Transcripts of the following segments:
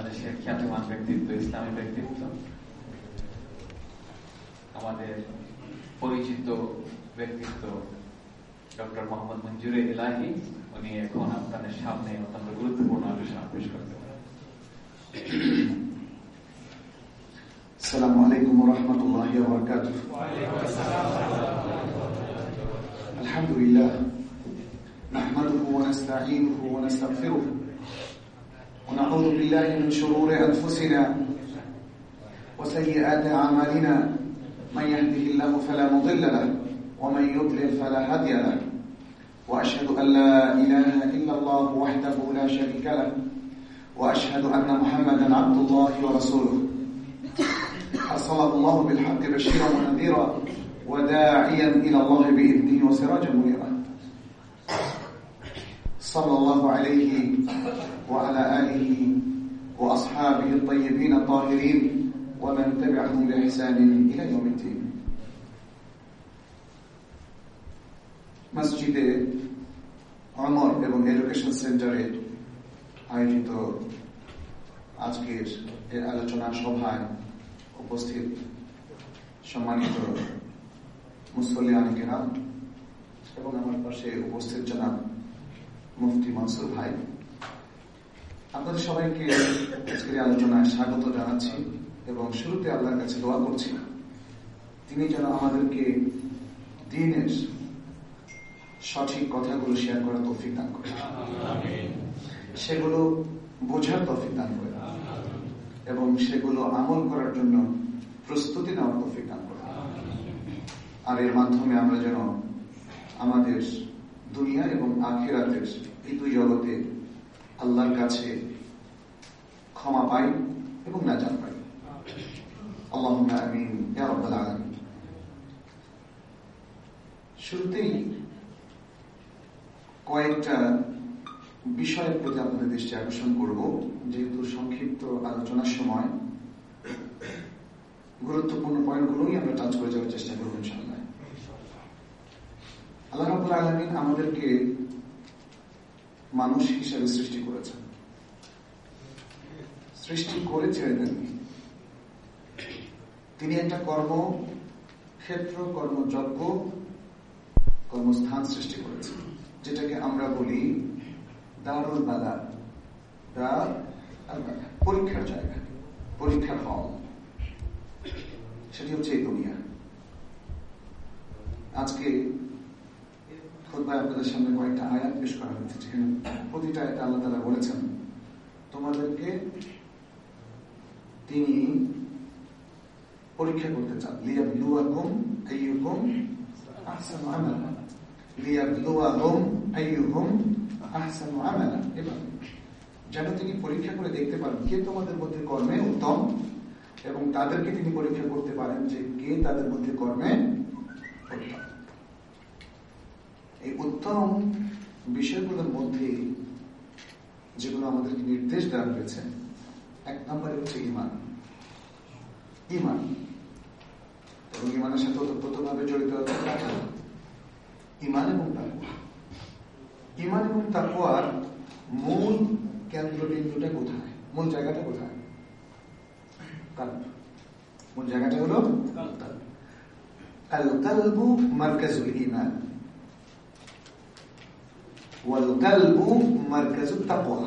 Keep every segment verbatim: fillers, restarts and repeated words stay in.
বাংলাদেশের খ্যাতমান ব্যক্তিত্ব, ইসলামী ব্যক্তিত্ব, আমাদের পরিচিত ব্যক্তিত্ব ডক্টর মোহাম্মদ মঞ্জুরে ইলাহি, উনি এখন আপনাদের সামনে অত্যন্ত গুরুত্বপূর্ণ আলোচনা পেশ করতে পারেন। আসসালামু আলাইকুম ওয়া রাহমাতুল্লাহি ওয়া বারাকাতুহু। আলহামদুলিল্লাহ নাহমাদুহু ওয়া নাস্তাঈনুহু ওয়া নাস্তাগফিরুহু ওয়া নাউযু বিল্লাহি মিন শুরুরি আনফুসিনা ওয়া সাইয়্যাতি আ'মালিনা মান ইয়াহদিহিল্লাহু ফালা মুদিল্লা লাহু ওয়া মান ইউদ্লিল ফালা হাদিয়া লাহু ওয়া আশহাদু আন লা ইলাহা ইল্লাল্লাহু ওয়াহদাহু লা শারীকা লাহু ওয়া আশহাদু আন্না মুহাম্মাদান আবদুল্লাহি ওয়া রাসূলুহু أرسله الله بالحق بشيرا ونذيرا وداعيا إلى الله بإذنه وسراجا منيرا صلى الله عليه وعلى آله وأصحابه الطيبين الطاهرين ومن تبعهم بإحسان إلى يوم الدين. مسجد عمر এবং এডুকেশন সেন্টারে আয়োজিত আজকের এই আলোচনা সভায় উপস্থিত সম্মানিত মুসল্লিয়ান কেরাম এবং আমার পাশে উপস্থিত জনাব মুফতি মনসুর ভাই, আপনাদের সবাইকে আজকের আলোচনায় স্বাগত জানাচ্ছি এবং শুরুতে আল্লাহর কাছে দোয়া করছি তিনি যেন আমাদেরকে দ্বীনের সঠিক কথাগুলো শেয়ার করার তৌফিক দান করেন, সেগুলো বোঝার তৌফিক দান করেন এবং সেগুলো আমল করার জন্য প্রস্তুতি নেওয়ার তৌফিক দান করেন। আর এর মাধ্যমে আমরা যেন আমাদের দুনিয়া এবং আখিরাতের এই দুই জগতে আল্লাহর কাছে ক্ষমা পাই এবং নাজাত পাই। আল্লাহুম্মা আমিন ইয়া রাব্বাল আলামিন। শুরুতেই কয়েকটা বিষয়ের প্রতি আপনাদের দৃষ্টি আকর্ষণ করব, যেহেতু সংক্ষিপ্ত আলোচনার সময় গুরুত্বপূর্ণ পয়েন্টগুলোই আমরা টাচ করে যাওয়ার চেষ্টা করব ইনশাআল্লাহ। আল্লাহ রাব্বুল আলামিন আমাদেরকে মানুষ হিসেবে সৃষ্টি করেছেন, সৃষ্টি করে ছেড়ে দেননি। তিনি একটা কর্মক্ষেত্র, কর্মযজ্ঞ, কর্মস্থান সৃষ্টি করেছেন, যেটাকে আমরা বলি দারুল বালা, পরীক্ষার জায়গা, পরীক্ষার হল। সেটি হচ্ছে এই দুনিয়া। আজকে খুতবায় আপনাদের সামনে কয়েকটা আয়াত পেশ করা হয়েছে, যেখানে প্রতিটা আয়াতে আল্লাহ তাআলা বলেছেন তোমাদেরকে তিনি পরীক্ষা করতে চান, লিয়াবলুয়াকুম আইয়ুকুম আহসানু আমালা, লিয়াবলুয়াহুম আইয়ুহুম আহসানু আমালা, যেন তিনি পরীক্ষা করে দেখতে পারেন কে তোমাদের মধ্যে কর্মে উত্তম, এবং তাদেরকে তিনি পরীক্ষা করতে পারেন যে কে তাদের মধ্যে কর্মে উত্তম। এই উত্তম বিষয়গুলোর মধ্যে যেগুলো আমাদেরকে নির্দেশ দেওয়া হয়েছে, এক নম্বরে হচ্ছে ঈমান। ঈমান এবং ঈমানের সাথে ওতপ্রোতভাবে জড়িত আছে ঈমান এবং তাকওয়া। ঈমান এবং তাকওয়ার মূল কেন্দ্রবিন্দুটা কোথায়, মূল জায়গাটা কোথায়? কলব। মূল জায়গাটা হলো কলব। আল কলবু মারকাজুল ঈমান ওয়াল কলবু মারকাজুত তাকওয়া।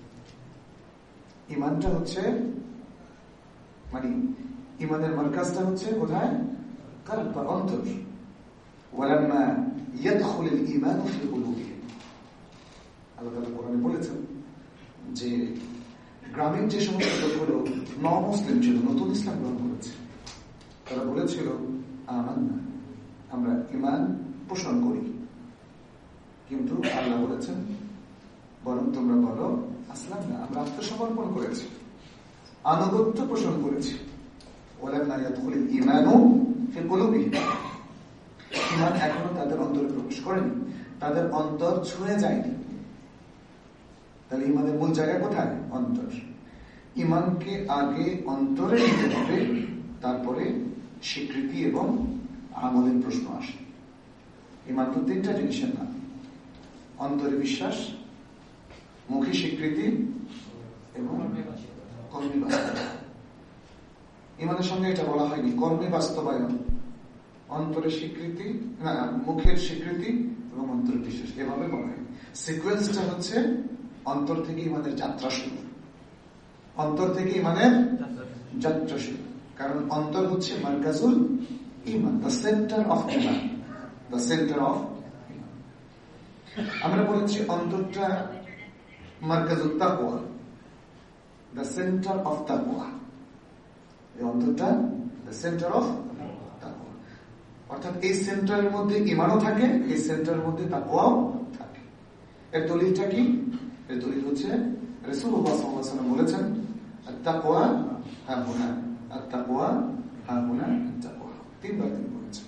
ঈমানটা হচ্ছে মানে ঈমানের মারকাজটা হচ্ছে কোথায়? কলব, অন্তর। ওয়ালাম্মা ইয়াদখুলুল ঈমানু ফি কুলুবিহিম, আল্লাহ তাআলা কোরআনে বলেছেন যে গ্রামীণ যে সমস্ত লোকগুলো নমুসলিম ছিল, নতুন ইসলাম গ্রহণ করেছে, তারা বলেছিল আমান্না, আমরা ঈমান পোষণ করি, কিন্তু আল্লাহ বলেছেন বরং তোমরা বলো আসলাম না, আমরা আত্মসমর্পণ করেছি, আনুগত্য পোষণ করেছি। ওয়ালাম্মা ইয়াদখুলুল ঈমানু ফি কুলুবিহিম, ঈমান এখনো তাদের অন্তরে প্রবেশ করেনি, তাদের অন্তর ছুঁয়ে যায়নি। তাহলে ঈমানের মূল জায়গা কোথায়? অন্তর। ঈমানকে আগে অন্তরে নিতে হবে, তারপরে স্বীকৃতি এবং আমলের প্রশ্ন আসে। ঈমান তো তিনটা জিনিসের নাম, অন্তরে বিশ্বাস, মুখে স্বীকৃতি এবং কর্মী বাস্তবায়ন। ইমানের সঙ্গে এটা বলা হয়নি, কর্মী বাস্তবায়ন, অন্তরের স্বীকৃতি, না মুখের স্বীকৃতি এবং অন্তরের বিশ্বাস, এভাবে বলা হয়। সিকোয়েন্সটা হচ্ছে অন্তর থেকে ইমানের যাত্রা শুরু, অন্তর থেকে ইমানের যাত্রা শুরু। কারণ অন্তর হচ্ছে মারকাজুল ইমান, দ্য সেন্টার অফ ইমান, দ্য সেন্টার অফ ইমান। আমরা বলেছি অন্তরটা মারকাজুল তাকওয়া, দ্য সেন্টার অফ তাকওয়া। এই অন্তরটা দ্য সেন্টার অফ তাকওয়া, অর্থাৎ এই সেন্টারের মধ্যে ইমানও থাকে, এই সেন্টারের মধ্যে তাকওয়াও থাকে। এর দলিলটা কি? এর দলিল হচ্ছে রাসূলুল্লাহ সাল্লাল্লাহু আলাইহি ওয়াসাল্লাম বলেছেন, আত-তাকওয়া হাহুনা, আত-তাকওয়া হাহুনা, আত-তাকওয়া। তিনবার তিনি বলেছেন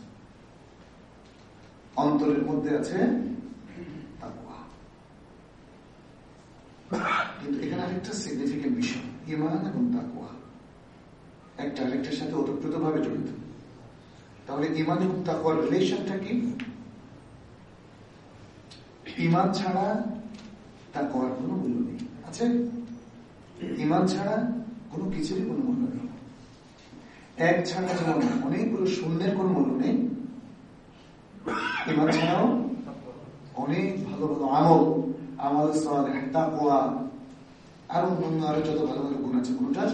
অন্তরের মধ্যে আছে তাকওয়া। কিন্তু এখানে আরেকটা সিগনিফিকেন্ট বিষয়, ঈমান এবং তাকওয়া একটা আরেকটার সাথে ওতপ্রোতভাবে জড়িত। তাহলে ঈমান এবং তাকওয়ার রিলেশনটা কি? ঈমান ছাড়া তাকওয়ার কোনো মূল্য নেই, আছে? ঈমান ছাড়া কোনো কিছুরই কোনো মূল্য নেই। এক ছাড়া যেমন অনেকগুলো শূন্যের কোনো মূল্য নেই, ঈমান ছাড়াও অনেক ভালো ভালো আমল, আমল সালেহ, তাকওয়া, আরো অন্য আরো যত ভালো ভালো গুণ আছে কোনটার।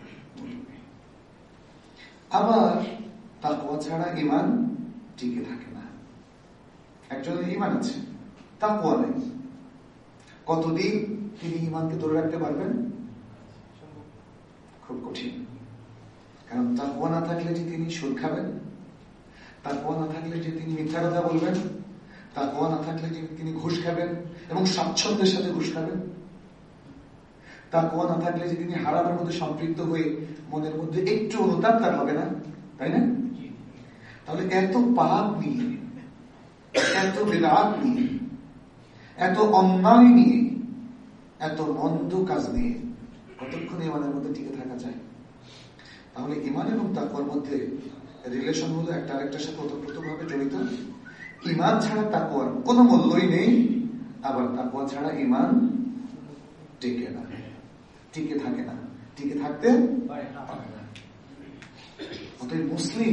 আবার তাকওয়া ছাড়া ঈমান টিকে থাকে না। একজনের ঈমান আছে, তাকওয়া নেই, কতদিন তিনি ঈমানকে ধরে রাখতে পারবেন? খুব কঠিন। কারণ তাকওয়া না থাকলে যে তিনি সুদ খাবেন, তাকওয়া না থাকলে যে তিনি মিথ্যা কথা বলবেন, তাকওয়া না থাকলে যে তিনি ঘুষ খাবেন এবং স্বাচ্ছন্দ্যের সাথে ঘুষ খাবেন, তাকওয়া না থাকলে যে তিনি হারামের মধ্যে সম্পৃক্ত হয়ে মনের মধ্যে একটু অনুতাপ তার হবে না, তাই না? তাহলে এত পাপ নিয়ে, এত বিদআত নিয়ে, এত অন্যায় নিয়ে, এত মন্দ কাজ নিয়ে কতক্ষণ ঈমানের মধ্যে টিকে থাকা যায়? তাহলে ঈমান এবং তাকওয়ার মধ্যে রিলেশন হলো একটা আরেকটার সাথে ওতপ্রোতভাবে জড়িত। ঈমান ছাড়া তাকওয়ার কোনো মূল্যই নেই, আবার তাকওয়া ছাড়া ঈমান টিকে না, টিকে থাকে না, টিকে থাকতে পারে না। অতএব মুসলিম,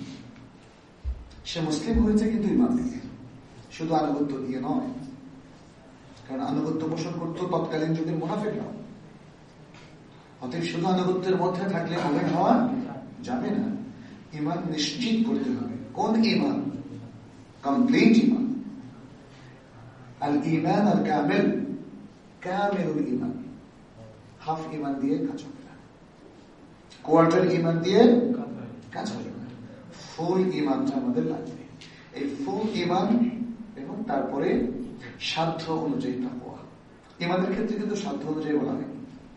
সে মুসলিম হয়েছে কিন্তু ঈমান দিয়ে, শুধু আনুগত্য দিয়ে নয়। কারণ আনুগত্য পোষণ করতো তৎকালীন যুগের মুনাফিকরা। অতএব শুধু আনুগত্যের মধ্যে থাকলে মুমিন হওয়া যাবে না, ঈমান নিশ্চিত করতে হবে। কোন ঈমান? কমপ্লিট ঈমান, আল ঈমান আল কামিল, কামিলুল ঈমান। হাফ ঈমান দিয়ে কাজ হবে না, কোয়ার্টার ঈমান দিয়ে কাজ হবে না, ফুল ঈমানটা আমাদের লাগবে। এই ফুল ঈমান এবং তারপরে সাধ্য অনুযায়ী তাকওয়া। ঈমানের ক্ষেত্রে কিন্তু সাধ্য অনুযায়ী বলা হয়,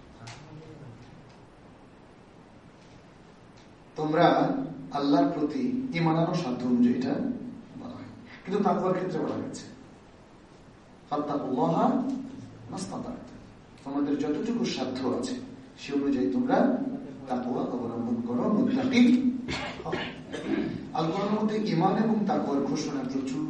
তোমরা আল্লাহর প্রতি ঈমান আনো সাধ্য অনুযায়ী, এটা বলা হয়। কিন্তু তাকওয়ার ক্ষেত্রে বলা হয়েছে ফাত্তাকুল্লাহা মাসতাতা'তুম, তোমাদের যতটুকু সাধ্য আছে সে অনুযায়ী তোমরা তাকওয়া অবলম্বন করো, মুত্তাকি হও। আল কোরআনের মধ্যে ঈমান এবং তাকওয়ার ঘোষণা প্রচুর।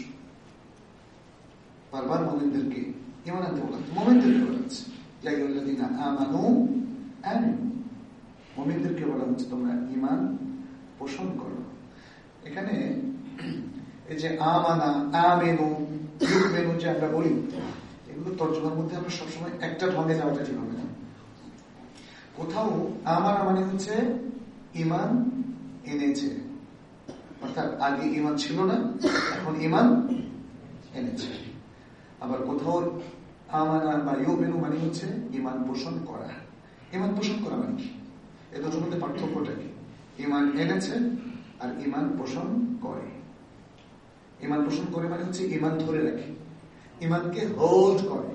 বারবার মুমিনদেরকে ঈমান আনতে বলা হচ্ছে, মুমিনদেরকে বলা হচ্ছে ইয়া আইয়ুহাল্লাযীনা আমানু আমিনু, মুমিনদেরকে বলা হচ্ছে তোমরা ঈমান পোষণ করো। এখানে এই যে আমানা, আমিনু, ইউমিনু যে আমরা বলি, এগুলো তর্জমার মধ্যে আমরা সবসময় একটা ঢঙ্গে যাওয়াটা ঠিক হবে না। কোথাও আমানা মানে হচ্ছে ঈমান এনেছে, অর্থাৎ আগে ঈমান ছিল না, এখন ঈমান এনেছে। আবার কোথাও আমানা বা ইউমিনু মানে হচ্ছে ঈমান পোষণ করা। ঈমান পোষণ করা মানে কি? এ দুটোর মধ্যে পার্থক্যটা কি? ঈমান এনেছে আর ঈমান পোষণ করে। ঈমান পোষণ করে মানে হচ্ছে ঈমান ধরে রাখে, ঈমানকে হোল্ড করে।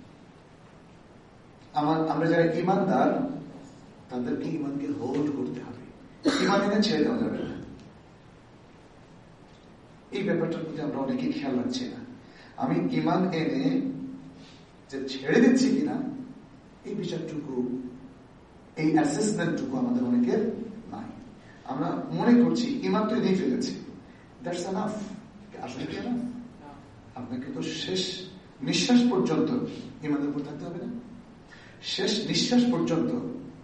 আমার আমরা যারা ঈমানদার তাদেরকে ঈমানকে হোল্ড করতে হবে, ঈমান এনে ছেড়ে দেওয়া যাবে না। এই ব্যাপারটার প্রতি আমরা অনেকেই খেয়াল রাখছি না। আমি ঈমান এনে যে ছেড়ে দিচ্ছি কিনা, এই বিচারটুকু, এই অ্যাসেসমেন্টটুকু আমাদের অনেকের নাই। আমরা মনে করছি ঈমান তো এনেই ফেলেছি, দ্যাটস এনাফ। আসলে কি না, আপনাকে তো শেষ নিঃশ্বাস পর্যন্ত ঈমানের উপর থাকতে হবে না? শেষ নিঃশ্বাস পর্যন্ত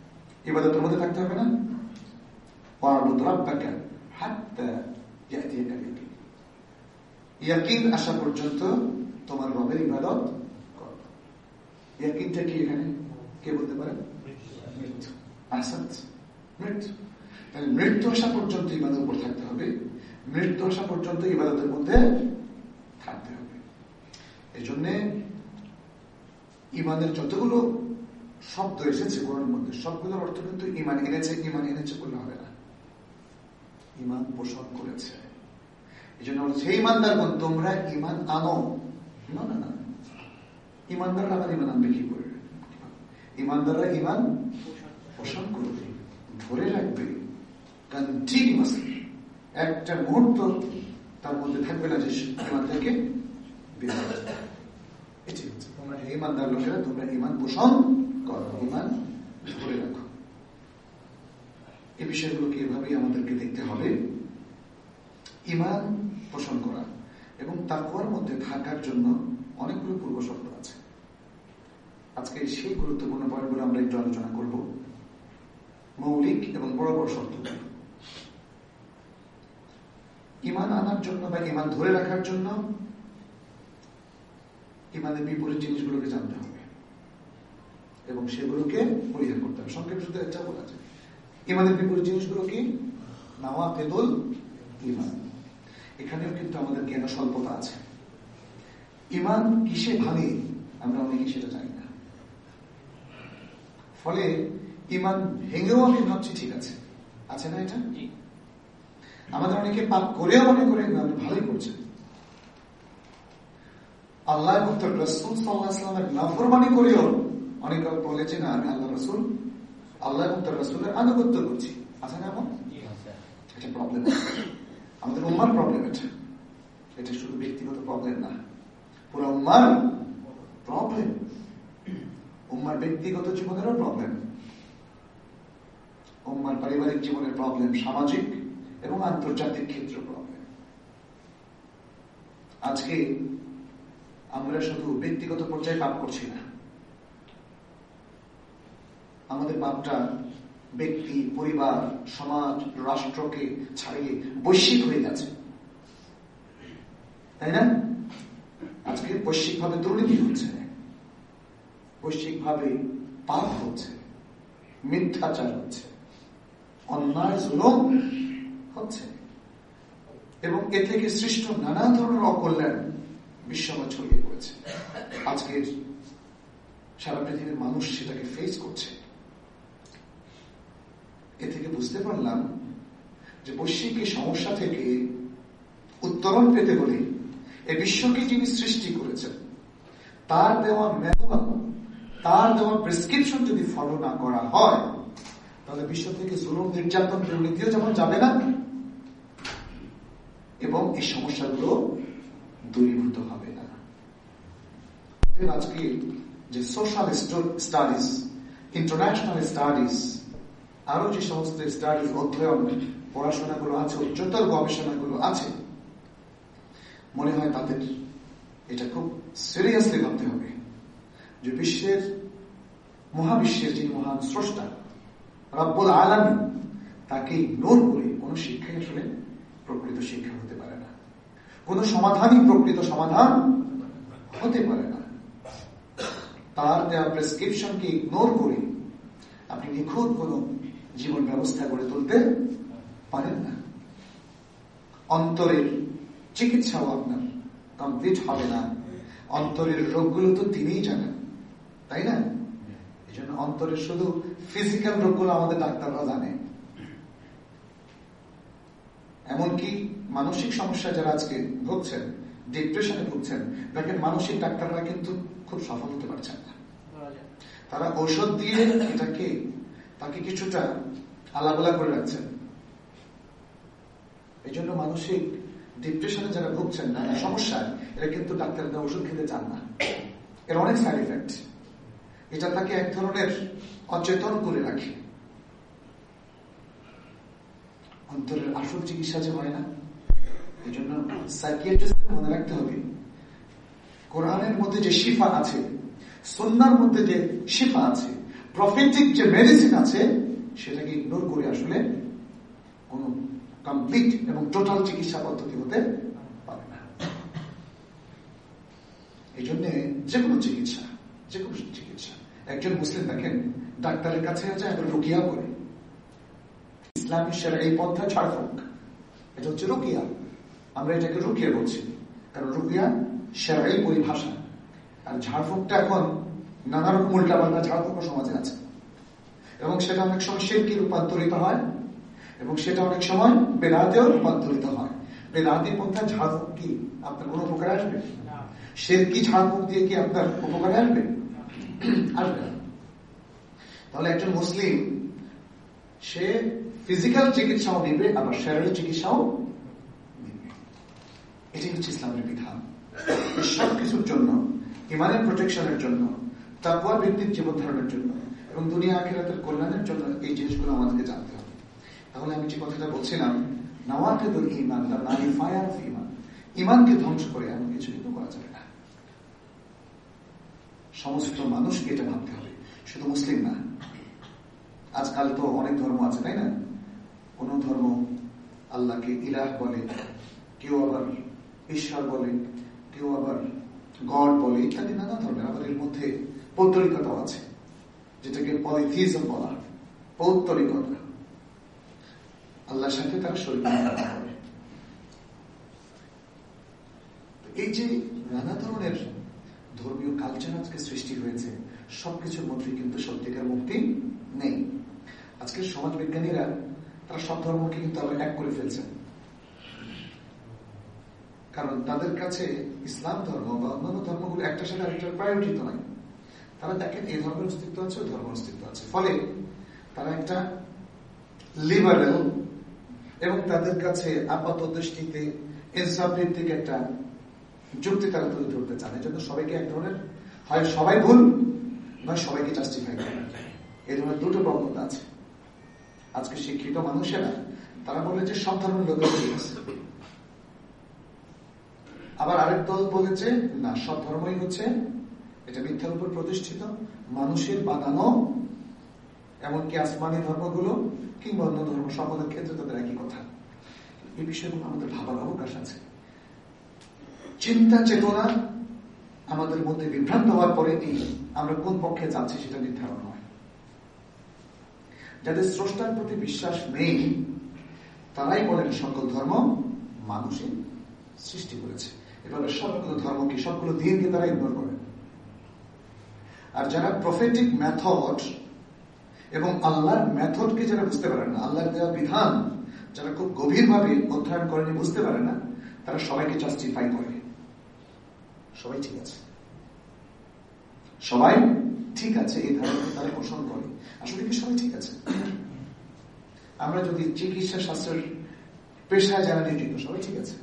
ইবাদতের মধ্যে থাকতে হবে না? ওয়া'বুদ রাব্বাকা হাত্তা ইয়াতিয়াকাল ইয়াকিন, ইয়াকিন আসা পর্যন্ত তোমার রবের ইবাদত করো। ইয়াকিনটা কি এখানে কে বলতে পারে? মৃত্যু। আহসানত, মৃত্যু। তাহলে মৃত্যু আসা পর্যন্ত ইবাদতের উপর থাকতে হবে, মৃত্যু আসা পর্যন্ত ইবাদতের মধ্যে থাকতে হবে। এই জন্যে ইমানের যতগুলো শব্দ এসেছে কোরআনের মধ্যে সবগুলোর অর্থ কিন্তু ইমান এনেছে, ইমান এনেছে বললে হবে না, ইমান পোষণ করেছে। এই জন্য সেই ইমানদারগণ তোমরা ইমান আনো, না না না, ইমানদাররা আবার ইমান আনবে কি করে? ইমানদাররা ইমান পোষণ করবে, ধরে রাখবে কন্টিনিউয়াসলি, একটা মুহূর্ত তার মধ্যে থাকবে না যে ইমান থেকে বের হয়ে যাবে। এটি হচ্ছে তোমরা ইমানদার লোকেরা, তোমরা ইমান পোষণ করো, ইমান ধরে রাখো। এই বিষয়গুলোকে এভাবেই আমাদেরকে দেখতে হবে। ইমান পোষণ করা এবং তাকওয়ার মধ্যে থাকার জন্য অনেকগুলো পূর্ব শর্ত আছে। আজকে সেই গুরুত্বপূর্ণ পয়েন্টগুলো আমরা একটু আলোচনা করব, মৌলিক এবং বড় বড় শর্তগুলো। ইমান আনার জন্য বা ইমান ধরে রাখার জন্য ইমানের বিপরীত জিনিসগুলোকে জানতে হবে এবং সেগুলোকে পরিহার করতে হবে। সংক্ষেপে শুধু এটা বলা যায়, ইমানের বিপরীত জিনিসগুলো কি? নাওয়াকিদুল ইমান। এখানেও কিন্তু আমাদের জ্ঞান স্বল্পতা আছে। ইমান কিসে ভাঙে আমরা অনেকে সেটা জানি না, ফলে ইমান ভেঙেও আমি ভাবছি ঠিক আছে, আছে না? এটা আমাদের অনেকে পাপ করেও মনে করে আমি ভালোই করছে। আল্লাহ এবং তার রাসূল সাল্লাল্লাহু আলাইহি ওয়াসাল্লামের নাফরমানি করেও অনেকে বলেছে না আমি আল্লাহ রাসূল, আল্লাহ এবং তার রাসূলের আনুগত্য করছি, আছে না? এমন এটা প্রবলেম, আমাদের উম্মার প্রবলেম। এটা এটা শুধু ব্যক্তিগত প্রবলেম না, পুরো উম্মার প্রবলেম। উম্মার ব্যক্তিগত জীবনেরও প্রবলেম, উম্মার পারিবারিক জীবনের প্রবলেম, সামাজিক এবং আন্তর্জাতিক ক্ষেত্র প্রবলেম। আজকে আমরা শুধু ব্যক্তিগত পর্যায়ে পাপ করছি না, আমাদের পাপটা ব্যক্তি, পরিবার, সমাজ, রাষ্ট্রকে ছাড়িয়ে বৈশ্বিক হয়ে গেছে, তাই না? আজকে বৈশ্বিকভাবে দুর্নীতি হচ্ছে, বৈশ্বিকভাবে পাপ হচ্ছে, মিথ্যাচার হচ্ছে, অন্যায় জুলুম হচ্ছে এবং এ থেকে সৃষ্ট নানা ধরনের অকল্যাণ বিশ্বময় ছড়িয়ে পড়েছে। আজকের সারা পৃথিবীর মানুষ সেটাকে ফেস করছে। এ থেকে বুঝতে পারলাম যে বৈশ্বিক এই সমস্যা থেকে উত্তরণ পেতে হলে এই বিশ্বকে যিনি সৃষ্টি করেছেন তার দেওয়া ম্যানুয়াল, তার দেওয়া প্রেসক্রিপশন যদি ফলো না করা হয় তাহলে বিশ্ব থেকে জুলুম, নির্যাতন, দুর্নীতিও যেমন যাবে না এবং এই সমস্যাগুলো দূরীভূত হবে না। আজকে যে সোশ্যাল স্টাডিজ, ইন্টারন্যাশনাল স্টাডিজ, আরো যে সমস্ত স্টাডিজ, অধ্যয়ন, পড়াশোনাগুলো আছে, উচ্চতর গবেষণাগুলো আছে, মনে হয় তাদের এটা খুব সিরিয়াসলি ভাবতে হবে যে বিশ্বের, মহাবিশ্বের যিনি মহান স্রষ্টা রব্বুল আলামিন, তাকে ইগনোর করে কোন শিক্ষাই আসলে প্রকৃত শিক্ষা হতে পারে না, কোন সমাধানই প্রকৃত সমাধান হতে পারে না। তার দেওয়া প্রেসক্রিপশনকে ইগনোর করে আপনি নিখুঁত কোন জীবন ব্যবস্থা গড়ে তুলতে পারেন না। অন্তরের চিকিৎসাও আপনার কমপ্লিট হবে না, অন্তরের রোগগুলো তো তিনিই জানেন, তাই না? এই জন্য অন্তরের শুধু ফিজিক্যাল রোগগুলো আমাদের ডাক্তাররা জানে, এমনকি মানসিক সমস্যা যারা আজকে ভুগছেন, ডিপ্রেশনে ভুগছেন, দেখেন মানসিক ডাক্তাররা কিন্তু খুব সফল হতে পারছেন না। তারা ঔষধ দিয়ে এটাকে তাকে কিছুটা আলাদা করে রাখছেন। এই জন্য মানসিক ডিপ্রেশনে যারা ভুগছেন না সমস্যায়, এরা কিন্তু ডাক্তাররা ওষুধ খেতে চান না, এর অনেক সাইড এফেক্ট। এটা তাকে এক ধরনের অচেতন করে রাখে। অন্তরের আসল চিকিৎসা যে হয় না, এই জন্য সাইকিয়াট্রিস্টদের মনে রাখতে হবে কোরআনের মধ্যে যে শিফা আছে, সুন্নাহর মধ্যে যে শিফা আছে, প্রফেটিক যে মেডিসিন আছে, সেটাকে ইগনোর করে আসলে কোন কমপ্লিট এবং টোটাল চিকিৎসা পদ্ধতি হতে পারে না। এই জন্য যে কোনো চিকিৎসা যে কোনো চিকিৎসা, একজন মুসলিম দেখেন ডাক্তারের কাছে আছে এখন রুকিয়া করে, ইসলামী শরঈ পন্থা ঝাড়ফুঁক, এটা হচ্ছে রুকিয়া। আমরা এটাকে রুকিয়া বলছি কারণ রুকিয়া শরঈ পরিভাষা, আর ঝাড়ফুঁকটা এখন নানা রকম উল্টাপাল্টা ঝাড়ফুঁক সমাজে আছে এবং সেটা অনেক সময় শিরকে রূপান্তরিত হয় এবং সেটা অনেক সময় বেদাতেও রূপান্তরিত হয়। বেদাতি পন্থা ঝাড়ফুঁক কি আপনার কোন উপকারে আসবে? শিরকি ঝাড়ফুঁক দিয়ে কি আপনার উপকারে আসবে? আসবে না। তাহলে একজন মুসলিম সে ফিজিক্যাল চিকিৎসাও নিবে আবার শারীরিক চিকিৎসাও নিবে, এটাই হচ্ছে ইসলামের বিধান। সব কিছুর জন্য, ইমানের প্রোটেকশনের জন্য, তাকওয়া ব্যক্তির জীবন ধারণের জন্য এবং দুনিয়া আখিরাতের কল্যাণের জন্য এই জিনিসগুলো আমাদেরকে জানতে হবে। তাহলে আমি যে কথাটা বলছিলাম, নাওয়াকিদুল ঈমান, দ্য নালিফায়ার অফ ঈমান, ঈমানকে ধ্বংস করে এমন কিছু কিন্তু করা যাবে না। সমস্ত মানুষকে এটা ভাবতে হবে, শুধু মুসলিম না। আজকাল তো অনেক ধর্ম আছে, তাই না? কোন ধর্ম আল্লাহকে ইলাহ বলে, কেউ আবার ঈশ্বর বলে, কেউ আবার গড বলে, ইত্যাদি নানা ধর্মের। আবার এর মধ্যে পৌত্তলিকতাও আছে, যেটাকে পলিথিজম বলা হয়, পৌত্তলিকতা। আল্লাহর সাথে তারা শরীক করে। এই যে নানা ধরনের ধর্মীয় কালচার আজকে সৃষ্টি হয়েছে, সবকিছুর মধ্যে কিন্তু সত্যিকার মুক্তি নেই। আজকের সমাজ বিজ্ঞানীরা তারা সব ধর্মকে কিন্তু আবার এক করে ফেলছেন, কারণ তাদের কাছে ইসলাম ধর্ম বা অন্যান্য ধর্মগুলো একটার সাথে আরেকটার প্রায়োরিটি তো নাই। তারা দেখেন এই ধর্মের অস্তিত্ব আছে, ওই ধর্মের অস্তিত্ব আছে, ফলে তারা একটা লিবারেল এবং তাদের কাছে আপাত দৃষ্টিতে ইনসাফ ভিত্তিক একটা যুক্তি তারা তুলে ধরতে চান। এই জন্য সবাইকে এক ধরনের, হয় সবাই ভুল নয় সবাইকে জাস্টিফাই করে। এই ধরনের দুটো প্রবণতা আছে। আজকে শিক্ষিত মানুষেরা তারা বলে যে সব ধর্মের লোকের ঠিক আছে, আবার আরেক দল বলেছে না, সব ধর্মই হচ্ছে এটা মিথ্যার উপর প্রতিষ্ঠিত, মানুষের বানানো, এমনকি আসমানি ধর্মগুলো কিংবা অন্য ধর্ম সকলের ক্ষেত্রে তাদের একই কথা। এই বিষয়গুলো আমাদের ভাবার অবকাশ আছে। চিন্তা চেতনা আমাদের মধ্যে বিভ্রান্ত হওয়ার পরে আমরা কোন পক্ষে যাচ্ছি সেটা নির্ধারণ হয়। যাদের স্রষ্টার প্রতি বিশ্বাস নেই তারাই বলেন সকল ধর্ম মানুষই সৃষ্টি করেছে। এভাবে সবগুলো ধর্মকে, সবগুলো দিনকে তারা ইগনোর করে। আর যারা প্রফেটিক মেথড এবং আল্লাহর মেথডকে যারা বুঝতে পারে না, আল্লাহর দেওয়া বিধান যারা খুব গভীরভাবে অধ্যয়ন করেনি, বুঝতে পারে না, তারা সবাইকে জাস্টিফাই করে। সবাই ঠিক আছে, সবাই ঠিক আছে, এই ধারণা তারা পোষণ করে। আসলে কি সবাই ঠিক আছে? আমরা যদি চিকিৎসা শাস্ত্রের পেশায় যারা নিয়োজিত, সবাই ঠিক আছে?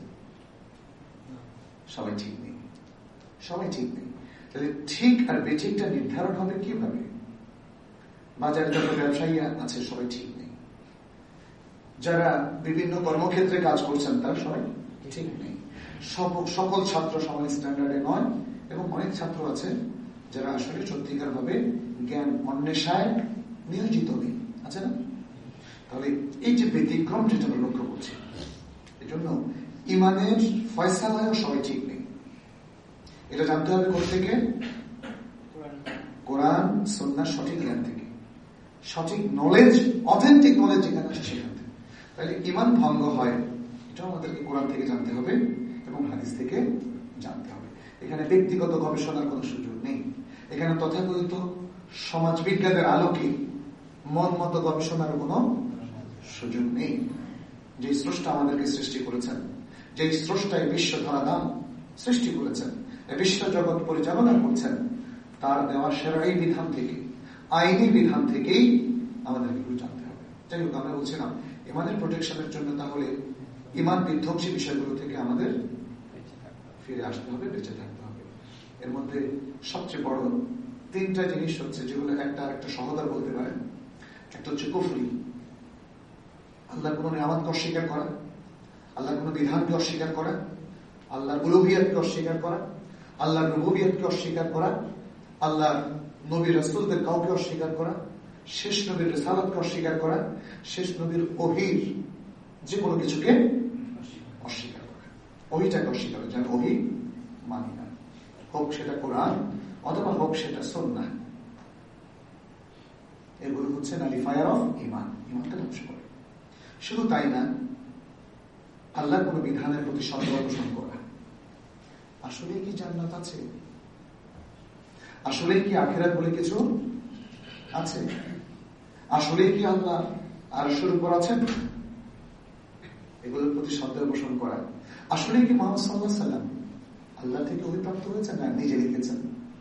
সবাই ঠিক নেই, সবাই ঠিক নেই। তাহলে ঠিক আর বেঠিকটা নির্ধারণ হবে কিভাবে? বাজারে যত ব্যবসায়ী আছে সবাই ঠিক নেই, যারা বিভিন্ন কর্মক্ষেত্রে কাজ করছেন তারা সবাই ঠিক নেই, সকল ছাত্র সমান স্ট্যান্ডার্ডে নয় এবং অনেক ছাত্র আছে যারা আসলে সত্যিকার ভাবে জ্ঞান অন্বেষায় নিয়োজিত নেই, আছে না? তাহলে এই যে ব্যতিক্রম যেটা আমরা লক্ষ্য করছি, এই জন্য ইমানের ফয়সালায় সবাই ঠিক নেই। এটা জানতে হবে কোথা থেকে? কোরআন সুন্নাহর সঠিক জ্ঞান থেকে, সঠিক নলেজ, অথেন্টিক নলেজ যেখানে আছে সেখান থেকে। তাহলে ইমান ভঙ্গ হয় এটাও আমাদেরকে কোরআন থেকে জানতে হবে এবং হাদিস থেকে জানতে হবে। এখানে ব্যক্তিগত গবেষণার কোনো সুযোগ নেই। এখানে তথাকথিত সমাজ বিজ্ঞানের আলোকে মন মতো গবেষণার কোনো সুযোগ নেই। যে স্রষ্টা আমাদেরকে সৃষ্টি করেছেন, যে স্রষ্টা এই বিশ্ব ধরাধাম সৃষ্টি করেছেন, এই বিশ্ব জগৎ পরিচালনা করছেন, তার দেওয়া শরঈ বিধান থেকে, আইনি বিধান থেকেই আমাদেরকে জানতে হবে। যাই হোক, আমরা বলছিলাম ইমানের প্রোটেকশনের জন্য তাহলে ইমান বিধ্বংসী বিষয়গুলো থেকে আমাদের ফিরে আসতে হবে, বেঁচে থাকতে হবে। এর মধ্যে সবচেয়ে বড় তিনটা জিনিস হচ্ছে যেগুলো একটা একটা সহদর বলতে পারেন। একটা হচ্ছে কুফরি, আল্লাহর কোন নিয়ামতকে অস্বীকার করা, আল্লাহর কোন বিধানকে অস্বীকার করা, আল্লাহর উলুহিয়াতকে অস্বীকার করা, আল্লাহর রুবুবিয়তকে অস্বীকার করা, আল্লাহর নবী রাসূলদের কাউকে অস্বীকার করা, শেষ নবীর রিসালাতকে অস্বীকার করা, শেষ নবীর ওহীর যে কোনো কিছুকে অস্বীকার করা, ওহীটাকে অস্বীকার করা, যেন ওহী মানি না, হোক সেটা কোরআন অথবা হোক সেটা সুন্নাহ। এগুলো হচ্ছে নালিফায়ার অফ ঈমান, ঈমানকে ধ্বংস করে। শুধু তাই না, আল্লাহর কোন বিধানের প্রতি সন্দেহ পোষণ করা। আসলে কি জান্নাত আছে? আসলে কি আখিরাত বলে কিছু আছে? আসলে কি আল্লাহ আরশের উপর আছেন? এগুলোর প্রতি সন্দেহ পোষণ করা। আসলে কি মুহাম্মদ সাল্লাল্লাহু আলাইহি ওয়াসাল্লাম আল্লাহ থেকে অভিপ্রাপ্ত হয়েছেন না নিজে লিখেছেন?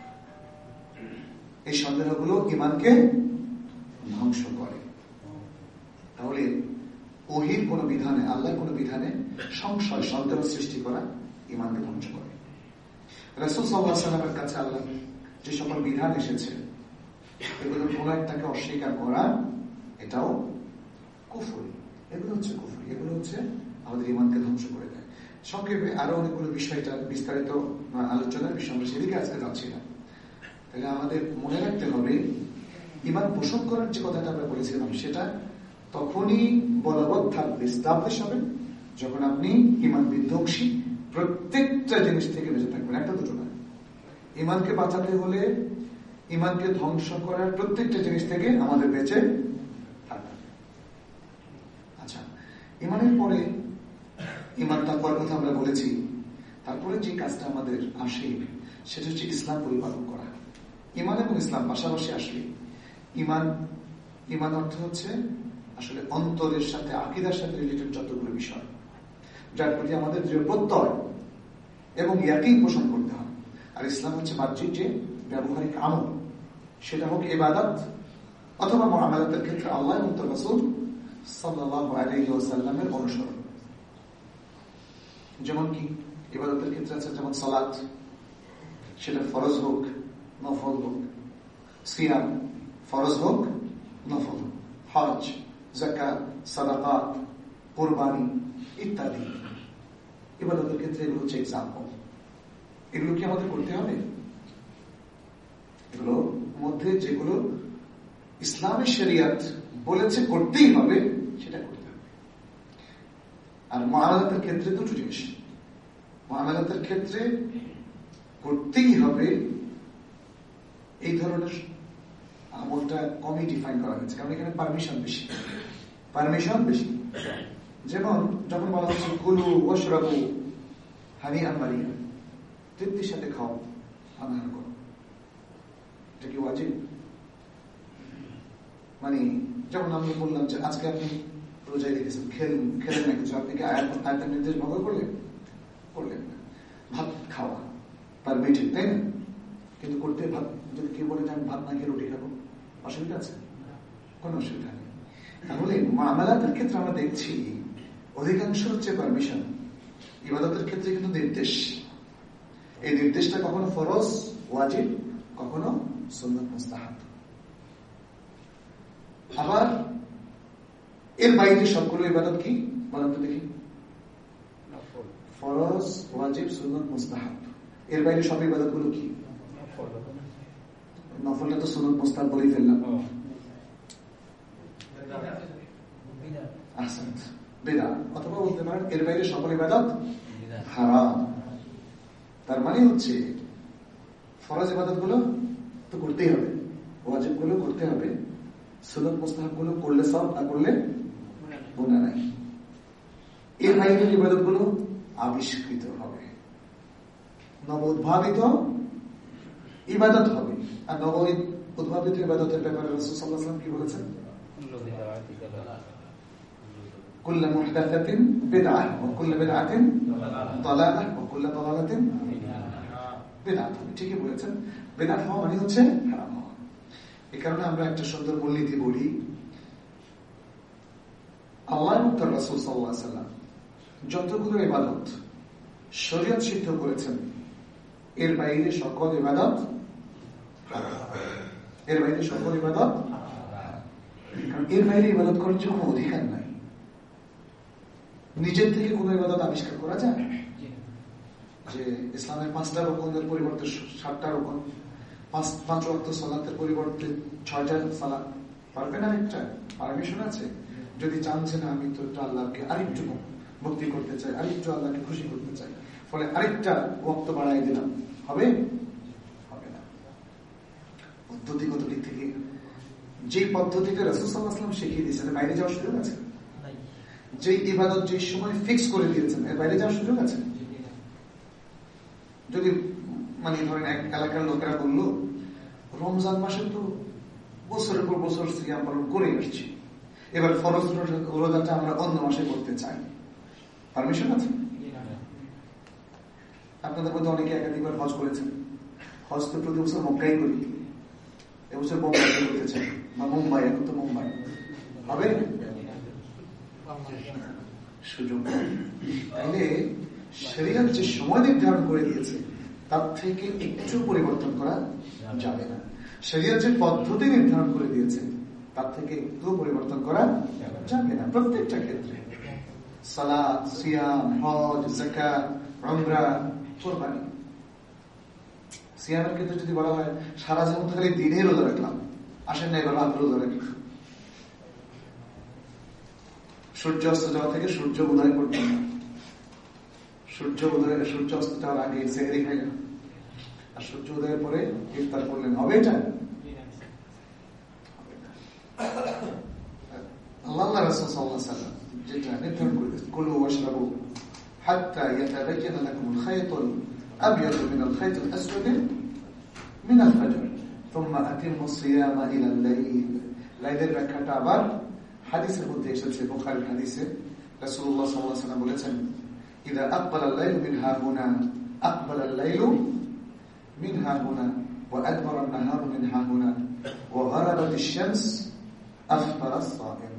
এই সন্দেহগুলো ঈমানকে ধ্বংস করে। তাহলে ওহীর কোন বিধানে, আল্লাহর কোন বিধানে সংশয় সন্দেহ সৃষ্টি করা ঈমানকে ধ্বংস করে। রাসূল সাল্লাল্লাহু আলাইহি ওয়াসাল্লামের কাছে আল্লাহ যে সকল বিধান এসেছে এগুলোর কোন একটাকে অস্বীকার করা, এটাও কুফরি। এগুলো হচ্ছে কুফরি, এগুলো হচ্ছে আমাদের ঈমানকে ধ্বংস করে দেয়। সংক্ষেপে আরো অনেকগুলো বিষয়টা বিস্তারিত আলোচনার বিষয়, আমরা সেদিকে আজকে যাচ্ছি না। তাহলে আমাদের মনে রাখতে হবে, ঈমান পোষণ করার যে কথাটা আমরা বলেছিলাম সেটা তখনই বলবৎ থাকবে, স্টাবলিশ হবে, যখন আপনি ঈমান বিধ্বংসী প্রত্যেকটা জিনিস থেকে বেঁচে থাকবেন, একটা দুটো না। ঈমানকে বাঁচাতে হলে ঈমানকে ধ্বংস করার প্রত্যেকটা জিনিস থেকে আমাদের বেঁচে থাকতে হবে। আচ্ছা, ঈমানের পরে, ঈমান তাকওয়ার কথা আমরা বলেছি, তারপরে যে কাজটা আমাদের আসে সেটা হচ্ছে ইসলাম পরিপালন করা। ঈমান এবং ইসলাম পাশাপাশি আসলে ঈমান, ঈমান অর্থ হচ্ছে আসলে অন্তরের সাথে, আকীদার সাথে রিলেটেড যতগুলো বিষয় যার প্রতি আমাদের দৃঢ় প্রত্যয় এবং ইয়াকিন পোষণ করতে হয়। আর ইসলাম হচ্ছে বাহ্যিক যে ব্যবহারিক আমল, সেটা হোক ইবাদত অথবা মুআমালাতের ক্ষেত্রে আল্লাহ এবং তার রাসূল সাল্লাল্লাহু আলাইহি ওয়াসাল্লামের অনুসরণ। যেমন কি ইবাদতের ক্ষেত্রে আছে যেমন সালাত, সেটা ফরজ হোক নফল হোক, সিয়াম ফরজ হোক নফল হোক, হজ, যাকাত, সাদাকাত, কুরবানি ইত্যাদি ইবাদতের ক্ষেত্রে এগুলো হচ্ছে এক্সাম্পল। এগুলো কি আমাদের করতে হবে? এগুলো মধ্যে যেগুলো ইসলামী শরিয়ত বলেছে করতেই হবে সেটা করতে হবে। আর মুআমালাতের ক্ষেত্রে দুটো জিনিস, মুআমালাতের ক্ষেত্রে করতেই হবে এই ধরনের আমলটা কমই ডিফাইন করা হয়েছে, কারণ এখানে পারমিশন বেশি, পারমিশন বেশি। যেমন যখন বলা হচ্ছে কুলু ওয়াশরাবু হানিআন মারিয়া, তৃপ্তির সাথে খাও, আনন্দ করো, এটা কি ওয়াজিব? মানে যেমন আমি বললাম যে আজকে আপনি রোজায় রেখেছেন, খেলেন খেলেন না কিছু, আপনি কি আয়াতের নির্দেশ ভঙ্গ করলেন? করলেন না। ভাত খাওয়া পারমিটেড, তাই না? কিন্তু করতে ভাত, যদি কেউ বলে যে আমি ভাত না খেয়ে রুটি খাবো, অসুবিধা আছে? কোনো অসুবিধা নেই। তাহলে মুআমালাতের ক্ষেত্রে আমরা দেখছি অধিকাংশ হচ্ছে পারমিশন, ইবাদতের ক্ষেত্রে কিন্তু নির্দেশ। এই নির্দেশটা কখনো ফরজ ওয়াজিব, কখনো সুন্নাত মুস্তাহাব। আবার এর বাইরে সবগুলো ইবাদত কি বলেন তো দেখি? ফরজ ওয়াজিব সুন্নাত মুস্তাহাব। এর বাইরে সব ইবাদত গুলো কি? নফলটা তো সুন্নাত মুস্তাহাব বলেই ফেললাম। আহসানত, বিদআত। অথবা বলতে পারেন এর বাইরে সকল ইবাদত হারাম। তার মানে হচ্ছে ফরজ ইবাদত গুলো তো করতেই হবে, ওয়াজিব গুলো করতে হবে, সুন্নাত মুস্তাহাব গুলো করলে সওয়াব, না করলে গুনাহ নাই। এর বাইরের ইবাদত গুলো আবিষ্কৃত হবে, নব উদ্ভাবিত ইবাদত হবে। আর নব উদ্ভাবিত ইবাদতের ব্যাপারে রাসূল সাল্লাল্লাহু আলাইহি ওয়াসাল্লাম কি বলেছেন? কুল্লু মুহদাসাতিন বিদআহ ওয়া কুল্লু বিদআতিন দালালাহ ওয়া কুল্লু দালালাতিন বিদআত। ঠিকই বলেছেন, বিদআত হওয়া মানে হচ্ছে হারাম হওয়া। এই কারণে আমরা একটা সুন্দর মূলনীতি বলি, আল্লাহ এবং তার রাসূল সাল্লাল্লাহু আলাইহি ওয়াসাল্লাম যতগুলো ইবাদত শরীয়ত সিদ্ধ করেছেন এর বাইরে সকল ইবাদত হারাম, এর বাইরে সকল ইবাদত হারাম। কারণ এর বাইরে ইবাদত করার জন্য কোনো অধিকার নাই। নিজের থেকে কোন ইবাদত আবিষ্কার করা যায়? যে ইসলামের পাঁচটা রকমের পরিবর্তে সাতটা রকম, পাঁচ পাঁচ ওয়াক্ত সালাতের পরিবর্তে ছয়টা সালাত, পারবেন আরেকটা? পারমিশন আছে? যদি চাচ্ছেন আমি তো আল্লাহকে আরেকটু মুক্তি করতে চাই, আরেকটু আল্লাহকে খুশি করতে চাই, ফলে আরেকটা ওয়াক্ত বাড়াই দিলাম, হবে? হবে না। পদ্ধতিগত দিক থেকে যে পদ্ধতিটা রাসূল সাল্লাল্লাহু আলাইহি ওয়াসাল্লাম শিখিয়ে দিয়েছেন, বাইরে যাওয়ার সুযোগ আছে? যে ইবাদত যে সময় ফিক্স করে দিয়েছেন, এর বাইরে যাওয়ার সুযোগ আছে? যদি মানে ধরেন এক এলাকার লোকেরা বললো রমজান মাসে তো বছরের পর বছর সিয়াম পালন করে আসছি, এবার ফরজ রোজাটা আমরা অন্য মাসে করতে চাই, পারমিশন আছে? আপনাদের মধ্যে অনেকে একাধিকবার হজ করেছেন, হজ তো প্রতি বছর মক্কাই করি, এবছর বোম্বাই করতে চাই, বা মুম্বাই, এখন তো মুম্বাই, হবে? সুযোগ। তাহলে শরীয়ত যে সময় নির্ধারণ করে দিয়েছে তার থেকে একটু পরিবর্তন করা যাবে না। শরীয়ত যে পদ্ধতি নির্ধারণ করে দিয়েছে তার থেকে একটু পরিবর্তন করা যাবে না। প্রত্যেকটা ক্ষেত্রে সালাত, সিয়াম, হজ, যাকাত, উমরা, কুরবানি। সিয়ামের ক্ষেত্রে যদি বলা হয় সারা জীবন খালি দিনে রোজা রাখলাম, আসেন না এবার রাত রোজা রাখি, সূর্য অস্ত যাওয়া থেকে সূর্য উদয় পর্যন্ত, সূর্য উদয় সূর্য অস্ত যাওয়ার আগে সেহরি খাইলেন আর সূর্য উদয়ের পরে ইফতার করলেন, হবে এটা? আল্লাহ রাসূল সাল্লাল্লাহু আলাইহি ওয়াসাল্লাম যেটা নির্ধারণ করে দিয়েছেন, কুলু ওয়াশরাবু হাত্তা ইয়াতাবায়ানা লাকুমুল খায়তুল আবয়াদু মিনাল খায়তিল আসওয়াদি মিনাল ফাজর থুম্মা আতিম্মুস সিয়ামা ইলাল লাইল। লাইলের ব্যাখ্যাটা আবার হাদিসের মধ্যে এসেছে, বুখারীর হাদিসে রাসূলুল্লাহ সাল্লাল্লাহু আলাইহি ওয়াসাল্লাম বলেছেন, ইযা আকবালাল লাইলু মিন হাহুনা আকবালাল লাইলু মিন হাহুনা ওয়া আদবারান নাহারু মিন হাহুনা ওয়া গারাবাতিশ শামস আফতারাস সাইম।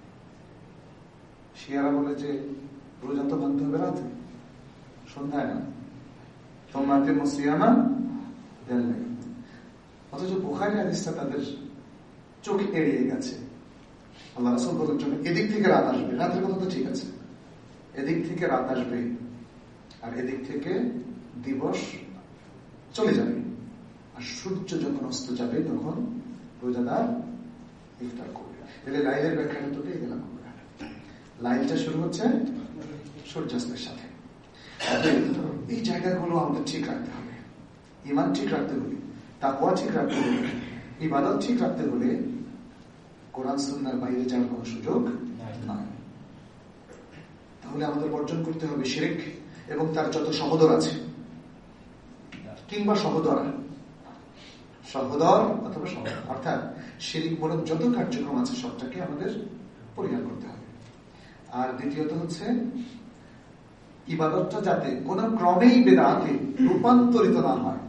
শিয়ারা বলে যে রোজা তো ভাঙতে হবে রাতে, সন্ধ্যায় না, তোমাদের মুসিয়ামা দেন নাই। অথচ বুখারী হাদিসটা তাদের চোখ এড়িয়ে গেছে। আল্লাহ রাসূল বলেছেন এদিক থেকে রাত আসবে, রাতের কথা তো ঠিক আছে, এদিক থেকে রাত আসবে আর এদিক থেকে দিবস চলে যাবে, আর সূর্য যখন অস্ত যাবে তখন রোজাদার ইফতার করবে। তাহলে লাইলের ব্যাখ্যাটা তো পেয়ে গেলাম। লাইলটা শুরু হচ্ছে সূর্যাস্তের সাথে। এই জায়গাগুলো আমাদের ঠিক রাখতে হবে। ঈমান ঠিক রাখতে হলে, তাকওয়া ঠিক রাখতে হলে, ইবাদত ঠিক রাখতে হলে কোরআন সুন্নাহর বাইরে যাওয়ার কোনো সুযোগ নাই। তাহলে আমাদের বর্জন করতে হবে শিরক এবং তার যত সহোদর আছে, কিংবা সহোদরা, সহোদর অথবা সহোদর, অর্থাৎ শিরক মূলক যত কার্যক্রম আছে সবটাকে আমাদের পরিহার করতে হবে। আর দ্বিতীয়ত হচ্ছে ইবাদতটা যাতে কোন ক্রমেই বেদাতে রূপান্তরিত না হয়,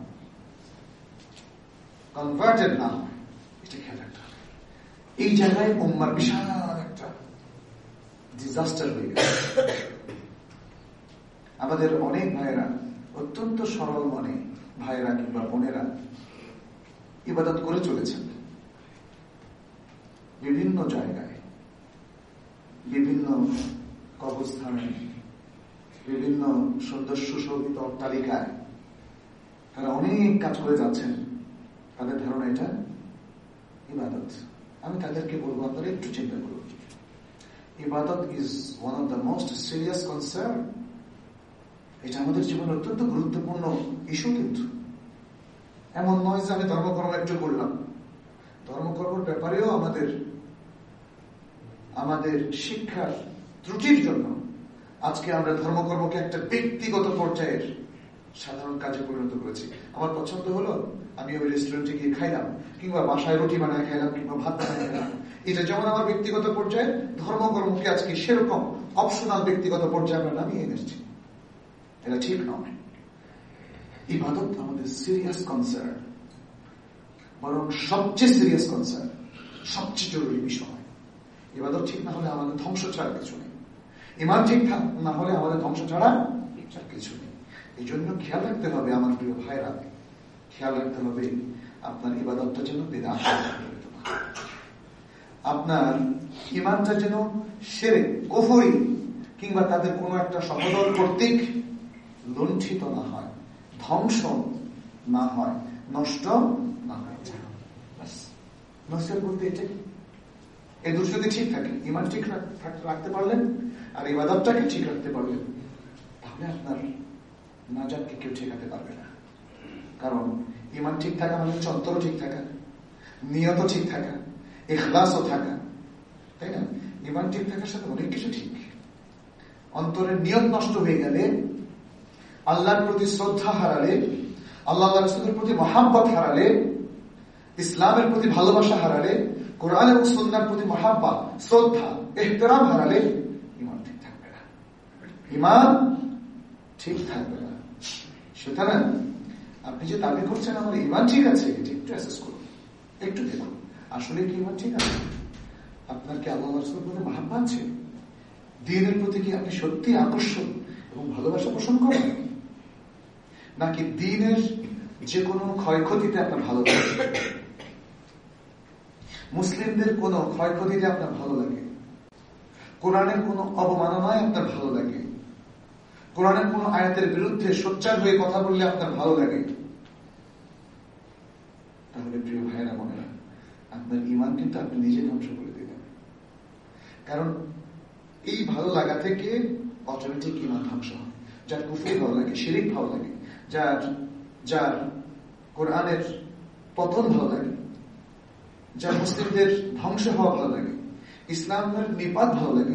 কনভার্টেড না হয়, এটা খেয়াল রাখতে হবে। এই জায়গায় উম্মার বিশাল একটা ডিজাস্টার হয়ে গেছে। আমাদের অনেক ভাইয়েরা, অত্যন্ত সরল মনে ভাইয়েরা কিংবা বোনেরা ইবাদত করে চলেছেন বিভিন্ন জায়গায়, বিভিন্ন কবরস্থানে, বিভিন্ন সুন্দর সুশোভিত অট্টালিকায় তারা অনেক কাজ করে যাচ্ছেন। তাদের ধারণা এটা ইবাদত। আমি তাদেরকে বলবো আপনারা একটু চিন্তা করুন, ইবাদত is one of the most serious concern. এটা আমাদের জীবনে অত্যন্ত গুরুত্বপূর্ণ ইস্যু। কিন্তু এমন নয় যে আমি ধর্মকর্ম একটু করলাম, ধর্মকর্মের ব্যাপারেও আমাদের আমাদের শিক্ষার ত্রুটির জন্য আজকে আমরা ধর্মকর্মকে একটা ব্যক্তিগত পর্যায়ের সাধারণ কাজে পরিণত করেছি। আমার পছন্দ হলো আমি ওই রেস্টুরেন্টে গিয়ে খাইলাম, কিংবা বাসায় রুটি বানায় খাইলাম, কিংবা ভাত বানায় খাইলাম। এটা যেমন আমার ব্যক্তিগত পর্যায়ে, ধর্মকর্মকে আজকে সেরকম অপশনাল ব্যক্তিগত পর্যায়ে আমরা নামিয়ে এনেছি। এটা ঠিক নয়। ইবাদত আমাদের সিরিয়াস কনসার্ন, বরং সবচেয়ে সিরিয়াস কনসার্ন, সবচেয়ে জরুরি বিষয়। ইবাদত ঠিক না হলে আমাদের ধ্বংস ছাড়া কিছু নেই, ঈমান ঠিক না হলে আমাদের ধ্বংস ছাড়া কিছু নেই। এই জন্য খেয়াল রাখতে হবে আমার প্রিয় ভাইরা, খেয়াল রাখতে হবে আপনার ইবাদতটা যেন বিদআত, আপনার ঈমানটা যেন শিরক, কুফরি কিংবা তাদের কোনো একটা সহোদর কর্তৃক লুণ্ঠিত না হয়, ধ্বংস না হয়, নষ্ট না হয়। নষ্ট বলতে এটা এই দুটো যদি ঠিক থাকে, ইমান ঠিক রাখতে পারলেন আর ইবাদতটাকে ঠিক রাখতে পারলেন, তাহলে আপনার নাজাতকে কেউ ঠেকাতে পারবে না। কারণ ইমান ঠিক থাকা মানে হচ্ছে অন্তরও ঠিক থাকা, নিয়ত ঠিক থাকা, ইখলাসও থাকা, তাই না? ইমান ঠিক থাকার সাথে অনেক কিছু ঠিক। অন্তরের নিয়ত নষ্ট হয়ে গেলে, আল্লাহর প্রতি শ্রদ্ধা হারালে, আল্লাহ রাসূলের প্রতি মহাব্বত হারালে, ইসলামের প্রতি ভালোবাসা হারালে, কোরআন এবং সুন্নাহর প্রতি মহাব্বত, শ্রদ্ধা, ইহতিরাম হারালে ইমান ঠিক থাকবে না। ইমান ঠিক থাকবে না। সুতরাং আপনি যে দাবি করছেন আমার ইমান ঠিক আছে, এটি একটু অ্যাসেস করুন, একটু দেখুন আসলে কি ইমান ঠিক আছে। আপনার কি আল্লাহ রাসূলের প্রতি মহাব্বত আছে? দ্বীনের প্রতি কি আপনি সত্যি আকর্ষণ এবং ভালোবাসা পোষণ করেন, নাকি দ্বীনের যে কোনো ক্ষয়ক্ষতিতে আপনার ভালো লাগে, মুসলিমদের কোনো ক্ষয়ক্ষতিতে আপনার ভালো লাগে, কোরআনের কোনো অবমাননায় আপনার ভালো লাগে, কোরআনের কোনো আয়াতের বিরুদ্ধে সোচ্চার হয়ে কথা বললে আপনার ভালো লাগে? তাহলে প্রিয় ভাইয়েরা বোনেরা, আপনার ইমান কিন্তু আপনি নিজে ধ্বংস করে দিবেন। কারণ এই ভালো লাগা থেকে অটোমেটিক ইমান ধ্বংস হয়। যার কুফরি ভালো লাগে, শিরিক ভালো লাগে, যার যার কোরআনের পতন ভালো লাগে, যার মুসলিমদের ধ্বংস হওয়া ভালো লাগে, ইসলামের নিপাত ভালো লাগে,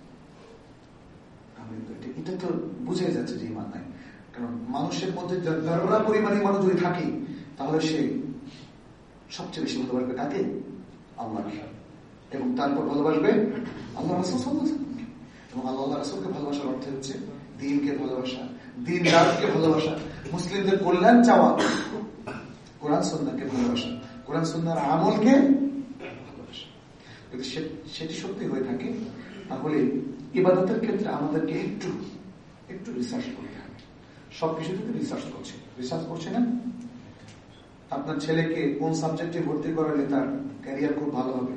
এটা তো বুঝে যাচ্ছে যে ইমান নাই। কারণ মানুষের মধ্যে যারা পরিমাণে মানুষ যদি থাকে, তাহলে সে সবচেয়ে বেশি ভালোবাসবে কাকে? আল্লাহকে। এবং তারপর ভালোবাসবে আল্লাহ রাসূল সাল্লাল্লাহু আলাইহি ওয়াসাল্লাম। এবং আল্লাহ রাসূলকে ভালোবাসার অর্থ হচ্ছে দ্বীনকে ভালোবাসা, দ্বীনদারকে ভালোবাসা, মুসলিমদের কল্যাণ চাওয়া, কোরআন সুন্নাহকে ভালোবাসা, কোরআন সুন্নাহর আমলকে ভালোবাসা। যদি সেটি সত্যি হয়ে থাকে, তাহলে ইবাদতের ক্ষেত্রে আমাদেরকে একটু একটু রিসার্চ করতে হবে। সবকিছু থেকে রিসার্চ করছে রিসার্চ করছে না? আপনার ছেলেকে কোন সাবজেক্টে ভর্তি করালে তার ক্যারিয়ার খুব ভালো হবে,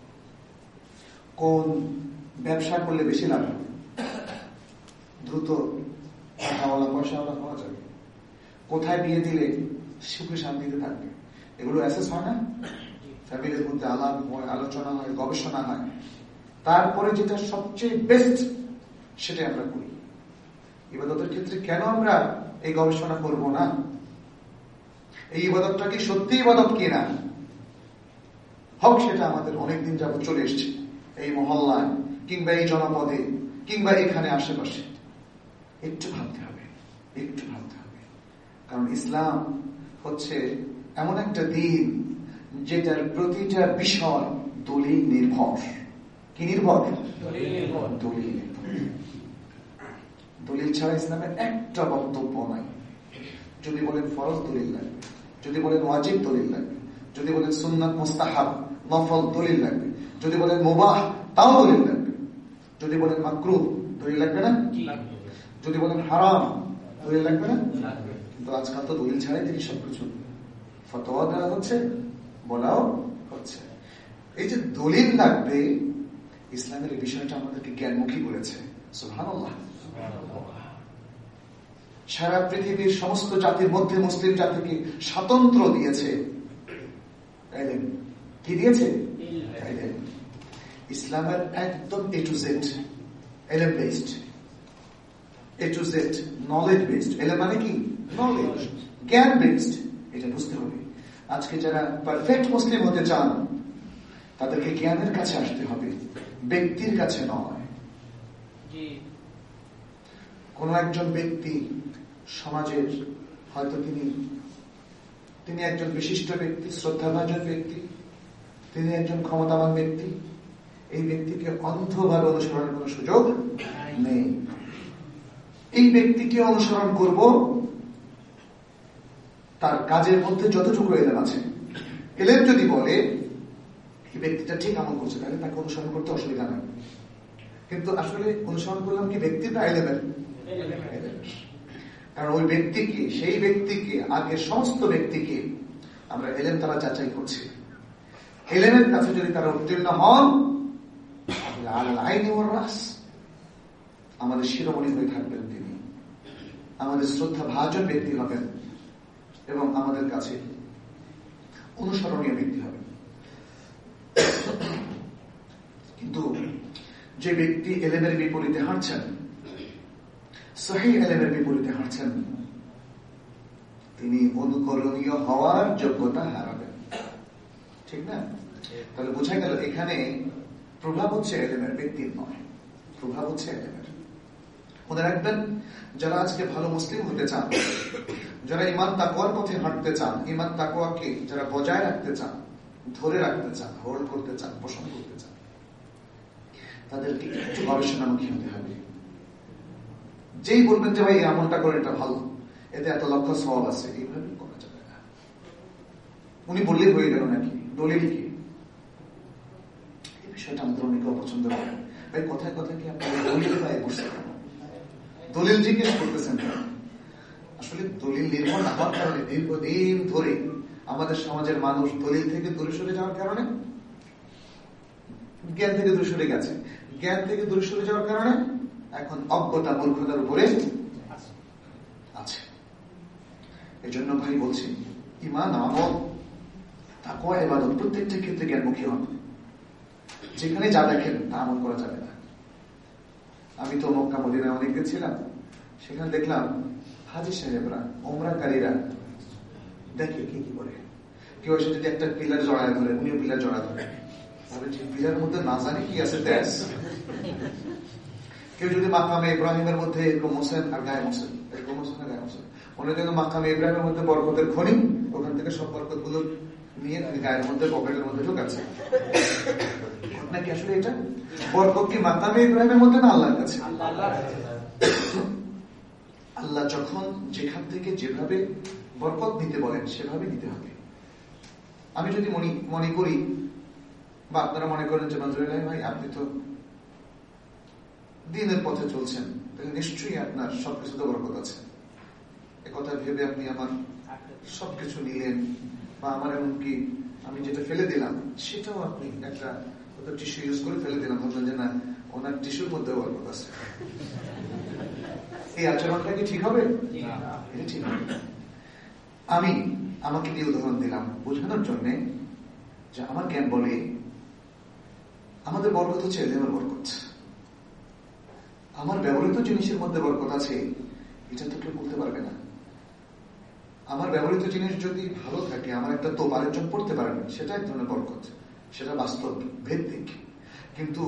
কোন ব্যবসা করলে বেশি লাভ হবে, দ্রুত টাকাওয়ালা পয়সাওয়ালা হওয়া যাবে, কোথায় বিয়ে দিলে সুখে শান্তিতে থাকবে, এগুলো অ্যাসেস হয় না? ফ্যামিলির মধ্যে আলাপ হয়, আলোচনা হয়, গবেষণা হয়, তারপরে যেটা সবচেয়ে বেস্ট সেটা আমরা করি। ইবাদতের ক্ষেত্রে কেন আমরা এই গবেষণা করব না? এই ইবাদতটা কি সত্যি ইবাদত কিনা, হোক সেটা আমাদের অনেকদিন যাবত চলে এসছে এই মহল্লায় কিংবা এই জনপদে কিংবা এখানে আশেপাশে, একটু ভাবতে হবে, একটু ভাবতে হবে। কারণ ইসলাম হচ্ছে এমন একটা দিন যেটার প্রতিটা বিষয় দলিল নির্ভর। কি নির্ভর? দলিল নির্ভর। দলিল ছাড়া ইসলামের একটা বক্তব্য নাই। যদি বলেন ফরজ দলিল লাগবে, যদি বলেন ওয়াজিব দলিল লাগবে, যদি বলেন সুন্নাত মুস্তাহাব নফল দলিল লাগবে, যদি বলেন মুবাহ তাও দলিল লাগবে, যদি বলেন মাকরুহ দলিল লাগবে না? যদি বলেন হারাম দলিল লাগবে না? কিন্তু আজকাল তো দলিল ছাড়াই তিনি সবকিছু ফতোয়া দেওয়া হচ্ছে, বলাও হচ্ছে। এই যে দলিল লাগবে, ইসলামের এই বিষয়টা আমাদেরকে জ্ঞানমুখী করেছে। সুবহানাল্লাহ। সারা পৃথিবীর সমস্ত জাতির মধ্যে মুসলিম জাতিকে স্বাতন্ত্র দিয়েছে। কি দিয়েছে? ইসলামের একদম এ টু জেড এলএম based, A to Z knowledge based. এলএম মানে কি? নলেজ, জ্ঞান বেসড। এটা বুঝতে হবে। আজকে যারা পারফেক্ট মুসলিম হতে চান, তাদেরকে জ্ঞানের কাছে আসতে হবে, ব্যক্তির কাছে নয়। কোন একজন ব্যক্তি সমাজের হয়তো তিনি তিনি একজন বিশিষ্ট ব্যক্তি, শ্রদ্ধাভাজন ব্যক্তি, তিনি একজন ক্ষমতাবান ব্যক্তি, এই ব্যক্তিকে অন্ধভাবে অনুসরণের কোন সুযোগ নেই। এই ব্যক্তিকে অনুসরণ করব তার কাজের মধ্যে যতটুকু এলেম আছে। এলেম যদি বলে এই ব্যক্তিটা ঠিক আমল করছে, তাহলে তাকে অনুসরণ করতে অসুবিধা নেই। কিন্তু আসলে অনুসরণ করলাম কি ব্যক্তির না এলেমের? কারণ ওই ব্যক্তিকে, সেই ব্যক্তিকে, আগে সমস্ত ব্যক্তিকে আমরা এলেম তারা যাচাই করছি। এলেমের কাছে যদি তারা উত্তীর্ণ হন, আমাদের শিরোমণি হয়ে থাকবেন তিনি, আমাদের শ্রদ্ধা ভাজন ব্যক্তি হবেন এবং আমাদের কাছে অনুসরণীয় ব্যক্তি হবেন। যে ব্যক্তি এলেমের বিপরীতে হাঁটছেন, সহিহ এলেমের বিপরীতে হাঁটছেন, তিনি অনুকরণীয় হওয়ার যোগ্যতা হারাবেন। ঠিক না? তাহলে বোঝা গেল এখানে প্রভাব হচ্ছে এলেমের, ব্যক্তির নয়, প্রভাব হচ্ছে এলেমের। মনে রাখবেন, যারা আজকে ভালো মুসলিম হতে চান, যারা ইমান তাকওয়ার পথে হাঁটতে চান, ইমান তাকওয়াকে যারা বজায় রাখতে চান, ধরে রাখতে চান, হোল্ড করতে চান, পোষণ করতে চান, তাদেরকে একটু গবেষণামুখী হতে হবে। যেই বলবেন যে ভাই এমনটা করে এটা ভালো, এতে এত লক্ষ সওয়াব আছে, এইভাবে করা যাবে না। উনি বললেই হয়ে গেল নাকি? দলিল কি? এই বিষয়টা আমাদের অনেকে অপছন্দ করে। ভাই কথায় কথায় কি আপনি দলিল পায়ে বসে দলিল জিজ্ঞেস করতেছেন? আসলে দলিল নির্ভর না হওয়ার কারণে দীর্ঘদিন ধরে আমাদের সমাজের মানুষ দলিল থেকে দূরে সরে যাওয়ার কারণে, জ্ঞান থেকে দূরে সরে গেছে, জ্ঞান থেকে দূরে সরে যাওয়ার কারণে এখন অজ্ঞতা মূর্খতার উপরে আছে। এই জন্য ভাই বলছি, ইমান, আমল, তাকওয়া, ইবাদত প্রত্যেকটা ক্ষেত্রে জ্ঞানমুখী হন। যেখানে যা দেখেন তা আমল করা যাবে না। আমি তো মক্কা মদিনায় অনেক গেছিলাম, সেখানে দেখলাম হাজী সাহেবরা, ওমরাকারীরা দেখে কি কি করে। কেউ এসে যদি একটা পিলার জড়ায় ধরে, উনিও পিলার জড়া ধরে, পিলার মধ্যে না জানি কি আছে তেজ। কেউ যদি মাকামে ইব্রাহিমের মধ্যে এরকম মোসেন আর গায়ে মোসেন, এরকম মোসেন আর গায়ে মোসেন, অন্য জন্য মাকামে ইব্রাহিমের মধ্যে বরকতের খনি, ওখান থেকে সব বরকত গুলো নিয়ে গায়ের মধ্যে, পকেটের মধ্যে ঢুকাচ্ছে। ঘটনা কি আসলে এটা? বরকত কি মাকামে ইব্রাহিমের মধ্যে না আল্লাহর কাছে? আল্লাহ যখন যেখান থেকে যেভাবে বরকত নিতে বলেন সেভাবে নিতে হবে। আমি যদি মনে মনে করি, বা আপনারা মনে করেন যে নজরুল ভাই আপনি তো দিনের পথে চলছেন, তাহলে নিশ্চয়ই আপনার সবকিছুতে বরকত আছে, একথা ভেবে আপনি আমার সবকিছু নিলেন, বা আমার এমনকি আমি যেটা ফেলে দিলাম সেটাও আপনি একটা টিস্যু ইউজ করে ফেলে দিলাম, বললেন যে না ওনার টিস্যুর মধ্যে বরকত আছে। এই আচরণটা কি ঠিক হবে? এটা ঠিক হবে। আমি আমাকে দিয়ে উদাহরণ দিলাম বোঝানোর জন্য যে আমার জ্ঞান বলে আমাদের বরকত হচ্ছে এলেমের বরকত। আমার ব্যবহৃত জিনিসের মধ্যে বরকত আছে, এটা তো কেউ বলতে পারবে না। আমার ব্যবহৃত জিনিস যদি ভালো থাকে, আমার একটা তোপ আরেকজন পড়তে পারেন, সেটা এক ধরনের বরকত, সেটা বাস্তব ভিত্তিক। কিন্তু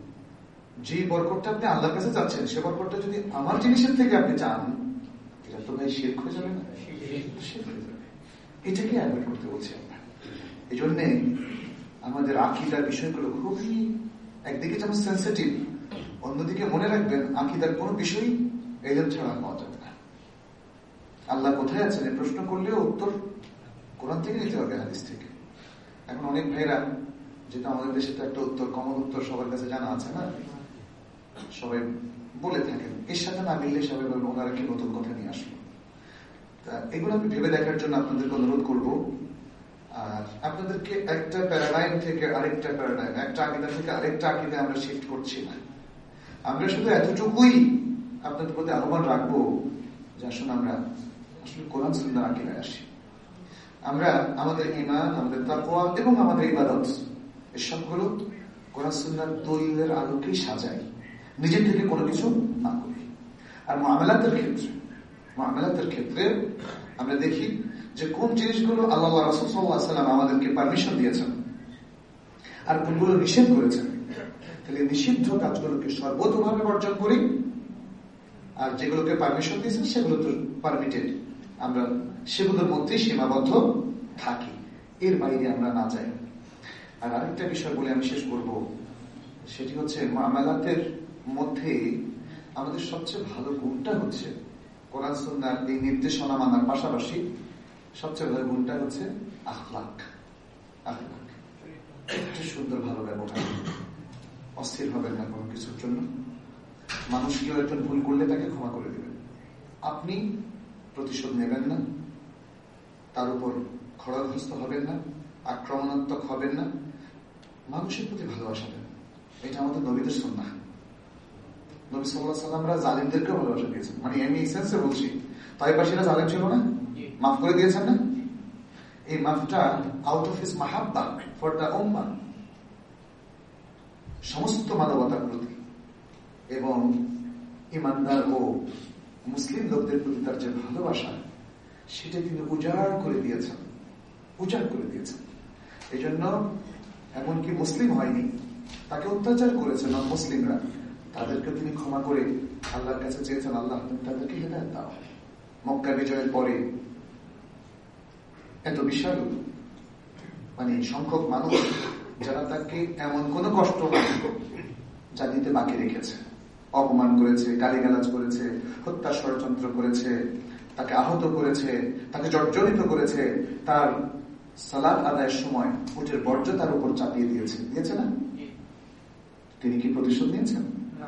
যে বরকতটা আপনি আল্লাহর কাছে চাচ্ছেন, সে বরকতটা যদি আমার জিনিসের থেকে আপনি চান, এটা তো ভাই শিরক হয়ে যাবে না? শিরক হয়ে যাবে। এটাকে অ্যাভয়েড করতে বলছি আমরা। এই জন্যে আমাদের আকীদার বিষয়গুলো খুবই একদিকে যেমন সেন্সিটিভ, অন্যদিকে মনে রাখবেন আকীদার কোনো বিষয়ই ইলম ছাড়া পাওয়া যাবে না। আল্লাহ কোথায় আছেন এই প্রশ্ন করলেও উত্তর কোরআন থেকে নিতে হবে, হাদিস থেকে। এখন অনেক ভাইরা, যেটা আমাদের দেশে তো একটা উত্তর, কমন উত্তর সবার কাছে জানা আছে না, সবাই বলে থাকেন, এর সাথে না মিললে সবাই বলবো ওনারা কি নতুন কথা নিয়ে আসলো। তা এগুলো আমি ভেবে দেখার জন্য আপনাদেরকে অনুরোধ করবো। আর আপনাদেরকে একটা প্যারাডাইম থেকে আরেকটা প্যারাডাইম, একটা আকীদা থেকে আরেকটা আকীদা আমরা শিফট করছি না। আমরা শুধু এতটুকুই আপনাদের প্রতি আহ্বান রাখবো যে আসুন আমরা আসলে কোরআন সুন্নাহর আকীদায় আসি। আমরা আমাদের ঈমান, আমাদের তাকওয়া এবং আমাদের ইবাদত এই সবগুলো কোরআন সুন্নাহর দলিলের আলোকেই সাজাই, নিজের থেকে কোনো কিছু না করি। আর মুআমালাতের ক্ষেত্রে মুআমালাতের ক্ষেত্রে আমরা দেখি যে কোন জিনিসগুলো আল্লাহ রাসূল সাল্লাল্লাহু আলাইহি ওয়াসাল্লাম আমাদেরকে পারমিশন দিয়েছেন আর কোনগুলো নিষেধ করেছেন। তাহলে নিষিদ্ধ কাজগুলোকে সর্বতোভাবে বর্জন করি, আর যেগুলোকে পারমিশন দিয়েছেন সেগুলো তো পারমিটেড, আমরা সেগুলোর মধ্যেই সীমাবদ্ধ থাকি, এর বাইরে আমরা না যাই। আর আরেকটা বিষয় বলে আমি শেষ করব, সেটি হচ্ছে মুআমালাতের মধ্যে আমাদের সবচেয়ে ভালো গুণটা হচ্ছে কোরআন সুন্নাহর এই নির্দেশনা মানার পাশাপাশি সবচেয়ে ভালো গুণটা হচ্ছে আখলাক। আখলাক একটা সুন্দর ভালো ব্যবহার, অস্থির হবেন না কোনো কিছুর জন্য। মানুষ কেউ একজন ভুল করলে তাকে ক্ষমা করে দিবেন, আপনি প্রতিশোধ নেবেন না, তার উপর খড়গহস্ত হবেন না, আক্রমণাত্মক হবেন না, মানুষের প্রতি ভালোবাসা দেন। এটা আমাদের নবীদের সুন্নাহ। নবী সাল্লাল্লাহু আলাইহি ওয়াসাল্লামরা জালিমদেরকে ভালোবাসা দিয়েছেন, মানে আমি এই সেন্সে বলছি, তাইফবাসীরা জালিম ছিল না, মাফ করে দিয়েছেন না? এই মাফটা আউট অফ হিজ মাহাব্বা ফর দ্য উম্মাহ, সমস্ত মানবতার প্রতি। এবং ইমানদার ও মুসলিম লোকদের প্রতি তার যে ভালোবাসা, সেটা তিনি উজাড় করে দিয়েছেন, উজাড় করে দিয়েছেন। এই জন্য এমনকি মুসলিম হয়নি, তাকে অত্যাচার করেছেন মুসলিমরা, তাদেরকে তিনি ক্ষমা করে আল্লাহর কাছে চেয়েছেন, আল্লাহ তুমি তাদেরকে হেদায়েত দাও। মক্কা বিজয়ের পরে এত বিশাল মানে সংখ্যক মানুষ যারা তাকে এমন কোন কষ্ট যা দিতে বাকি রেখেছে, অপমান করেছে, গালিগালাজ করেছে, হত্যা ষড়যন্ত্র করেছে, তাকে আহত করেছে, তাকে জর্জরিত করেছে, তার সালাত আদায়ের সময় উটের বর্জ্য তার উপর চাপিয়ে দিয়েছে, দিয়েছে না? তিনি কি প্রতিশোধ নিয়েছেন?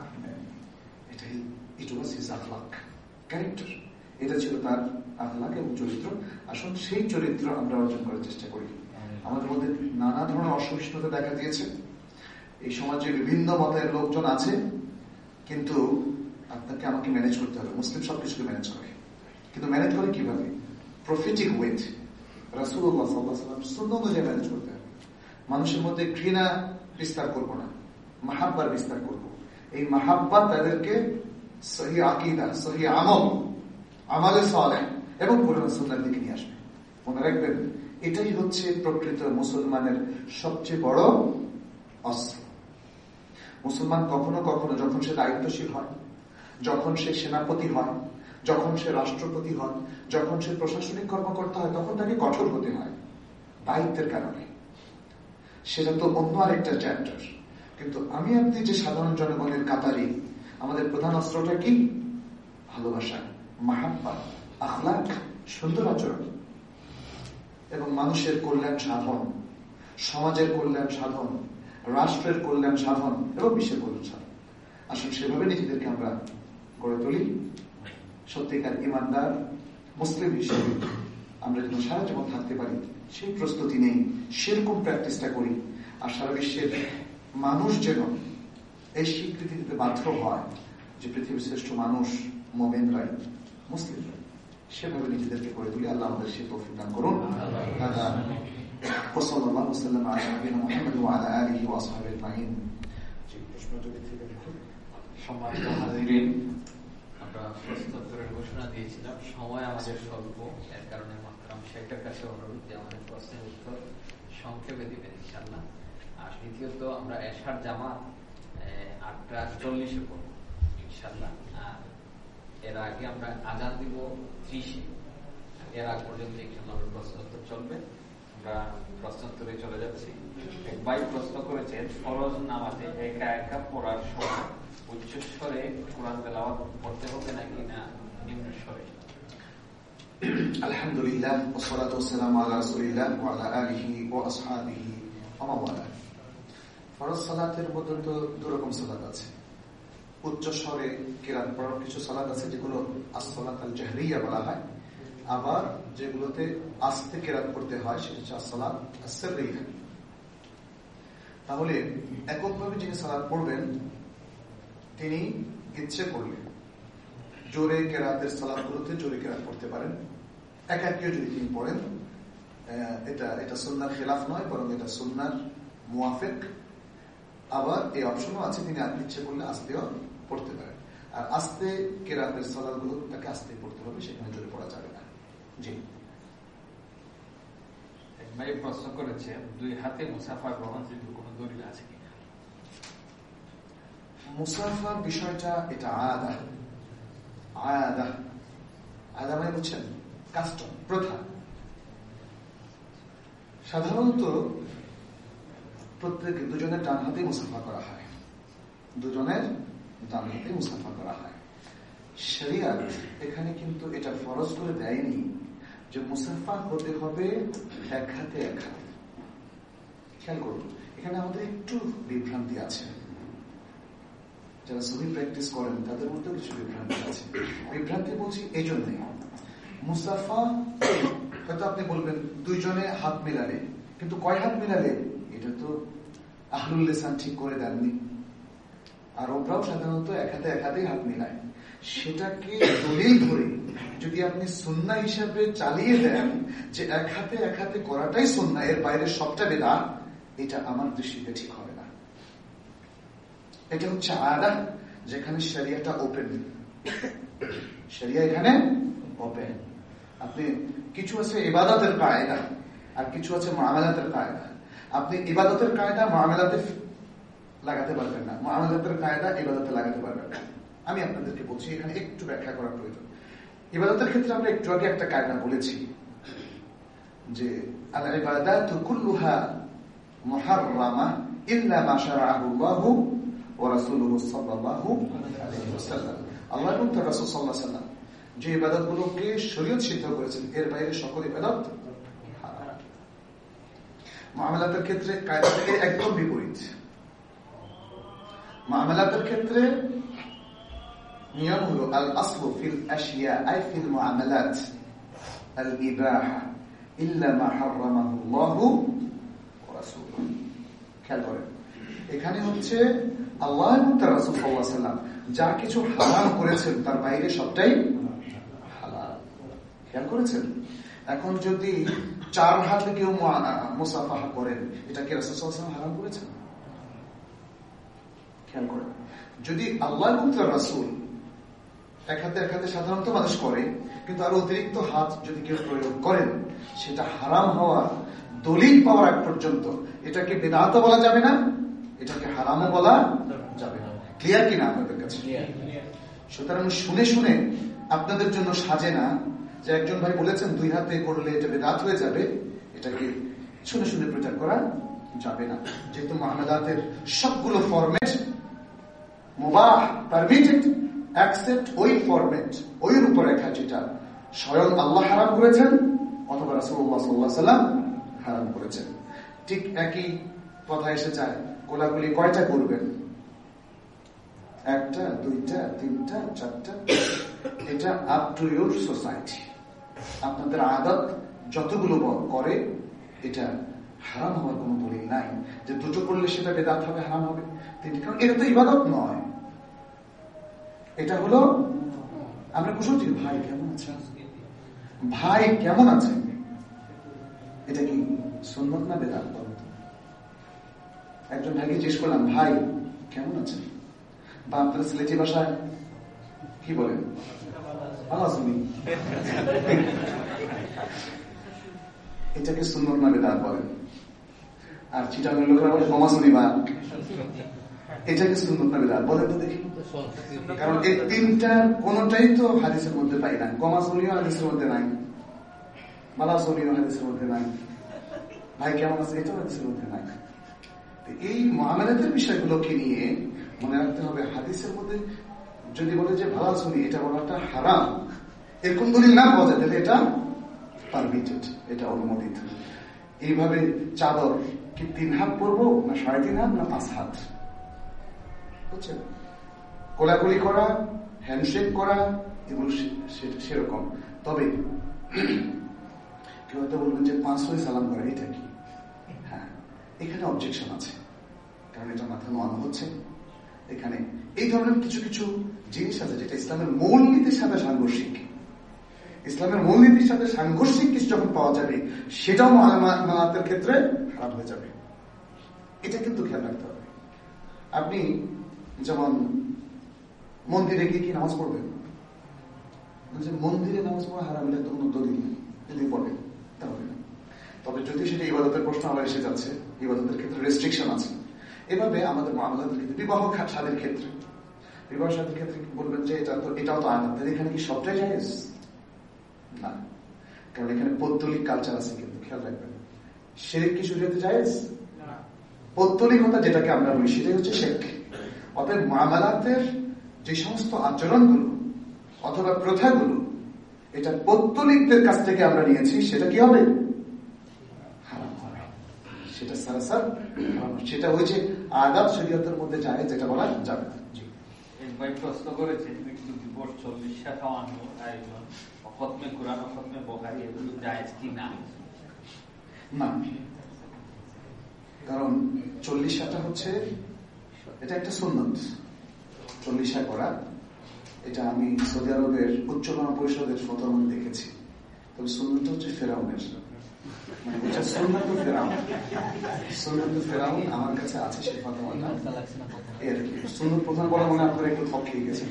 এটাই ইট ওয়াজ হিজ আখলাক, ক্যারেক্টার। এটা ছিল তার আখলাক এবং চরিত্র। আসুন সেই চরিত্র আমরা অর্জন করার চেষ্টা করি। আমাদের মধ্যে নানা ধরনের অসহিষ্ণুতা দেখা দিয়েছে, এই সমাজে বিভিন্ন মতের লোকজন আছে, কিন্তু আপনাকে আমাকে ম্যানেজ করতে হবে। মুসলিম সবকিছুকে ম্যানেজ করে, কিন্তু ম্যানেজ করে কিভাবে? প্রফিটিক ওয়েট, রাসূলুল্লাহ সাল্লাল্লাহু আলাইহি ওয়াসাল্লাম সুন্নাহ অনুযায়ী ম্যানেজ করতে হবে। মানুষের মধ্যে ঘৃণা বিস্তার করব না, মাহাব্বার বিস্তার করব। এই মাহাব্বা তাদেরকে সহি আকীদা, সহি আমল, আমালে সালেহ এবং কোরআন সুন্নাহর দিকে নিয়ে আসবে। মনে রাখবেন, এটাই হচ্ছে প্রকৃত মুসলমানের সবচেয়ে বড় অস্ত্র। মুসলমান কখনো কখনো যখন সে দায়িত্বশীল হয়, যখন সে সেনাপতি হয়, যখন সে রাষ্ট্রপতি হয়, যখন সে প্রশাসনিক কর্মকর্তা হয়, তখন তাকে কঠোর হতে হয় দায়িত্বের কারণে। সেটা তো অন্য আরেকটা চ্যাপ্টার। কিন্তু আমি আপনি যে সাধারণ জনগণের কাতারে, আমাদের প্রধান অস্ত্রটা কি? ভালোবাসা, মাহাব্বা, আখলাক, সুন্দর আচরণ এবং মানুষের কল্যাণ সাধন, সমাজের কল্যাণ সাধন, রাষ্ট্রের কল্যাণ সাধন এবং বিশ্বের কল্যাণ সাধন। আসলে সেভাবে নিজেদেরকে আমরা গড়ে তুলি। সত্যিকার ইমানদার মুসলিম হিসেবে আমরা যেন সারা জীবন থাকতে পারি, সেই প্রস্তুতি নেই, সেরকম প্র্যাকটিসটা করি। আর সারা বিশ্বের মানুষ যেন এই স্বীকৃতি দিতে বাধ্য হয় যে পৃথিবীর শ্রেষ্ঠ মানুষ মুমিনরাই, মুসলিমরা। সেভাবে নিজেদেরকে গড়ে তুলি। আল্লাহ আমাদের সে তৌফিক দান করুন। সাল্লাল্লাহু সাল্লাম আলা নবিয়িনা মুহাম্মদ ওয়া আলা আলিহি ওয়া আসহাবিহি আজমাইন। যে প্রশ্ন যদি থেকে সম্মানিত হাজিরিন, আমরা প্রশ্নোত্তরের ঘোষণা দিয়েছিলাম, সময় আমাদের স্বল্প, এর কারণে মাহতারাম শেখের কাছে অনুরোধ যে আমাদের প্রশ্নের উত্তর সংক্ষেপে দিবেন ইনশাআল্লাহ। আর দ্বিতীয়ত আমরা এশার জামাত আটটা চল্লিশে পড়ব ইনশাআল্লাহ। আর এর আগে আমরা আজান দিব ত্রিশে, এর আগ পর্যন্ত ইনশাআল্লাহ প্রশ্নোত্তর চলবে। আমরা প্রশ্নোত্তরে চলে যাচ্ছি। এক ভাই প্রশ্ন করেছেন, ফরজ নামাজে একা একা পড়ার সময় উচ্চস্বরে কোরআন তেলাওয়াত পড়তে হবে নাকি না নিম্ন স্বরে? আলহামদুলিল্লাহ, ওয়াসসালাতু ওয়াসসালামু আলা রাসূলিল্লাহ ওয়া আলা আলিহি ওয়া আসহাবিহি ওয়া মান ওয়ালা। ফরজ সালাতের মধ্যে তো দুই রকম সালাত আছে। উচ্চ স্বরে কিরাত পড়ার কিছু সালাত আছে যেগুলো as-সালাত আল-জাহরিয়া বলা হয়, আবার যেগুলোতে আস্তে কিরাত পড়তে হয় সেটা হচ্ছে as-সালাত as-সিররিয়া। তাহলে এককভাবে যিনি সালাত পড়বেন তিনি ইচ্ছে করলে জোরে কেরাতের সালাতগুলোতে জোরে কেরাত পড়তে পারেন, একাকীও যদি তিনি পড়েন। এটা এটা সুন্নাহর খেলাফ নয়, বরং এটা সুন্নাহর মুওয়াফিক। আবার এই অপশনও আছে, তিনি আর ইচ্ছে করলে আস্তেও পড়তে পারেন। আর আস্তে কেরাতের সালাতগুলো তাকে আস্তে পড়তে হবে, সেখানে জোরে পড়া যাবে না। জি, ভাই প্রশ্ন করেছে, দুই হাতে মুসাফা গ্রহণযোগ্য কোনো দলিল আছে কিনা? মুসাফার বিষয়টা এটা আদা আদা আদা মানে বুঝছেন, কাস্টম, প্রথা। সাধারণত প্রত্যেক দুজনের ডান হাতে মুসাফা করা হয়, দুজনের ডান হাতে মুসাফা করা হয়। শরিয়াত এখানে কিন্তু এটা ফরজ করে দেয়নি যে মুসাফা হতে হবে এক হাতে এক হাতে। খেয়াল করুন, এখানে আমাদের একটু বিভ্রান্তি আছে। যারা সহি প্র্যাকটিস করেন তাদের মধ্যে কিছু বিভ্রান্তি আছে। বিভ্রান্তি বলছি এই জন্যই, মুসাফা হয়তো আপনি বলবেন দুইজনে হাত মিলালে, কিন্তু কয় হাত মিলালে এটা তো আহলুল লিসান ঠিক করে দেননি। আর ওরাও সাধারণত এক হাতে এক হাতেই হাত মিলায়। সেটাকে দলিল ধরে যদি আপনি সুন্নাহ হিসাবে চালিয়ে দেন যে এক হাতে এক হাতে করাটাই সুন্নাহ, এর বাইরে সবটা বিদআত, এটা আমার দৃষ্টিতে ঠিক হবে না। এটা হচ্ছে আদা, যেখানে শরিয়াটা ওপেন, শরিয়া এখানে ওপেন। আপনি কিছু আছে ইবাদতের কায়দা আর কিছু আছে মুআমালাতের কায়দা। আপনি ইবাদতের কায়দা মুআমালাতে লাগাতে পারবেন না, মুআমালাতের কায়দা ইবাদতে লাগাতে পারবেন না। আমি আপনাদেরকে বলছি, এখানে একটু ব্যাখ্যা করা প্রয়োজন। ইবাদতের ক্ষেত্রে আমরা একটু আগে একটা কায়দা বলেছি যে আল ইবাদাতু কুল্লুহা মুহাররামা ইল্লা মা শারা'াহু আল্লাহু ওয়া রাসূলুহু সাল্লাল্লাহু আলাইহি ওয়াসাল্লাম। আল্লাহ এবং তার রাসূল সাল্লাল্লাহু আলাইহি ওয়াসাল্লাম যে ইবাদতগুলোকে শরীয়ত সিদ্ধ করেছেন এর বাইরে সকল ইবাদত হারাম। মুআমালাতের ক্ষেত্রে কায়দা থেকে একদম বিপরীত। মুআমালাতের ক্ষেত্রে নিয়ম হলো আল আসলু ফিল আশিয়া আই ফিল মুআমালাত আল ইবাহা ইল্লা মা হারামাহু আল্লাহু ওয়া রাসূলুহু। খেয়াল করেন, এখানে হচ্ছে আল্লাহ এবং তার রাসূল সাল্লাল্লাহু আলাইহি ওয়াসাল্লাম যা কিছু হারাম করেছেন তার বাইরে সবটাই হালাল। খেয়াল করেছেন? এখন যদি চার হাতে কেউ মুসাফাহা করেন, এটা কি রাসূল সাল্লাল্লাহু আলাইহি ওয়াসাল্লাম হারাম করেছেন? খেয়াল করেন, যদি আল্লাহ এবং তার রাসূল এক হাতে এক হাতে সাধারণত মানুষ করে, কিন্তু আরো অতিরিক্ত হাত যদি কেউ প্রয়োগ করেন, সেটা হারাম হওয়ার দলিল পাওয়ার আগ পর্যন্ত এটাকে বিদআতও বলা যাবে না, এটাকে হারামও বলা যাবে না। ক্লিয়ার কিনা আপনাদের কাছে? সুতরাং শুনে শুনে আপনাদের জন্য সাজে না যে একজন ভাই বলেছেন দুই হাতে করলে এটা বিদআত হয়ে যাবে, এটাকে শুনে শুনে প্রচার করা যাবে না। যেহেতু মুআমালাতের সবগুলো ফরম্যাট মুবাহ, পারমিটেড, অ্যাকসেপ্ট ওই ফরম্যাট, ওই রূপরেখা যেটা স্বয়ং আল্লাহ হারাম করেছেন অথবা রাসূলুল্লাহ সাল্লাল্লাহু আলাইহি ওয়াসাল্লাম হারাম করেছেন। ঠিক একই কথা এসে যায়, কোলাকুলি কয়টা করবেন? একটা, দুইটা, তিনটা, চারটা, এটা আপ টু ইউর সোসাইটি। আপনাদের আদত যতগুলো করে এটা হারাম হওয়ার কোন দলিল নাই যে দুটো করলে সেটা বেদাত হবে, হারাম হবে। কারণ এটা তো ইবাদত নয়, এটা হলো আমরা কুশলছি। ভাই কেমন আছেন? ভাই কেমন আছেন? এটা কি সুন্নত না বেদাত? একজন ভাইকে জিজ্ঞেস করলাম, ভাই কেমন আছেন? বা আপনার সিলেটি ভাষায় কি বলেন? ভালো আছেন। এটাকে সুন্নত না বেদাত বলেন। আর চিটাগাং লোকেরা বলে কমা শুনি বা, এটাকে সুন্নত না বেদাত বলেন তো দেখি। কারণ এই তিনটার কোনটাই তো হাদিসের মধ্যে পাই না। কমা শুনিও হাদিসের মধ্যে নাই, মালা শুনিও হাদিসের মধ্যে নাই, ভাই কেমন আছে এটাও হাদিসের মধ্যে নাই। এই মুআমালাতের বিষয়গুলোকে নিয়ে মনে রাখতে হবে, হাদিসের মধ্যে যদি বলে যে ভালো শুনি এটা বলাটা হারাম, এরকম দলিল না পাওয়া যায়, তাহলে এটা পারমিটেড, এটা অনুমোদিত। এইভাবে চাদর কি তিন হাত পরবো না সাড়ে তিন হাত না পাঁচ হাত, বুঝছেন? কোলাকুলি করা, হ্যান্ডশেক করা, এগুলো সেরকম। তবে কেউ হয়তো বলবেন যে পাঁচ হয়ে সালাম করা এটা কি? হ্যাঁ, এখানে অবজেকশন আছে, কারণ এটা মাথা নোয়ানো হচ্ছে। এখানে এই ধরনের কিছু কিছু জিনিস আছে যেটা ইসলামের মূলনীতির সাথে সাংঘর্ষিক। ইসলামের মূলনীতির সাথে সাংঘর্ষিক কিছু যখন পাওয়া যাবে, সেটাও মুআমালাতের ক্ষেত্রে খারাপ হয়ে যাবে। এটা কিন্তু খেয়াল রাখতে হবে। আপনি যেমন মন্দিরে গিয়ে কি নামাজ পড়বেন? মন্দিরে নামাজ পড়া হারাম, এটা তো কোনো দলিল নেই, যদি পড়েন তাহলে। তবে যদি সেটা ইবাদতের প্রশ্ন আবার এসে যাচ্ছে, ইবাদতের ক্ষেত্রে রেস্ট্রিকশন আছে। এভাবে আমাদের মুআমালাতের ক্ষেত্রে, বিবাহ সাদের ক্ষেত্রে, বিবাহ সাদের ক্ষেত্রে বলবেন যে এটা তো এটাও তো আয়াত, এখানে কি সবটাই জায়েজ না? কারণ এখানে পৌত্তলিক কালচার আছে, কিন্তু খেয়াল রাখবেন শিরক কি শরীয়তে জায়েজ? পৌত্তলিকতা যেটাকে আমরা বলি সেটাই হচ্ছে শিরক। অতএব মুআমালাতের যে সমস্ত আচরণগুলো অথবা প্রথাগুলো এটা পৌত্তলিকদের কাছ থেকে আমরা নিয়েছি, সেটা কি হবে? হারাম হবে। সেটা সারাসার হারাম, সেটা হয়েছে আদাব শরীয়তের মধ্যে যায়, যেটা বলা যাবে না। জি, ভাই প্রশ্ন করেছে ডিভোর্স চল্লিশ খাওয়ানো আয়োজন, খতমে কুরআন, খতমে বুখারী এগুলো জায়েজ কি না? না, কারণ চল্লিশাটা হচ্ছে এটা একটা সুন্নত। চল্লিশা করা এটা আমি সৌদি আরবের উচ্চতম পরিষদের ফতোয়া দেখেছি। তবে সুন্নতটা হচ্ছে ফেরাউনের, মানে বুঝছে সুন্নাতুল ফেরাউন, সুন্নাতুল ফেরাউন আমার কাছে আছে সেই ফতোয়াটা। এর কি সুন্নাত প্রধান বলা মনে আপনারা একটু থপ খেয়ে গেছেন।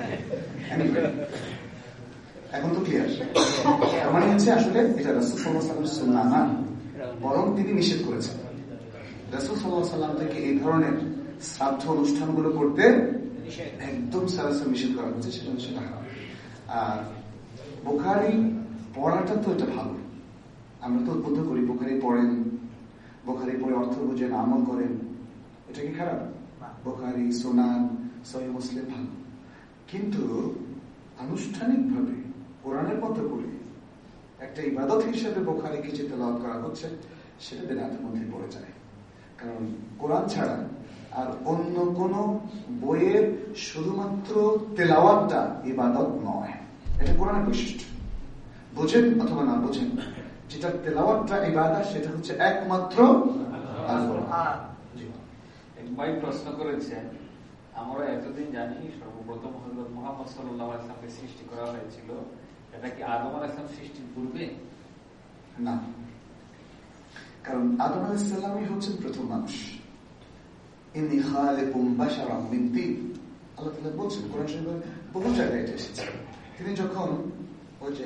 এখন তো ক্লিয়ার। মানে হচ্ছে আসলে এটা রাসূল সাল্লাল্লাহু আলাইহি ওয়াসাল্লামের সুন্নাহ না, বরং তিনি নিষেধ করেছেন। রাসূল সাল্লাল্লাহু আলাইহি ওয়াসাল্লাম থেকে এই ধরনের শ্রাদ্ধ অনুষ্ঠানগুলো করতে একদম সারাসরি নিষেধ করা হচ্ছে, সেটা সেটা হারাম। আর বুখারী পড়াটা তো এটা ভালো, আমরা তো উদ্বুদ্ধ করি বুখারী পড়েন, বুখারী পড়ে অর্থ বুঝেন, আমল করেন, এটা কি খারাপ? বুখারী, সুনান, সহিহ মুসলিম ভালো, কিন্তু আনুষ্ঠানিকভাবে কোরআনের মতো করে একটা ইবাদত হিসেবে বুখারীকে যে তেলাওয়াত করা হচ্ছে সেটা বিদআতের মধ্যে পড়ে যায়। কারণ কোরআন ছাড়া আর অন্য কোন বইয়ের শুধুমাত্র তেলাওয়াতটা ইবাদত নয়, এটা কোরআনের বৈশিষ্ট্য। বুঝেন অথবা না বুঝেন, যেটা তেলাওয়াতটা ইবাদত সেটা হচ্ছে একমাত্র আল্লাহ। ভাই প্রশ্ন করেছেন, আমরা এতদিন জানি সর্বপ্রথম হযরত মুহাম্মদ সাল্লাল্লাহু আলাইহি ওয়াসাল্লামকে সৃষ্টি করা হয়েছিল, এটা কি আদম আলাইহিস সালাম সৃষ্টির পূর্বে? না, কারণ আদম আলাইহিস সালামই হচ্ছেন প্রথম মানুষ। ইন্নী খালিকুম বাশারাম মিন তিন, আল্লাহ তাআলা বলছেন কোরআন শরীফে বহু জায়গায় এটা এসেছে। তিনি যখন ওই যে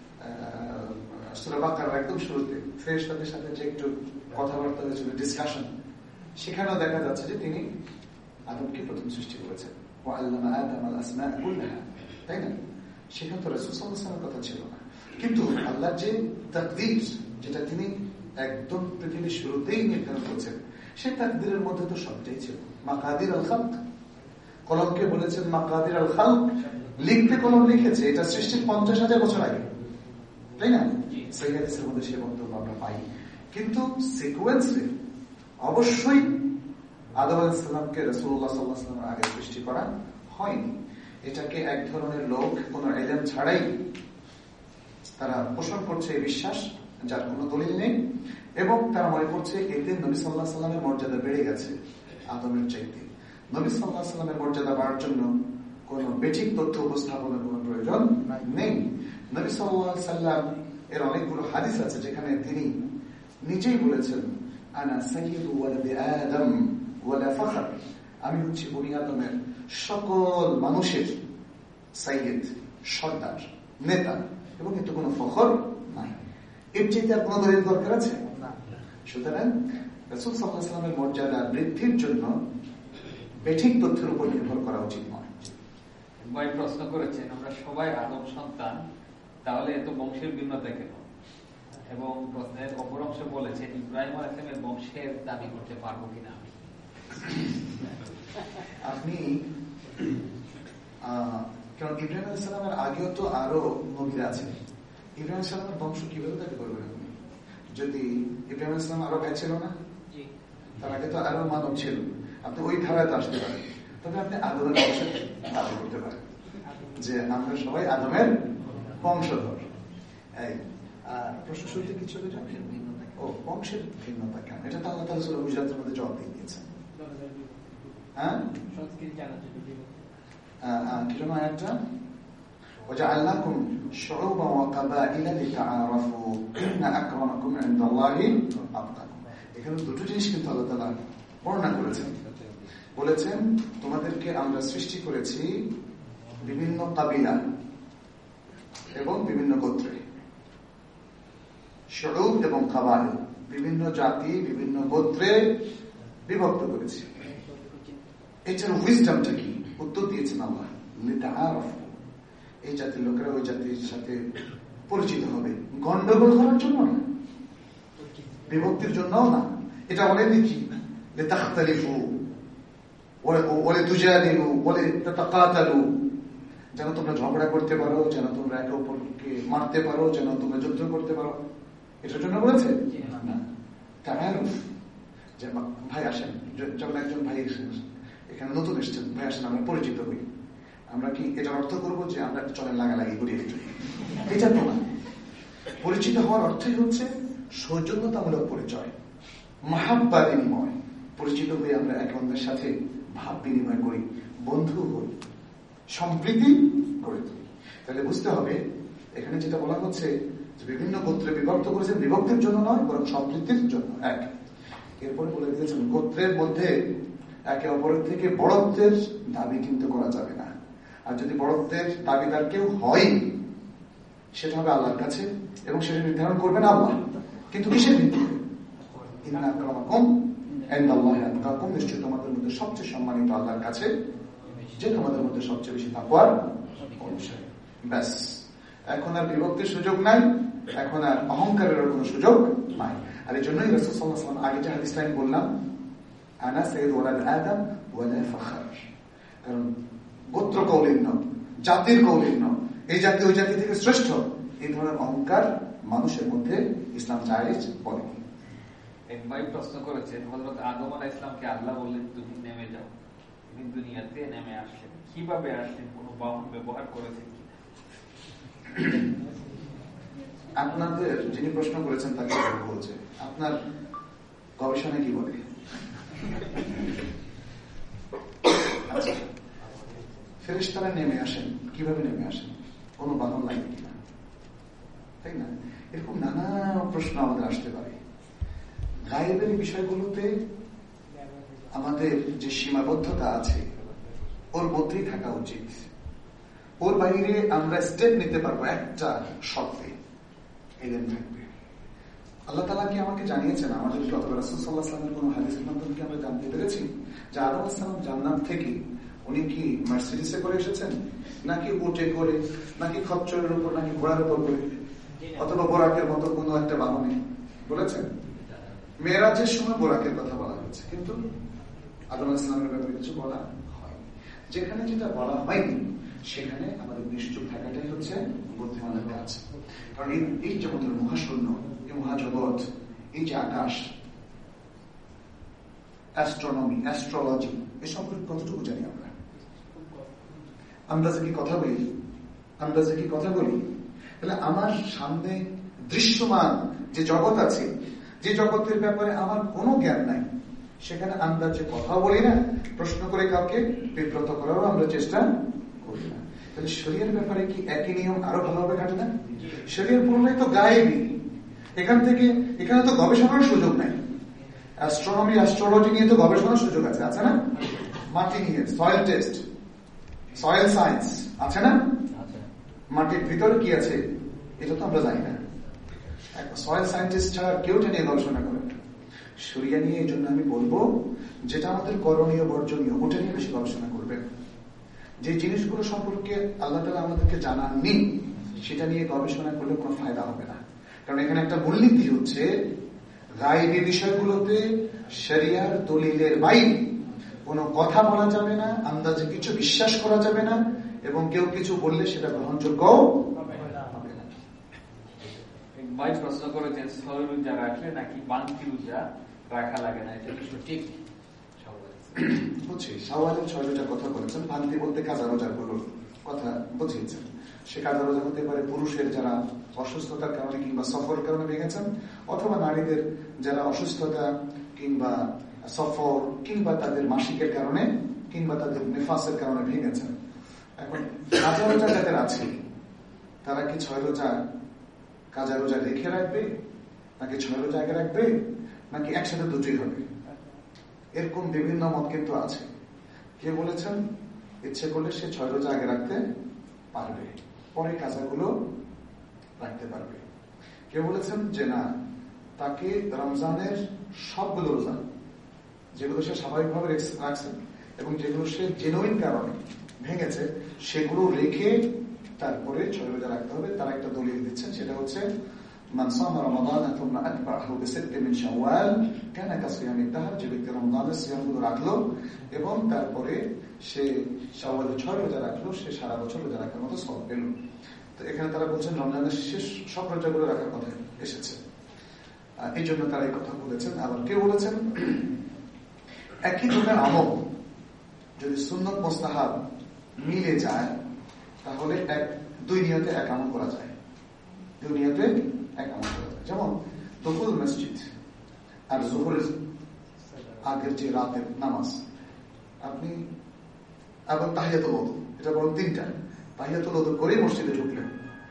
সূরা বাকারার একদম শুরুতে ফেরেশতাদের সাথে যে একটু কথাবার্তা হয়েছিল, ডিসকাশন, সেখানেও দেখা যাচ্ছে যে তিনি আদমকে প্রথম সৃষ্টি করেছেন। ওয়া আল্লামা আদম আল আসমা কুল্লাহা, তাই না? সেখানে তো রাসূল সাল্লাল্লাহু আলাইহি ওয়াসাল্লামের কথা ছিল না, কিন্তু আল্লাহর যে তাকদীর, যেটা তিনি একদম পৃথিবীর শুরুতেই নির্ধারণ করেছেন, সেই তাকদীরের মধ্যে তো সবটাই ছিল। মাকাদির আল খালক, কলমকে বলেছেন মাকাদির আল খালক, লিখতে কলম লিখেছে, এটা সৃষ্টির পঞ্চাশ হাজার বছর আগে, তাই না? সহিহ হাদিসের মধ্যে সেই বক্তব্য আমরা পাই। কিন্তু সিকোয়েন্সে অবশ্যই আদম আলাইহিস সালামকে রাসূলুল্লাহ সাল্লাল্লাহু আলাইহি ওয়াসাল্লামের আগে সৃষ্টি করা হয়নি। এটাকে এক ধরনের লোক কোন ইলম ছাড়াই তারা পোষণ করছে এই বিশ্বাস, যার কোনো দলিল নেই, এবং তারা মনে করছে এতে নবী সাল্লাল্লাহু আলাইহি ওয়াসাল্লামের মর্যাদা বেড়ে গেছে আদমের চাইতে। নবী সাল্লাল্লাহু আলাইহি ওয়াসাল্লামের মর্যাদা বাড়ার জন্য কোন বেঠিক তথ্য উপস্থাপনের কোনো প্রয়োজন নেই। নবী সাল্লাল্লাহু আলাইহি ওয়াসাল্লাম এর অনেকগুলো হাদিস আছে যেখানে তিনি নিজেই বলেছেন, আনা সাইয়্যিদু ওয়ালাদি আদম ওয়ালা ফখর, আমি হচ্ছি বনি আদমের সকল মানুষের সাইয়্যিদ, সর্দার, নেতা, এবং এতে কোনো ফখর নাই। এর চাইতে আর কোনো দলিল দরকার আছে না। সুতরাং রাসূল সাল্লাল্লাহু আলাইহি ওয়াসাল্লামের মর্যাদা বৃদ্ধির জন্য বেঠিক তথ্যের উপর নির্ভর করা উচিত নয়। ভাই প্রশ্ন করেছেন, আমরা সবাই আদম সন্তান, তাহলে এত বংশের ভিন্নতা কেন? এবং প্রশ্নের অপর অংশে বলেছে ইব্রাহিম আলাইহিস সালামের বংশের দাবি করতে পারবো কিনা আমি। আপনি কারণ ইব্রাহিম আলাইহিস সালামের আগেও তো আরো নবীরা আছেন, ইব্রাহিম আলাইহিস সালামের বংশ কিভাবে দাবি করবেন আপনি? যদি ইব্রাহিম আলাইহিস সালাম আরো ভাই ছিল না, তার আগে তো আরো মানব ছিল, আপনি ওই ধারায় তো আসতে পারেন। তবে আপনি আদমের বংশ দাবি করতে পারেন যে আমরা সবাই আদমের বংশধর। এই প্রশ্ন শুনতে কিছু ও বংশের ভিন্নতা কেন? এটা তো আল্লাহ তাআলা সূরা হুজরাতের মধ্যে জবাব দিয়ে দিয়েছেন। হ্যাঁ, কি যেন আয়াতটা? وجعلناكم شعوبا وقبائل لتعارفوا إن أكرمكم عند الله أتقاكم। এখানে দুটো জিনিস কিন্তু আল্লাহ তাআলা বর্ণনা করেছেন। বলেছেন তোমাদেরকে আমরা সৃষ্টি করেছি বিভিন্ন কাবিলা এবং বিভিন্ন গোত্রে, শুউব এবং কাবাইল, বিভিন্ন জাতি, বিভিন্ন গোত্রে বিভক্ত করেছি। এটার উইজডমটা কি? উত্তর দিয়েছেন আল্লাহ, লিতাআরাফু, এই জাতির লোকেরা ওই জাতির সাথে পরিচিত হবে, গন্ডগোল করার জন্য না, বিভক্তির জন্যও না। এটা বলে দেখি লিতাখতালিফু ওয়া লিতুজাদিলু ওয়া লিতাতাকাতালু, যেন তোমরা ঝগড়া করতে পারো, যেন তোমরা একে অপরকে মারতে পারো, যেন তোমরা যুদ্ধ করতে পারো, এটার জন্য বলেছে না। তাআরুফ, যে ভাই আসেন, যখন একজন ভাই এখানে নতুন এসেছেন, ভাই আসেন আমরা পরিচিত হই, আমরা কি এটার অর্থ করবো যে আমরা চলেন লাগালাগি করি? এটা তো না। পরিচিত হওয়ার অর্থই হচ্ছে সৌজন্যতামূলক পরিচয়, মাহাব্বা বিনিময়। পরিচিত হয়ে আমরা একে অন্যের সাথে ভাব বিনিময় করি, বন্ধু হই, সম্প্রীতি করে তুলি। তাহলে বুঝতে হবে এখানে যেটা বলা হচ্ছে বিভিন্ন গোত্রে বিভক্ত করেছেন বিভক্তির জন্য নয়, বরং সম্পৃক্তির জন্য। এক, এরপরে বলে দিয়েছেন গোত্রের মধ্যে একে অপরের থেকে বড়ত্বের দাবি কিন্তু করা যাবে না। আর যদি বড়ত্বের দাবিদার কেউ হয় সেটা হবে আল্লাহর কাছে, এবং সেটা নির্ধারণ করবেন আল্লাহ। কিন্তু কিসের ভিত্তিতে? ইন্না আক্রামাকুম ইনদাল্লাহি আতকাকুম, নিশ্চয়ই তোমাদের মধ্যে সবচেয়ে সম্মানিত আল্লাহর কাছে যে তোমাদের মধ্যে সবচেয়ে বেশি তাকওয়ার অনুসারী। ব্যাস, এখন আর বিভক্তির সুযোগ নাই, এখন আর অহংকারের কোনো সুযোগ নাই। আর এই জন্যই রাসূল সাল্লাল্লাহু আলাইহি ওয়াসাল্লাম আগে যে হাদিসটা আমি বললাম, আনা সাইয়্যিদু ওয়ালাদ আদম ওয়ালা ফাখর, কারণ গোত্র কৌলিন্য, জাতির কৌলিন্য, এই জাতি ওই জাতি থেকে শ্রেষ্ঠ, এই ধরনের অহংকার মানুষের মধ্যে ইসলাম জায়েজ বলেনি। এক ভাই প্রশ্ন করেছেন, হযরত আদম আলাইহিস সালামকে আল্লাহ বললেন তুমি নেমে যাও, তিনি দুনিয়াতে নেমে আসলেন, কিভাবে আসলেন? কোনো বাহন ব্যবহার করেছেন কি? আপনাদের যিনি প্রশ্ন করেছেন তাকে বলছে, আপনার গবেষণা কি বলে? আচ্ছা, ফেরেশতারা নেমে আসেন, কিভাবে নেমে আসেন? কোনো বাহন লাগে কিনা, তাই না? এরকম নানা প্রশ্ন আমাদের আসতে পারে। গায়েবের বিষয়গুলোতে আমাদের যে সীমাবদ্ধতা আছে ওর মধ্যেই থাকা উচিত। ওর বাইরে আমরা স্টেপ নিতে পারবো একটা শর্তে, এলেন থাকবে। আল্লাহ তাআলা কি আমাকে জানিয়েছেন, আমাদের কি অথবা রাসূল সাল্লাল্লাহু আলাইহি ওয়াসাল্লামের কোনো হাদিসের মাধ্যমে কি আমরা জানতে পেরেছি যে আদম আলাইহিস সালাম জান্নাত থেকে উনি কি মার্সিডিসে করে এসেছেন, নাকি উটে করে, নাকি খচ্চরের উপর, নাকি ঘোড়ার উপর করে, অথবা বোরাকের মতো কোনো একটা বাহনে? বলেছেন? মেরাজের সময় বোরাকের কথা বলা হয়েছে, কিন্তু আদম আলাইহিস সালামের ব্যাপারে কিছু বলা হয়নি। যেখানে যেটা বলা হয়নি সেখানে আমাদের নিশ্চুপ থাকাটাই হচ্ছে বুদ্ধিমানের কাজ। কারণ এই যে আমাদের মহাশূন্য, এই মহাজগৎ, এই যে আকাশ, অ্যাস্ট্রোনমি, অ্যাস্ট্রোলজি, এ সম্পর্কে কতটুকু জানি আমরা? আমরা যে কি কথা বলি, আমরা যে কি কথা বলি, তাহলে আমার সামনে দৃশ্যমান যে জগৎ আছে, যে জগতের ব্যাপারে আমার কোনো জ্ঞান নাই, সেখানে আমরা যে কথা বলি না, প্রশ্ন করে কাউকে বিব্রত করারও আমরা চেষ্টা করি না। তাহলে শরীরের ব্যাপারে কি একই নিয়ম আরো ভালোভাবে কাটে না? শরীর পুরোটাই তো গায়েবী, এখান থেকে এখানে তো গবেষণার সুযোগ নাই। অ্যাস্ট্রোনমি, অ্যাস্ট্রোলজি নিয়ে তো গবেষণার সুযোগ আছে, আছে না? মাটি নিয়ে সয়েল টেস্ট, সয়েল সায়েন্স আছে না? মাটির ভিতরে কি আছে এটা তো আমরা জানি না। সয়েল সায়েন্টিস্ট ছাড়া কেউ এটা নিয়ে গবেষণা করে না। শরিয়া নিয়ে এই জন্য আমি বলবো, যেটা আমাদের করণীয় বর্জনীয় ওটা নিয়ে বেশি গবেষণা করবেন। যে জিনিসগুলো সম্পর্কে আল্লাহ তাআলা আমাদেরকে জানাননি সেটা নিয়ে গবেষণা করলে কোনো ফায়দা হবে না। কারণ এখানে একটা মূলনীতি হচ্ছে, গায়েবী বিষয়গুলোতে শরিয়ার দলিলের বাইরে কোনো কথা বলা যাবে না, আন্দাজে কিছু বিশ্বাস করা যাবে না, এবং কেউ কিছু বললে সেটা গ্রহণযোগ্য হবে না। ভাই প্রশ্ন করেছেন, সৌর ঊর্জা রাখলে নাকি বানকি ঊর্জা রাখা লাগে না, এটা কি সঠিক? বুঝছি, শাওয়ালের ছয় রোজার কথা বলেছেন, ভান্তি বলতে কাজা রোজার গুলোর কথা বুঝিয়েছেন। সে কাজা রোজা হতে পারে পুরুষের যারা অসুস্থতার কারণে কিংবা সফরের কারণে ভেঙেছেন, অথবা নারীদের যারা অসুস্থতা কিংবা সফর কিংবা তাদের মাসিকের কারণে কিংবা তাদের নেফাসের কারণে ভেঙেছেন। এখন কাজা রোজা যাদের আছে তারা কি ছয় রোজা কাজা রোজা রেখে রাখবে, নাকি ছয় রোজা আগে রাখবে, নাকি একসাথে দুটোই হবে? এরকম বিভিন্ন মত কিন্তু আছে। কে বলেছেন ইচ্ছে করলে সে ছয় রোজা আগে রাখতে পারবে, পরে কাজাগুলো রাখতে পারবে। কে বলেছেন যে না, তাকে রমজানের সবগুলো রোজা যেগুলো সে স্বাভাবিকভাবে রাখছেন এবং যেগুলো সে জেনুইন কারণে ভেঙেছে সেগুলো রেখে তারপরে ছয় রোজা রাখতে হবে। তারা একটা দলিল দিচ্ছেন, সেটা হচ্ছে মান সামা রমাদান থুম্মা আতবাহু বিসিত্তিন মিন শাওয়াল কানা কাসিয়ামিদ দাহর, যে ব্যক্তি রমজানের সিয়ামগুলো রাখলো এবং তারপরে সে শাওয়ালে ছয় রোজা রাখলো, সে সারা বছর রোজা রাখার মতো সওয়াব পেল। তো এখানে তারা বলছেন রমজানের শেষ সব রোজাগুলো রাখার কথা এসেছে, এই জন্য তারা এই কথা বলেছেন। আবার কেউ বলেছেন একই ধরনের আমল যদি সুন্নত মুস্তাহাব মিলে যায় তাহলে এক দুই নিয়তে এক আমল করা যায়, দুই নিয়তে এক আমল করা যায়। যেমন দুখুল মসজিদ আর জোহরের আগের যে রাতের নামাজ, আপনি এবং তাহিয়াতুল ওযু, এটা বড় তিনটা, তাহিয়াতুল ওযু করেই মসজিদে ঢুকলেন,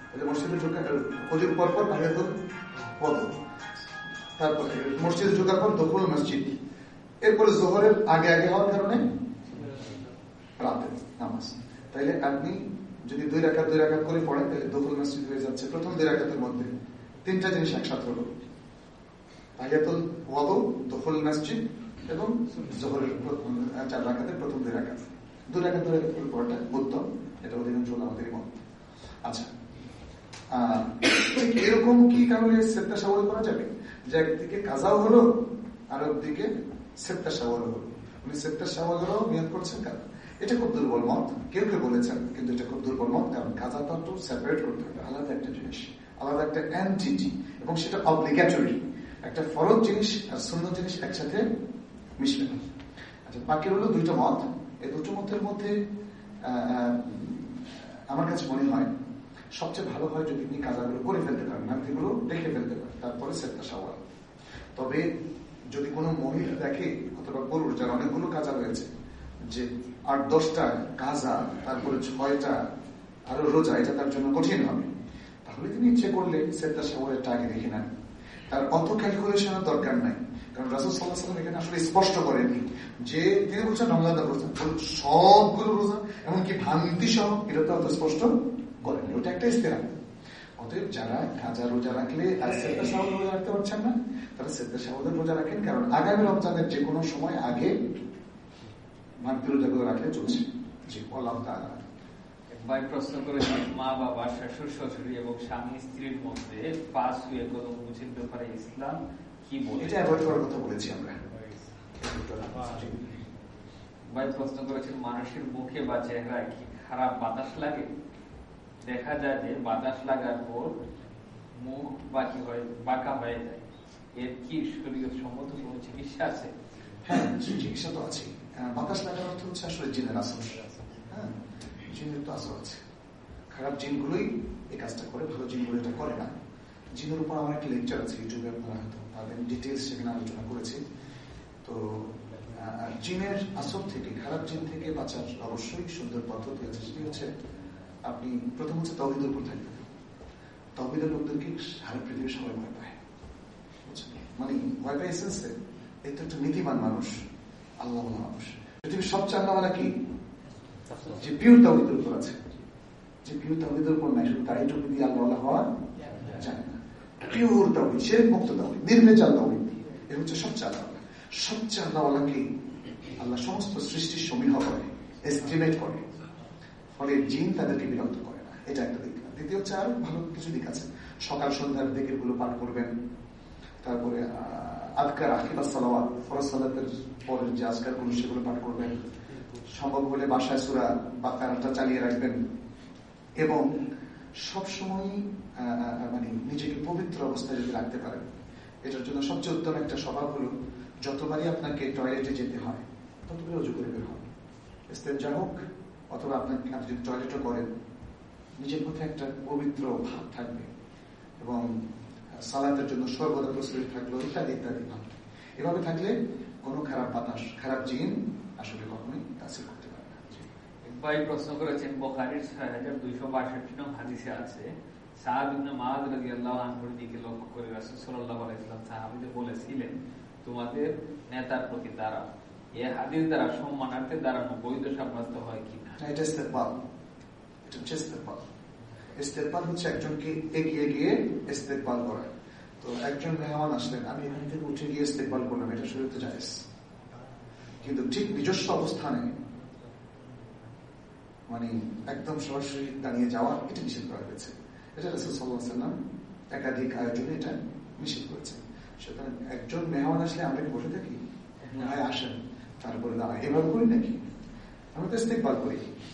মসজিদে ঢোকা ওদের পর পর তাহিয়াতুল ওযু, তারপরে মসজিদে ঢোকার পর দুখুল মসজিদ, এরপরে জোহরের আগে আগে হওয়ার কারণে রাতে নামাজ। তাইলে আপনি যদি দুই রাকাত দুই রাকাত করে পড়েন তাহলে দুখুল মসজিদ হয়ে যাচ্ছে। প্রথম দুই রাকাতের মধ্যে তিনটা জিনিস একসাথে হলো, তাহিয়াতুল ওযু, দুখুল মসজিদ এবং জোহরের চার রাকাতের প্রথম দুই রাকাত। দুই রাকাত দুই রাকাত করে পড়াটা উত্তম, এটা অধিকাংশ আমাদেরই মত। আচ্ছা, এরকম কি কারণে সেপ্তা শাওয়াল করা যাবে যে একদিকে কাজাও হলো আর একদিকে সেপ্তা শাওয়াল হলো, উনি সেপ্তা শাওয়ালেরও নিয়ত করছেন কারণ এটা খুব দুর্বল মত, কেউ কেউ বলেছেন, কিন্তু এটা খুব দুর্বল মত। কারণ কাজাটা তো সেপারেট করতে হবে, আলাদা একটা জিনিস, আলাদা একটা এন্টিটি, এবং সেটা অব্লিগেটরি, একটা ফরজ জিনিস আর সুন্নাত জিনিস একসাথে মিশবে না। আচ্ছা, বাকি হলো দুইটা মত। এই দুটো মতের মধ্যে আমার কাছে মনে হয় সবচেয়ে ভালো হয় যদি আপনি কাজাগুলো করে ফেলতে পারেন, নামগুলো দেখে ফেলতে পারেন, তারপরে সেপ্তা শাওয়াল। তবে যদি কোনো মহিলা দেখে অথবা পুরুষ যার অনেকগুলো কাজা রয়েছে যে আট দশটা কাজা তারপরে ছয়টা আরো রোজা, এটা তার জন্য কঠিন হবে, তাহলে তিনি ইচ্ছে করলে সেপ্তা শাওয়ালেরটা আগে দেখে নেন। তার অত ক্যালকুলেশনের দরকার নাই, কারণ রাসূল সাল্লাল্লাহু আলাইহি ওয়াসাল্লাম এখানে আসলে স্পষ্ট করেননি যে তিনি বলছেন রমজানের রোজা সবগুলো রোজা এমনকি ভ্রান্তি সহ, এটা তো অত স্পষ্ট করেননি, ওটা একটা ইস্তেহাদ। অতএব যারা কাজা রোজা রাখলে আর সেপ্তা শাওয়াল রোজা রাখতে পারছেন না, তারা সেপ্তা শাওয়ালের রোজা রাখেন, কারণ আগামী রমজানের যে কোনো সময় আগে ভ্রান্তি রোজাগুলো রাখলে চলছে। জি, আল্লাহ তাআলা। ভাই প্রশ্ন করেছেন, মা বাবা, শ্বশুর শাশুড়ি এবং স্বামী স্ত্রীর মধ্যে পাঁচ হয়ে কোনো বুঝির ব্যাপারে ইসলাম কি বলে? এটা অ্যাভয়েড করার কথা বলেছি আমরা। ভাই প্রশ্ন করেছেন, মানুষের মুখে বা চেহারায় কি খারাপ বাতাস লাগে? দেখা যায় যে বাতাস লাগার পর মুখ বাকি হয়ে বাঁকা হয়ে যায়, এর কি শরীয়ত সম্মত কোনো চিকিৎসা আছে? হ্যাঁ, চিকিৎসা তো আছে। বাতাস লাগার অর্থ হচ্ছে আসলে জিনের আসর। হ্যাঁ, জিনের তো আসর আছে, খারাপ জিনগুলোই এই কাজটা করে, ভালো জিনগুলো এটা করে না। জিনের উপর আমার একটা লেকচার আছে ইউটিউবে, আপনারা হয়তো পাবেন, ডিটেলস সেখানে আলোচনা করেছি। তো জিনের আসর থেকে, খারাপ জিন থেকে বাঁচার অবশ্যই সুন্দর পদ্ধতি আছে। সেটি হচ্ছে আপনি প্রথম হচ্ছে তাওহীদের উপর থাকবেন। তাওহীদের লোকদেরকে সারা পৃথিবীর সবাই ভয় পায়, মানে ভয় পায় এসেন্সে, এই তো একটা নীতিমান মানুষ, আল্লাহ মানুষ। পৃথিবীর সবচেয়ে আল্লাহওয়ালা কি? যে পিওর তাওহীদের উপর আছে, যে পিওর তাওহীদের উপর নাই, শুধু তাই টুকু দিয়ে আল্লাহওয়ালা হওয়া যায় না। পিওর তাওহীদ, শিরক মুক্ত তাওহীদ, নির্ভেজাল তাওহীদ, এ হচ্ছে সবচেয়ে আল্লাহওয়ালা। সবচেয়ে আল্লাহওয়ালাকে আল্লাহ সমস্ত সৃষ্টির সমীহ করে, এস্টিমেট করে, ফলে জিন তাদেরকে বিরক্ত করে না। এটা একটা দিক। দ্বিতীয় হচ্ছে আরো ভালো কিছু দিক আছে। সকাল সন্ধ্যার দিকের গুলো পাঠ করবেন, তারপরে আজকার আকিবা সালাওয়াত, ফরজ সালাতের পরের যে আজকার গুলো সেগুলো পাঠ করবেন, সম্ভব হলে বাসায় সূরা বাকারাটা চালিয়ে রাখবেন, এবং সবসময় মানে নিজেকে পবিত্র অবস্থায় যদি রাখতে পারেন। এটার জন্য সবচেয়ে উত্তম একটা স্বভাব হলো যতবারই আপনাকে টয়লেটে যেতে হয় ততবারই অজু করে বের হন। ইস্তেঞ্জা হোক অথবা আপনাকে আপনি যদি টয়লেটও করেন, নিজের মধ্যে একটা পবিত্র ভাব থাকবে এবং সালাতের জন্য সর্বদা প্রস্তুতি থাকলো, ইত্যাদি ইত্যাদি ভাব। এভাবে থাকলে কোনো খারাপ বাতাস, খারাপ জিন আসলে কখনোই তাসির করতে পারে না। ভাই প্রশ্ন করেছেন, বুখারীর ছয় হাজার দুইশো বাষট্টি নং হাদিসে আছে, সাদ ইবনে মুআয রাদিয়াল্লাহু আনহুর দিকে লক্ষ্য করে রাসূল সাল্লাল্লাহু আলাইহি ওয়াসাল্লাম সাহাবীদের বলেছিলেন, তোমাদের নেতার প্রতি দাঁড়াও। এই হাদিস দ্বারা সম্মানার্থে দাঁড়ানো বৈধ সাব্যস্ত হয় কিনা? এটা ইস্তেকবাল, এটা হচ্ছে ইস্তেকবাল। ইস্তেকবাল হচ্ছে একজনকে এগিয়ে গিয়ে ইস্তেকবাল করা। তো একজন মেহমান আসলেন, আমি এখান থেকে উঠে গিয়ে ইস্তেকবাল করলাম, এটা শরীয়তে জায়েজ। কিন্তু ঠিক নিজস্ব অবস্থানে মানে একদম সরাসরি দাঁড়িয়ে যাওয়া, এটা নিষেধ করা হয়েছে। এটা রাসূল সাল্লাল্লাহু আলাইহি ওয়াসাল্লাম একাধিক আয়োজনে এটা নিষেধ করেছেন। সুতরাং একজন মেহমান আসলে আমরা কি বসে থাকি? ভাই আসেন, তারপরে দাঁড়ায়, এভাবে করি নাকি? আমরা তো ইস্তেকবাল করি।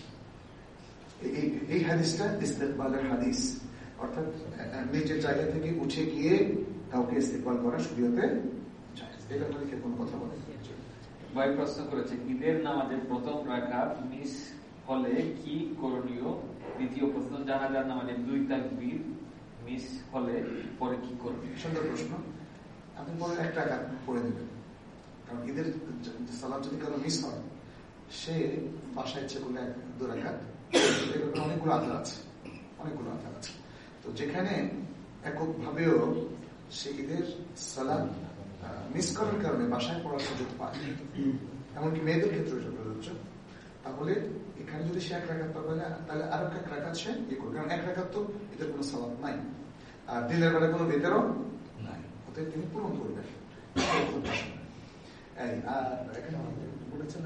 এই হাদিসটা ইস্তেকবালের হাদিস, অর্থাৎ নিজের জায়গা থেকে উঠে গিয়ে কাউকে ইস্তেকবাল করা শরীয়তে জায়েজ। এই ব্যাপারে কি কোনো কথা বলেন? ভাই প্রশ্ন করেছে, ঈদের নামাজের প্রথম রাকাত মিস হলে কি করণীয়? দ্বিতীয় প্রশ্ন, জানাজার নামাজের দুই তাকবীর মিস হলে পরে কি করণীয়? সুন্দর প্রশ্ন। আপনি পরে একটা রাকাত পড়ে দেবেন, কারণ ঈদের সালাত যদি কারো মিস হয়, সে বাসায় ইচ্ছে করলে দু রাকাত, অনেকগুলো আধার আছে, অনেকগুলো আধার আছে। তো যেখানে এককভাবেও সে ঈদের সালাত মিস করার কারণে বাসায় পড়ার সুযোগ পায়, এমনকি মেয়েদের ক্ষেত্রে এটা প্রযোজ্য, তাহলে এখানে যদি সে এক রাকাত পাবে না, তাহলে আরো এক রাকাত সে ইয়ে করবে, কারণ এক রাকাত তো এদের কোনো সালাত নাই, আর দিনের বেলা কোনো বেতেরও নাই, অতএব তিনি পূরণ করবেন। বলেছেন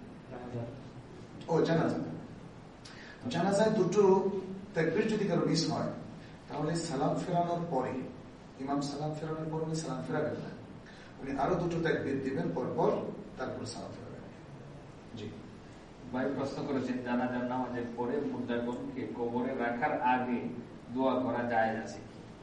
ও জানাজা, জানাজায় দুটো তাকবীর যদি কারো মিস হয়, তাহলে সালাম ফেরানোর পরে, ইমাম সালাম ফেরানোর পর উনি সালাম ফেরাবেন না, উনি আরো দুটো তাকবীর দিবেন পরপর, তারপর সালাম ফেরাবেন। জি ভাই প্রশ্ন করেছেন, জানাজার নামাজের পরে মুর্দাগণকে কবরে রাখার আগে দোয়া করা যায় আছে?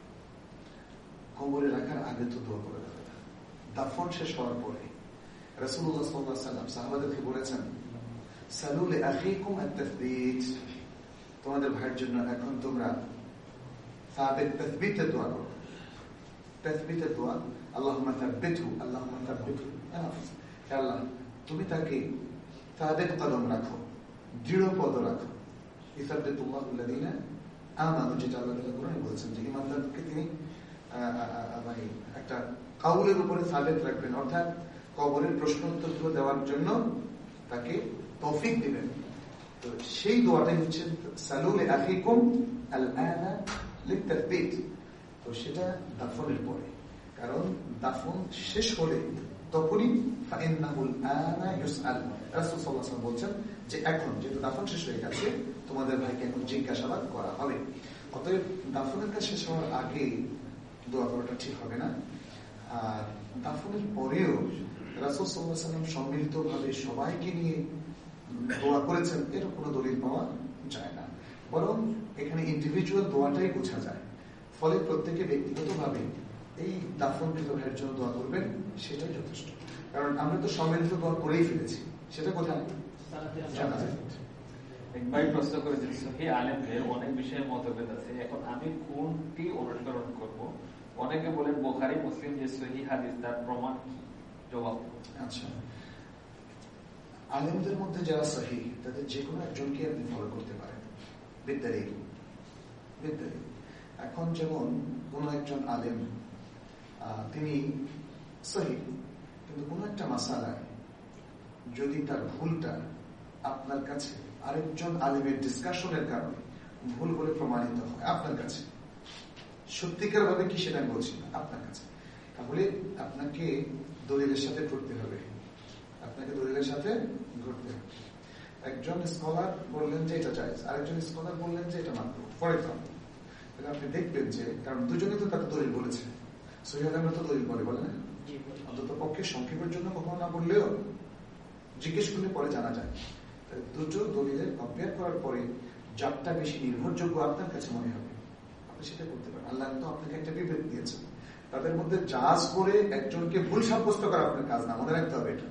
কবরে রাখার আগে তো দোয়া করা যাবে না, দাফন শেষ হওয়ার পরে। রাসূলুল্লাহ সাল্লাল্লাহু আলাইহি ওয়াসাল্লাম সাহাবাদেরকে বলেছেন, সালু লিআখিকুম আত-তাসবীত, তোমাদের ভাইয়ের জন্য এখন তোমরা সাবিত তাসবীতের দোয়া করো। তাসবীতের দোয়া, আল্লাহুম্মা সাব্বিতহু, আল্লাহুম্মা সাব্বিতহু, হে আল্লাহ তুমি তাকে সাবিত কদম রাখো, দৃঢ় পদ রাখো। ইসাব্বিতুল্লাহু আল্লাযীনা আমানু, যেটা আল্লাহ তাআলা কোরআনে বলেছেন যে ঈমানদারকে তিনি মানে একটা কাউলের উপরে সাবিত রাখবেন, অর্থাৎ কবরের প্রশ্ন উত্তরগুলো দেওয়ার জন্য তাকে তৌফিক দিবেন। তো সেই দোয়াটাই হচ্ছে সালু লিআখিকুম আল-আনা লিত-তাসবীত। তো সেটা দাফনের পরে, কারণ দাফন শেষ হলে তখনই ফাইন্নাহুল আনা ইউসআল, রাসূল সাল্লাল্লাহু আলাইহি ওয়াসাল্লাম বলছেন যে এখন যেহেতু দাফন শেষ হয়ে গেছে, তোমাদের ভাইকে এখন জিজ্ঞাসাবাদ করা হবে। অতএব দাফনের কাজ শেষ হওয়ার আগে দোয়া করাটা ঠিক হবে না। আর দাফনের পরেও রাসূল সাল্লাল্লাহু আলাইহি ওয়াসাল্লাম সম্মিলিতভাবে সবাইকে নিয়ে দোয়া করেছেন, এর কোনো দলিল পাওয়া যায় না, বরং এখানে ইন্ডিভিজুয়াল দোয়াটাই বোঝা যায়। ফলে প্রত্যেকে ব্যক্তিগতভাবে এই দাফনকৃত ভাইয়ের জন্য দোয়া করবেন, সেটাই যথেষ্ট। কারণ আমরা তো সম্মিলিত দোয়া করেই ফেলেছি, সেটা কোথায় জানা যায়। ভাই প্রশ্ন করেছেন, সহিহ আলেমদের অনেক বিষয়ে মতভেদ আছে, এখন আমি কোনটি অনুসরণ করব? অনেকে বলেন বুখারী মুসলিম যে সহিহ হাদিস, তার প্রমাণ কি? জবাব, আচ্ছা, আলেমদের মধ্যে যারা সহিহ, তাদের যে কোনো একজনকে আপনি ফলো করতে পারেন বিদ্যালয় বিদ্যালয় এখন যেমন কোন একজন আলেম তিনি সহিহ, কিন্তু কোন একটা মাসালায় যদি তার ভুলটা আপনার কাছে আরেকজন আলেমের ডিসকাশনের কারণে ভুল বলে প্রমাণিত হয় আপনার কাছে, সত্যিকার ভাবে কি সেটা আমি বলছি না, আপনার কাছে, তাহলে আপনাকে দলিলের সাথে ঘুরতে হবে, আপনাকে দলিলের সাথে ঘুরতে হবে। একজন স্কলার বললেন যে এটা জায়েজ, আরেকজন স্কলার বললেন যে এটা মাকরুহ, ফর এক্সাম্পল, তাহলে আপনি দেখবেন যে, কারণ দুজনেই তো তাদের দলিল বলেছে, সহিহ আলেমরা তো দলিল বলে, বলে না, অন্তত পক্ষে সংক্ষেপের জন্য কখনো না বললেও জিজ্ঞেস করলে পরে জানা যায়। দুটো দলিলের কম্পেয়ার করার পরে যারটা বেশি নির্ভরযোগ্য আপনার কাছে মনে হবে, আপনি সেটা করতে পারেন। আল্লাহ তো আপনাকে একটা বিবেক দিয়েছেন, তাদের মধ্যে জাজ করে একজনকে ভুল সাব্যস্ত করা আপনার কাজ না, মনে রাখতে হবে এটা।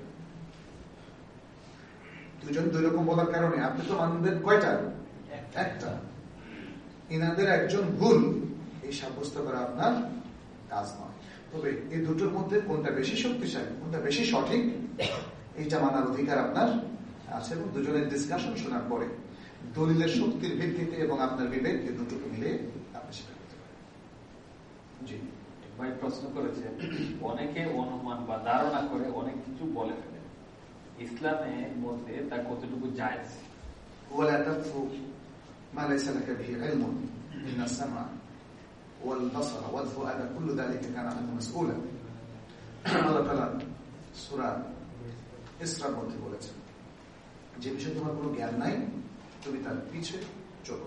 দুজন দুই রকম বলার কারণে আপনি তো মানবেন কয়টা? একটা। ইনাদের একজন ভুল, এই সাব্যস্ত করা আপনার কাজ নয়। তবে এই দুটোর মধ্যে কোনটা বেশি শক্তিশালী, কোনটা বেশি সঠিক, এইটা মানার অধিকার আপনার আছে, এবং দুজনের ডিসকাশন শোনার পরে দলিলের শক্তির ভিত্তিতে এবং আপনার বিবেক, এই দুটোকে মিলে আপনি সেটা করতে পারেন। জি ভাই প্রশ্ন করেছে, অনেকে অনুমান বা ধারণা করে অনেক কিছু বলে ফেলে, ইসলামের মধ্যে তা কতটুকু জায়েজ? ওয়ালা তাকফু মা লাইসা লাকা বিহি ইলমুন ইন্নাস সামআ ওয়াল বাসারা ওয়াল ফুআদা কুল্লু যালিকা কানা আনহু মাসউলা। আল্লাহ তাআলা সূরা ইসরার মধ্যে বলেছেন, যে বিষয়ে তোমার কোনো জ্ঞান নাই তুমি তার পিছে চলো,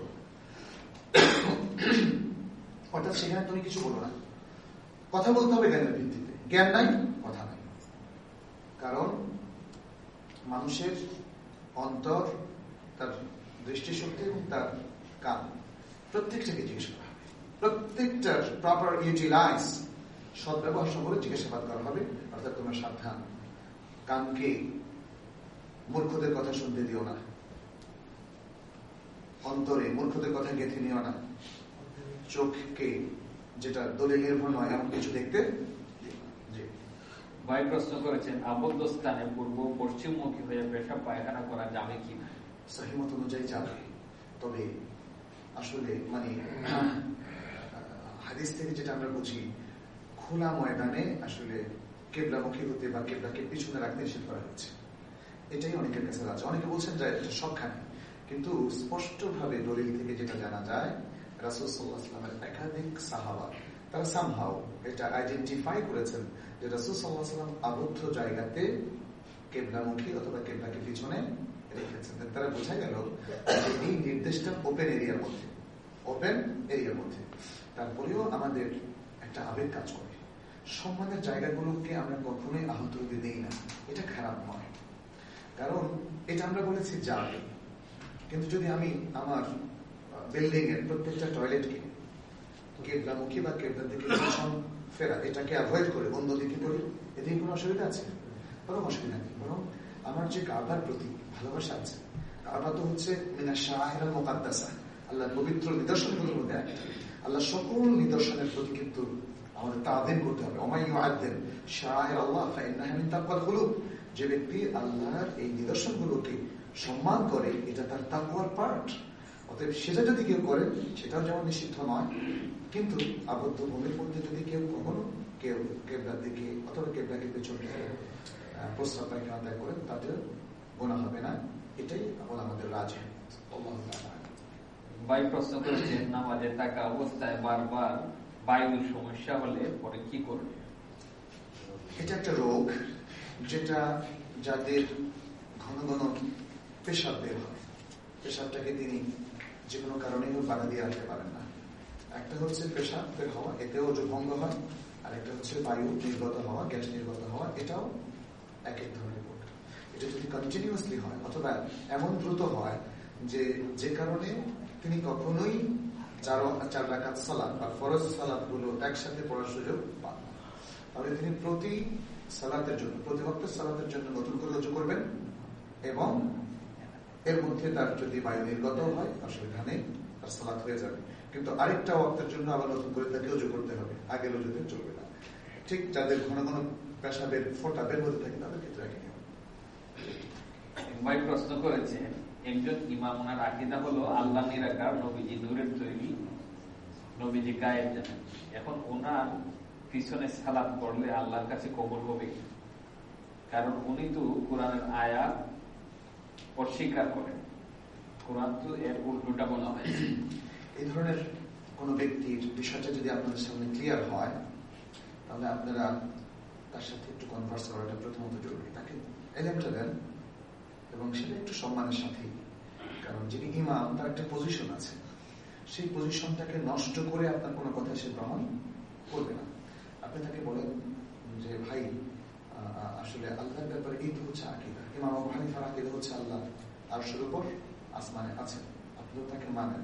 অর্থাৎ সেখানে তুমি কিছু বলো না, কথা বলতে হবে জ্ঞানের ভিত্তিতে, জ্ঞান নাই কথা নাই। কারণ মানুষের অন্তর, তার দৃষ্টিশক্তি এবং তার কান, প্রত্যেকটাকে জিজ্ঞেস করা হবে, প্রত্যেকটার প্রপার ইউটিলাইজ, সদ্ব্যবহার সম্পর্কে জিজ্ঞাসাবাদ করা হবে। অর্থাৎ তোমার সাবধান, কানকে মূর্খদের কথা শুনতে দিও না, অন্তরে মূর্খদের কথা গেঁথে নিও না, চোখকে যেটা দলিল নির্ভর নয় এমন কিছু দেখতে। ভাই প্রশ্ন করেছেন, আবদ্ধ স্থানে পূর্ব পশ্চিমমুখী হয়ে পেশাব পায়খানা করা যাবে কি না? সহিহ মত অনুযায়ী যাবে, তবে আসলে মানে হাদিস থেকে যেটা আমরা বুঝি, খোলা ময়দানে আসলে কেবলামুখী হতে বা কেবলাকে পিছনে রাখতে নিষেধ করা হচ্ছে। এটাই অনেকের কাছে আছে। অনেকে বলছেন যে এটা সবখানে, কিন্তু স্পষ্ট ভাবে দলিল থেকে যেটা জানা যায়, রাসূল সাল্লাল্লাহু আলাইহি ওয়াসাল্লামের একাধিক সাহাবা তারা সামহাও এটা আইডেন্টিফাই করেছেন যে রাসূল সাল্লাল্লাহু আলাইহি ওয়াসাল্লাম আবদ্ধ জায়গাতে কেবলামুখী অথবা কেবলাকে পিছনে রেখেছেন। তারা বোঝা গেল যে এই নির্দেশটা ওপেন এরিয়ার মধ্যে, ওপেন এরিয়ার মধ্যে। তারপরেও আমাদের একটা আবেগ কাজ করে, সম্মানের জায়গাগুলোকে আমরা কখনোই আহত হতে দেই না। এটা খারাপ নয়, কারণ এটা আমরা বলেছি যাবে, কিন্তু যদি আমি আমার বিল্ডিং এর প্রত্যেকটা টয়লেটকে কেবলামুখী বা কেবলা থেকে পিছন ফেরা এটাকে অ্যাভয়েড করে অন্যদিকে করি, এতে কোনো অসুবিধা আছে? বরং অসুবিধা নেই। বরং আমার যে কাবার প্রতি ভালোবাসা আছে, কাবা তো হচ্ছে মিনা শাআইরুল মুকাদ্দাসা, আল্লাহর পবিত্র নিদর্শনগুলোর মধ্যে একটা। আল্লাহ সকল নিদর্শনের প্রতি কিন্তু আমাদের তাআযীম করতে হবে। ওয়া মান ইউআযযিম শাআইর আল্লাহ ফাইন্নাহা মিন তাকওয়াল কুলুব। যে ব্যক্তি আল্লাহর এই নিদর্শনগুলোকে সম্মান করে, এটা তার তাকওয়ার পার্ট। অতএব সেটা যদি কেউ করে, সেটাও যেমন নিষিদ্ধ নয়, কিন্তু আবদ্ধ ভূমির মধ্যে যদি কেউ কখনো কেউ কেবলার দিকে অথবা কেবলাকে পেছনে প্রস্তাব পায়খানা ত্যাগ করেন, তাদের গোনা হবে না। এটাই আমাদের রাজি। ভাই প্রশ্ন করেছেন, নামাজে থাকা অবস্থায় বারবার বায়ুর সমস্যা হলে পরে কি করবে? এটা একটা রোগ যেটা যাদের ঘন ঘন পেশাব বের হয়, পেশাবটাকে তিনি যে কোনো কারণেই বাধা দিয়ে রাখতে পারেন না। একটা হচ্ছে পেশাব বের হওয়া, এতেও ভঙ্গ হয়, আর একটা হচ্ছে বায়ু নির্গত হওয়া, গ্যাস নির্গত হওয়া, এটাও এক এক ধরনের রোগ। এটা যদি কন্টিনিউয়াসলি হয় অথবা এমন দ্রুত হয় যে যে কারণে তিনি কখনোই চার চার রাকাত সালাত বা ফরজ সালাত গুলো একসাথে পড়ার সুযোগ পান, তাহলে তিনি প্রতি সালাতের জন্য প্রতি ওয়াক্তের সালাতের জন্য নতুন করে রুজু করবেন, এবং এর মধ্যে তার যদি বায়ু নির্গত হয় অসুবিধা নেই, তার সালাত হয়ে যাবে। কিন্তু আরেকটা ওয়াক্তের জন্য আবার নতুন করে তাকে রুজু করতে হবে, আগে রুজুতে চলবে না। ঠিক যাদের ঘন ঘন পেশাবের ফোঁটা বের হতে থাকে তাদের ক্ষেত্রে একই নিয়ম। ভাই প্রশ্ন করেছে, একজন ইমাম, ওনার আকীদা হলো আল্লাহ নিরাকার, নবীজি নূরের তৈরি, নবীজি গায়েব জানেন। এখন ওনার পিছনে সালাত পড়লে আল্লাহর কাছে কবুল হবে? কারণ উনি তো কোরআনের আয়াত অস্বীকার করেন, কোরআন তো এর উল্টোটা বলা হয়। এই ধরনের কোন ব্যক্তির বিষয়টা যদি আপনাদের সামনে ক্লিয়ার হয়, তাহলে আপনারা তার সাথে একটু কনভার্স করাটা প্রথমত জরুরি। তাকে এলেমটা দেন, এবং সেটা একটু সম্মানের সাথে, কারণ যিনি ইমাম তার একটা পজিশন আছে, সেই পজিশনটাকে নষ্ট করে আপনার কোনো কথা সে গ্রহণ করবে না। আপনি তাকে বলেন যে ভাই, আসলে আল্লাহর ব্যাপারে এই তো হচ্ছে আকীদা, ইমাম আবু হানিফার আকীদা হচ্ছে আল্লাহ আরশের উপর আসমানে আছেন, আপনিও তাকে মানেন,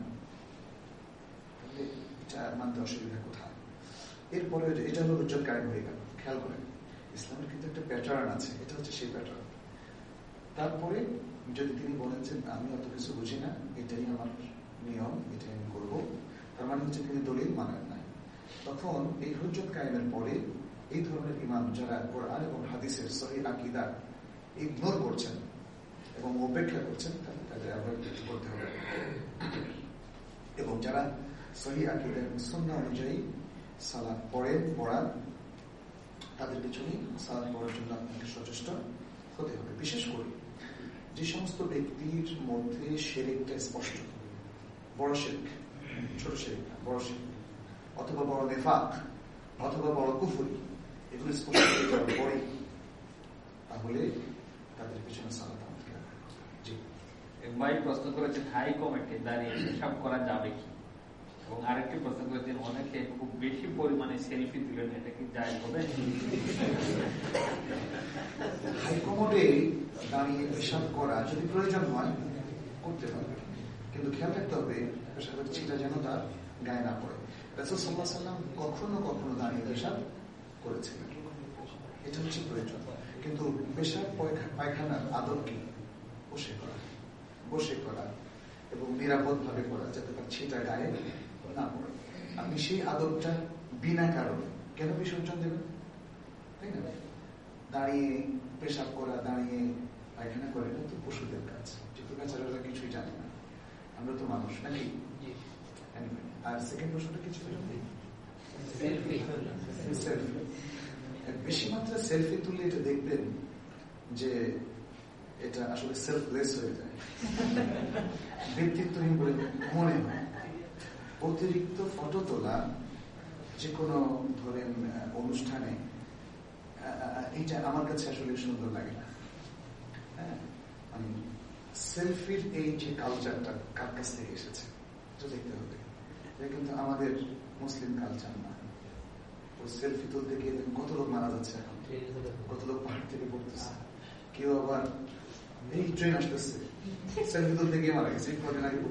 তাহলে এটা মানতে অসুবিধা কোথায়? এরপরে এটা হলো হুজ্জত কায়েম হয়ে গেল। খেয়াল করেন, ইসলামের কিন্তু একটা প্যাটার্ন আছে, এটা হচ্ছে সেই প্যাটার্ন। তারপরে যদি তিনি বলেন যে আমি অত কিছু বুঝি না, এটাই আমার নিয়ম, এটাই আমি করবো, তার মানে হচ্ছে তিনি দলিল মানেন না। তখন এই হুজ্জত কায়েমের পরে এই ধরনের ইমাম যারা কোরআন এবং হাদিসের সহিহ আকীদা ইগনোর করছেন এবং উপেক্ষা করছেন, তাহলে তাদের অ্যাভয়েড করতে হবে। এবং যারা সহিহ আকীদা এবং সুন্নাহ অনুযায়ী সালাত পড়েন, পড়ান, তাদের পিছনে সালাত পড়ার জন্য আপনাকে সচেষ্ট হতে হবে। বিশেষ করে যে সমস্ত ব্যক্তির মধ্যে শিরকটা স্পষ্ট, বড় শিরক, ছোট শিরক না, বড় শিরক, অথবা বড় নিফাক, অথবা বড় কুফরি, এগুলো স্পষ্ট হয়ে যাওয়ার পরে তাহলে তাদের পিছনে সালাত আমাদেরকে রাখা। জি ভাই প্রশ্ন করেছে, হাই কমিটি দাঁড়িয়ে পেশাব করা যাবে কি? এবং আরেকটি প্রশ্ন করেছেন, অনেকে খুব বেশি পরিমাণে সেলফি তুলেন, এটা কি জায়েজ হবে? হাইকমোডে দাঁড়িয়ে পেশাব করা যদি প্রয়োজন হয় করতে পারবে, কিন্তু খেয়াল রাখতে হবে পেশাবের ছিটা যেন তার গায়ে না পড়ে। রাসূল সাল্লাল্লাহু আলাইহি ওয়াসাল্লাম কখনো কখনো দাঁড়িয়ে পেশাব করেছিলেন, এটা হচ্ছে প্রয়োজন। কিন্তু পেশাব পায়খানার আদব কি? বসে করা, বসে করা এবং নিরাপদ ভাবে করা, যাতে তার ছিটা গায়ে না পড়ে। আপনি সেই আদবটা বিনা কারণে কেন বিসর্জন দেবেন? তাই না? দাঁড়িয়ে পেশাব করা, দাঁড়িয়ে পায়খানা করে, এটা তো পশুদের কাজ, যেহেতু বেচারারা কিছুই জানে না, আমরা তো মানুষ নাকি। আর সেকেন্ড প্রশ্নটা কিছু সেলফি বেশি মাত্রা সেলফি তুললে এটা দেখবেন যে এটা আসলে সেলফলেস হয়ে যায়, ব্যক্তিত্বহীন বলে মনে হয়। অতিরিক্ত ফটো তোলা যে কোনো ধরেন অনুষ্ঠানে, এইটা আমার কাছে আসলে সুন্দর লাগে না। হ্যাঁ, আমি সেলফির এই যে কালচারটা কার কাছ থেকে এসেছে এটা দেখতে হবে। এটা কিন্তু আমাদের মুসলিম কালচার না। ও সেলফি তুলতে গিয়ে কত লোক মারা যাচ্ছে এখন, কত লোক পাহাড় থেকে পড়তেছে, কেউ আবার এই ট্রেন আসতেছে সেলফি তুলতে গিয়ে মারা গেছে কদিন আগে।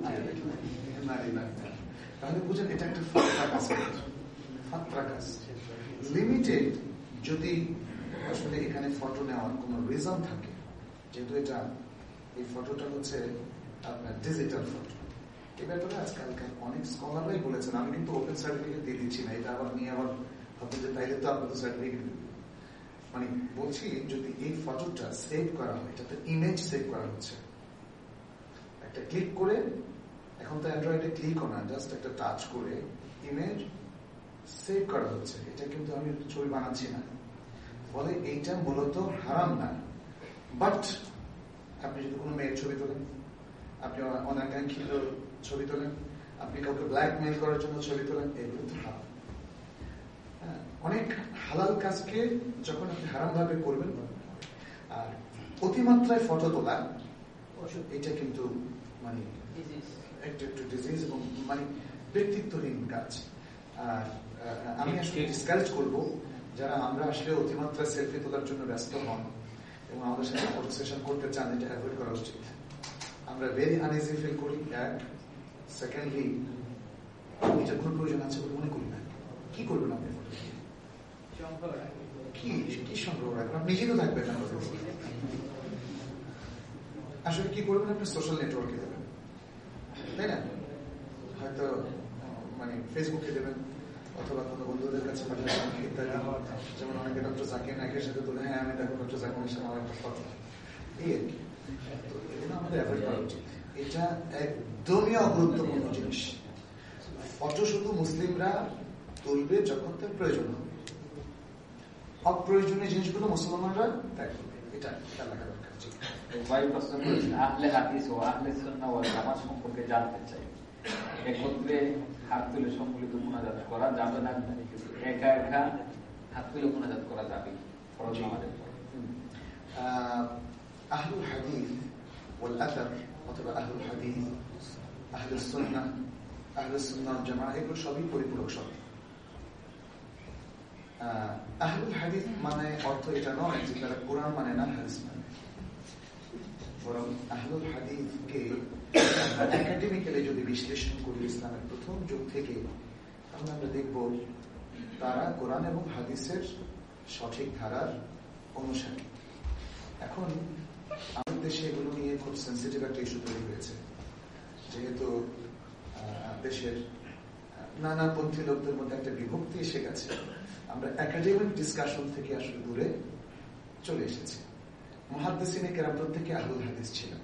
তাহলে বুঝেন এটা একটা ফাত্রা কাজ, ফাত্রা কাজ। লিমিটেড যদি আসলে এখানে ফটো নেওয়ার কোন রিজন থাকে, যেহেতু এটা এই ফটোটা হচ্ছে আপনার ডিজিটাল ফটো, এই ব্যাপারে আজকালকার অনেক স্কলাররাই বলেছেন। আমি কিন্তু ওপেন সার্টিফিকেট দিয়ে দিচ্ছি না, এটা আবার নিয়ে আবার ভাববেন যে তাইলে তো আপনাদের সার্টিফিকেট মানে বলছি, যদি এই ফটোটা সেভ করা হয়, এটাতে ইমেজ সেভ করা হচ্ছে, একটা ক্লিক করে, এখন তো অ্যান্ড্রয়েডে ক্লিকও না, জাস্ট একটা টাচ করে ইমেজ সেভ করা হচ্ছে। এটা কিন্তু আমি ছবি বানাচ্ছি না, ফলে এইটা মূলত হারাম না। বাট আপনি যদি কোনো মেয়ের ছবি তোলেন, আপনি অনাকাঙ্ক্ষিত ছবি তোলেন, আপনি কাউকে ব্ল্যাকমেইল করার জন্য ছবি তোলেন, এগুলো তো হারাম। অনেক হালাল কাজকে যখন আপনি হারাম ভাবে করবেন, আর অতিমাত্রায় ফটো তোলা এটা কিন্তু মানে একটু একটু ডিজিজ এবং মানে ব্যক্তিত্বহীন কাজ। আর আমি আসলে ডিসকারেজ করবো যারা আমরা আসলে অতিমাত্রায় সেলফি তোলার জন্য ব্যস্ত হন এবং আমাদের সাথে ফটো সেশন করতে চান, এটা অ্যাভয়েড করা উচিত। আমরা ভেরি আনইজি ফিল করি। এক সেকেন্ডলি এটার কোনো প্রয়োজন আছে বলে মনে করি না। কি করবেন আপনি ফটো কি কি সংগ্রহ রাখবেন? আপনি নিজেই তো থাকবেন না, আসলে কি করবেন? আপনি সোশ্যাল নেটওয়ার্কে দেবেন, তাই না? হয়তো মানে ফেসবুকে দেবেন অথবা কোনো বন্ধুদের কাছে পাঠাবেন ইত্যাদি। যেমন অনেকে ডক্টর জাকির নায়কের সাথে তুলে, হ্যাঁ আমি দেখো ডক্টর জাকিরের সাথে আমার একটা ফটো, এই আর কি। তো এগুলো আমাদের অ্যাভয়েড করা উচিত। এটা একদমই অগুরুত্বপূর্ণ জিনিস। ফটো শুধু মুসলিমরা তুলবে যখন তার প্রয়োজন হবে, অপ্রয়োজনীয় জিনিসগুলো মুসলমানরা ত্যাগ করবে। এটা খেয়াল রাখা দরকার। ভাই প্রশ্ন করেছেন আহলে হাদিস ও আহলে সুন্নাহ ওয়াল জামাত সম্পর্কে জানতে চাই। একত্রে হাত তুলে সম্মিলিত মুনাজাত করা যাবে না? একা একা হাত তুলে মুনাজাত করা যাবে ফরজ নামাজের পর? আহলুল হাদিস ওয়াল আথর অথবা আহলুল হাদিস, আহলুস সুন্নাহ, আহলুস সুন্নাহ ওয়াল জামাত, এগুলো সবই পরিপূরক শব্দ। আহলুল হাদিস মানে অর্থ এটা নয় যে তারা কোরআন মানে না, হাদিস মানে, বরং আহলুল হাদিসকে একাডেমিক্যালি যদি বিশ্লেষণ করি ইসলামের প্রথম যুগ থেকে, তাহলে আমরা দেখব তারা কোরআন এবং হাদিসের সঠিক ধারার অনুসারী। এখন আমাদের দেশে এগুলো নিয়ে খুব সেন্সিটিভ একটা ইস্যু তৈরি হয়েছে, যেহেতু দেশের নানাপন্থী লোকদের মধ্যে একটা বিভক্তি এসে গেছে। আমরা একাডেমিক ডিসকাশন থেকে আসলে দূরে চলে এসেছি। মুহাদ্দিসিনে কেরাম প্রত্যেকে আহলুল হাদিস ছিলেন,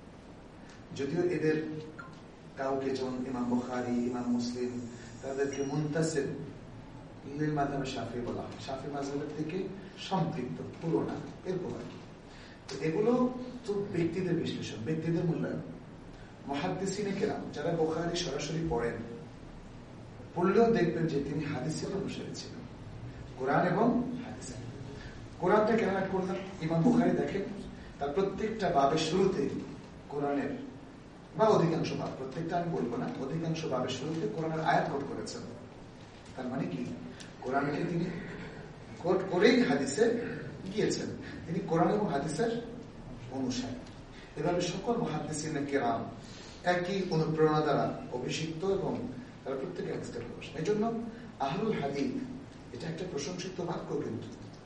যদিও এদের কাউকে যেমন ইমাম বুখারী, ইমাম মুসলিম, তাদেরকে মুনতাসিব লিল মাযহাব শাফি বলা হয়, শাফি মাযহাবের থেকে সম্পৃক্ত, পুরোনা, এরকম আর কি। তো এগুলো তো ব্যক্তিদের বিশ্লেষণ, ব্যক্তিদের মূল্যায়ন। মুহাদ্দিসিনে কেরাম যারা বুখারী সরাসরি পড়েন, পড়লেও দেখবেন যে তিনি হাদিসের অনুসারী ছিলেন, কোরআন এবং হাদিসের। কোরআনটা কেন অ্যাড করলাম? ইমাম বুখারী দেখেন তার প্রত্যেকটা বাবের শুরুতে কোরআনের, বা অধিকাংশ বাব, প্রত্যেকটা আমি বলবো না, অধিকাংশ বাবের শুরুতে কোরআনের আয়াত কোট করেছেন। তার মানে কি? কোরআনকে তিনি কোট করেই হাদিসে গিয়েছেন, তিনি কোরআন এবং হাদিসের অনুসারী। এভাবে সকল মুহাদ্দিসিনে কেরাম একই অনুপ্রেরণা দ্বারা অভিষিক্ত এবং তারা প্রত্যেকে এক স্টেপ বসেন। এই জন্য আহলুল হাদিস এটা একটা প্রশংসিত বাক্য। কিন্তু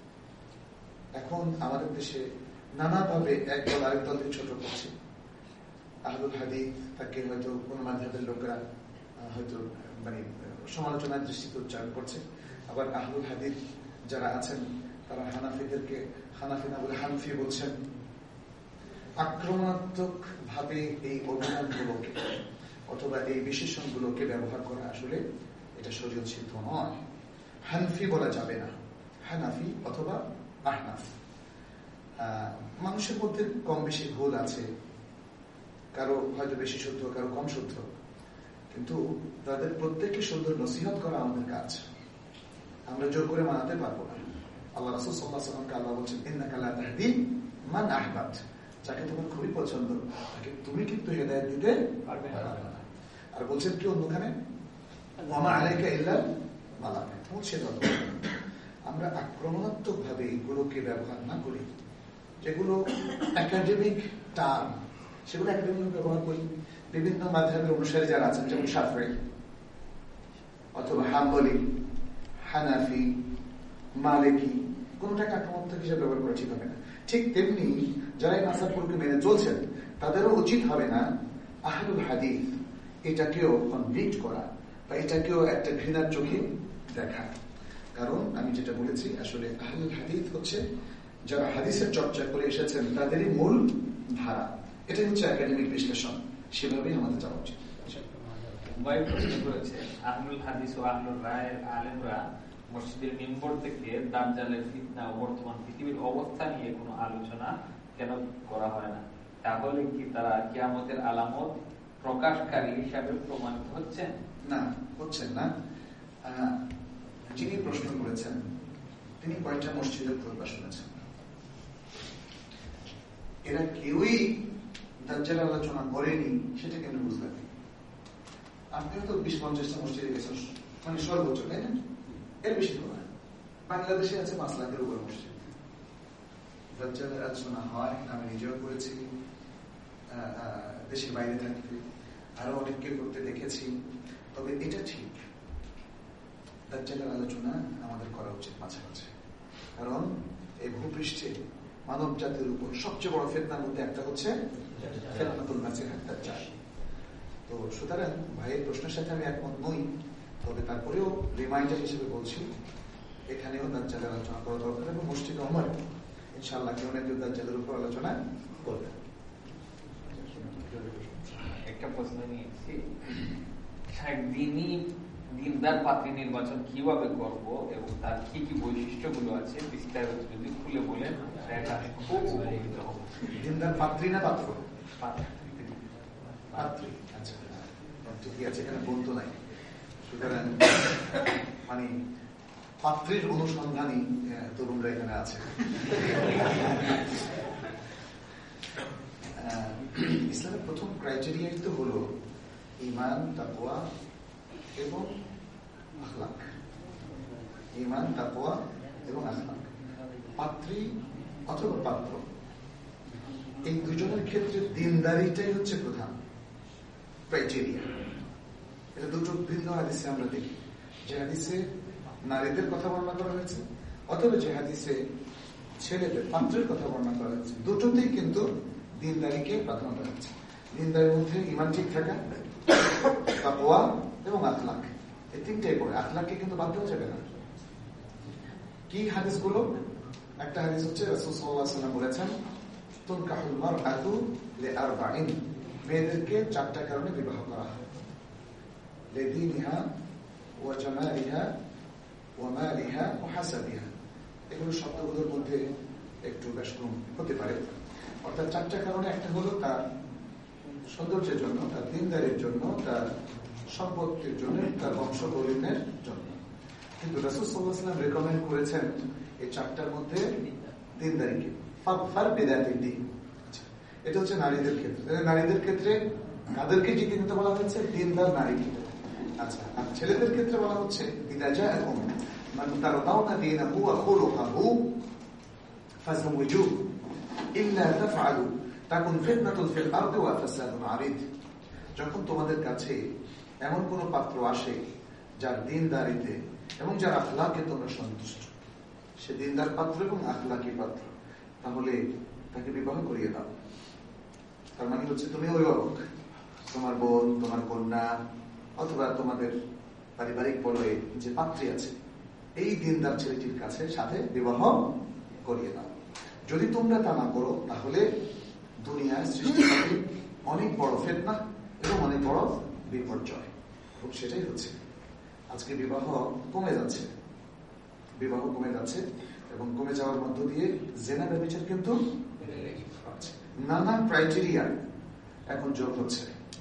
এখন আমাদের দেশে নানাভাবে এক দল আরেক দলকে ছোট করছে। আহলুল হাদিস তাকে হয়তো কোন মাযহাবের লোকেরা হয়তো মানে সমালোচনার দৃষ্টিতে উচ্চারণ করছে, আবার আহলুল হাদিস যারা আছেন তারা হানাফিদেরকে হানাফি না বলে হানফি বলছেন। আক্রমণাত্মক ভাবে এই অভিধানগুলোকে অথবা এই বিশেষণগুলোকে ব্যবহার করা আসলে এটা শরীয়ত সিদ্ধ নয়। হানফি বলা যাবে না, হানাফি অথবা আহনাফ। মানুষের মধ্যে কম বেশি ভুল আছে, কারো হয়তো বেশি শুদ্ধ, কারো কম শুদ্ধ, কিন্তু তাদের প্রত্যেককে সুন্দর নসিহত করা আমাদের কাজ। আমরা জোর করে মানাতে পারবো না। আল্লাহ রাসূল সাল্লাল্লাহু আলাইহি ওয়াসাল্লাম আল্লাহ বলেছেন, ইন্নাকা লা তাহদি মান আহবাবত, যাকে তোমার খুবই পছন্দ তাকে তুমি কিন্তু হেদায়েত দিতে পারবে না। আর বলছেন কি অন্যখানে, ওয়া মা আলাইকা ইল্লাল বালাগ। আমরা আক্রমণাত্মক ভাবে এগুলোকে ব্যবহার না করি, যেগুলো একাডেমিক টার্ম সেগুলো একাডেমিক ব্যবহার করি। বিভিন্ন মাযহাবের অনুসারী যারা আছেন, যেমন শাফিঈ অথবা হাম্বলি, হানাফি, মালিকি, কোনটাকে আক্রমণাত্মক হিসেবে ব্যবহার করা ঠিক হবে না। ঠিক তেমনি যারা এই মাযহাবগুলোকে মেনে চলছেন তাদেরও উচিত হবে না আহলুল হাদিস এটাকেও কনভিক্ট করা বা এটাকেও একটা ঘৃণার চোখে দেখা। কারণ আমি যেটা বলেছি, আসলে আহলুল হাদিস হচ্ছে যারা হাদিসের চর্চা করে এসেছেন তাদেরই মূল ধারা। এটাই হচ্ছে একাডেমিক বিশ্লেষণ, সেভাবেই আমাদের যাওয়া উচিত। আহলুল হাদিস ও আহলুল রায়ের আলেমরা মসজিদের মিম্বর থেকে দাজ্জালের ফিতনা ও বর্তমান পৃথিবীর অবস্থা নিয়ে কোনো আলোচনা কেন করা হয় না? তাহলে কি তারা কিয়ামতের আলামত প্রকাশকারী হিসাবে প্রমাণিত হচ্ছেন? না, হচ্ছেন না। যিনি প্রশ্ন করেছেন তিনি কয়েকটা মসজিদের খুতবা শুনেছেন। এরা কেউই দাজ্জাল আলোচনা করেনি, সেটা কেন বুঝলেন? আপনিও তো বিশ পঞ্চাশটা মসজিদে গেছেন, মানে সর্বোচ্চ, তাই না? এর বেশি তো না। বাংলাদেশে আছে পাঁচ লাখের উপর মসজিদ। দাজ্জালের আলোচনা হয়, আমি নিজেও করেছি, দেশের বাইরে থাকতে আরো অনেককে করতে দেখেছি। তবে এটা ঠিক, দাজ্জালের আলোচনা আমাদের করা উচিত মাঝে মাঝে। কারণ এই ভূপৃষ্ঠে মানব জাতির উপর সবচেয়ে বড় ফিতনার মধ্যে একটা হচ্ছে ফিতনাতুল মাসিহ দাজ্জাল। তো সুতরাং ভাইয়ের প্রশ্নের সাথে আমি একমত নই, তবে তারপরেও রিমাইন্ডার হিসেবে বলছি, এখানেও দাজ্জালের আলোচনা করা দরকার এবং মসজিদ ওমরে ইনশাআল্লাহ কেউ না কেউ দাজ্জালের উপর আলোচনা করবে। একটা প্রশ্ন নিয়েছি, দিনী দিনদার পাত্রী নির্বাচন কিভাবে করব এবং তার কি কি বৈশিষ্ট্যগুলো আছে বিস্তারিত যদি খুলে বলেন খুব উপকৃত হব। দিনদার পাত্রী না পাত্র? পাত্রী। আচ্ছা, ঠিক আছে, এখানে বলতো নাই। সুতরাং মানে পাত্রীর অনুসন্ধানী তরুণরা এখানে আছে। ইসলামের প্রথম ক্রাইটেরিয়াই তো হলো ঈমান, তাকওয়া এবং আখলাক। ঈমান, তাকওয়া এবং আখলাক। পাত্রী অথবা পাত্র, এই দুজনের ক্ষেত্রে দিনদারিটাই হচ্ছে প্রধান ক্রাইটেরিয়া। এটা দুটো ভিন্ন হাদিসে আমরা দেখি, যে হাদিসে নারীদের কথা বর্ণনা করা হয়েছে অথবা যে হাদিসে ছেলেদের পাত্রের কথা বর্ণনা করা হয়েছে, দুটোতেই কিন্তু দিনদারিকে প্রাধান্য দেওয়া হচ্ছে। দিনদারির মধ্যে ঈমান ঠিক থাকা, তাকওয়া এবং আখলাক, এই তিনটাই পড়ে। আখলাককে কিন্তু বাদ দেওয়া যাবে না। কি হাদিসগুলো? একটা হাদিস হচ্ছে রাসূল সাল্লাল্লাহু আলাইহি ওয়াসাল্লাম বলেছেন, তুনকাহুল মারআতু লিআরবাইন, মেয়েদেরকে চারটা কারণে বিবাহ করা হয়। লিদীনিহা ওয়া জামালিহা ওয়া মালিহা ওয়া হাসাবিহা। এগুলো শব্দগুলোর মধ্যে একটু ব্যস্তম হতে পারে। অর্থাৎ চারটা কারণে, একটা হলো তার সৌন্দর্যের জন্য, তার দিনদারির জন্য, তার সম্পত্তির জন্য, তার বংশগরিমের জন্য। কিন্তু রাসূল সাল্লাল্লাহু আলাইহি ওয়াসাল্লাম রেকমেন্ড করেছেন এই চারটার মধ্যে দিনদারিকে। ফার বিদাতির দিন, এটা হচ্ছে নারীদের ক্ষেত্রে। নারীদের ক্ষেত্রে কাদেরকে জিতে নিতে বলা হয়েছে? দিনদার নারীকে। আচ্ছা, আর ছেলেদের ক্ষেত্রে বলা হচ্ছে ইদা জাআকুম মান তারদাউনা দীনাহু ওয়া খুলুকাহু ফাযাওয়িজুহু ইল্লা তাফআলু তাকুন ফিতনাতুন ফিল আরদি ওয়া ফাসাদুন আরিদ। যখন তোমাদের কাছে এমন কোন পাত্র আসে যার দিনদারিতে এবং যার আখলাকে তোমরা সন্তুষ্ট, সে দিনদার পাত্র এবং আখলাকি পাত্র, তাহলে তাকে বিবাহ করিয়ে দাও। তার মানে হচ্ছে তুমি অভিভাবক, তোমার বোন, তোমার কন্যা অথবা তোমাদের পারিবারিক বলয়ে যে পাত্রী আছে, এই দিনদার ছেলেটির কাছে সাথে বিবাহ করিয়ে দাও। যদি তোমরা তা না করো তাহলে দুনিয়ায় সৃষ্টি হবে অনেক বড় ফিতনা এবং অনেক বড় বিপর্যয়। এবং সেটাই হচ্ছে, আজকে বিবাহ কমে যাচ্ছে, বিবাহ কমে যাচ্ছে এবং কমে যাওয়ার মধ্য দিয়ে জেনা ব্যভিচার কিন্তু নানা ক্রাইটেরিয়া এখন যোগ হচ্ছে।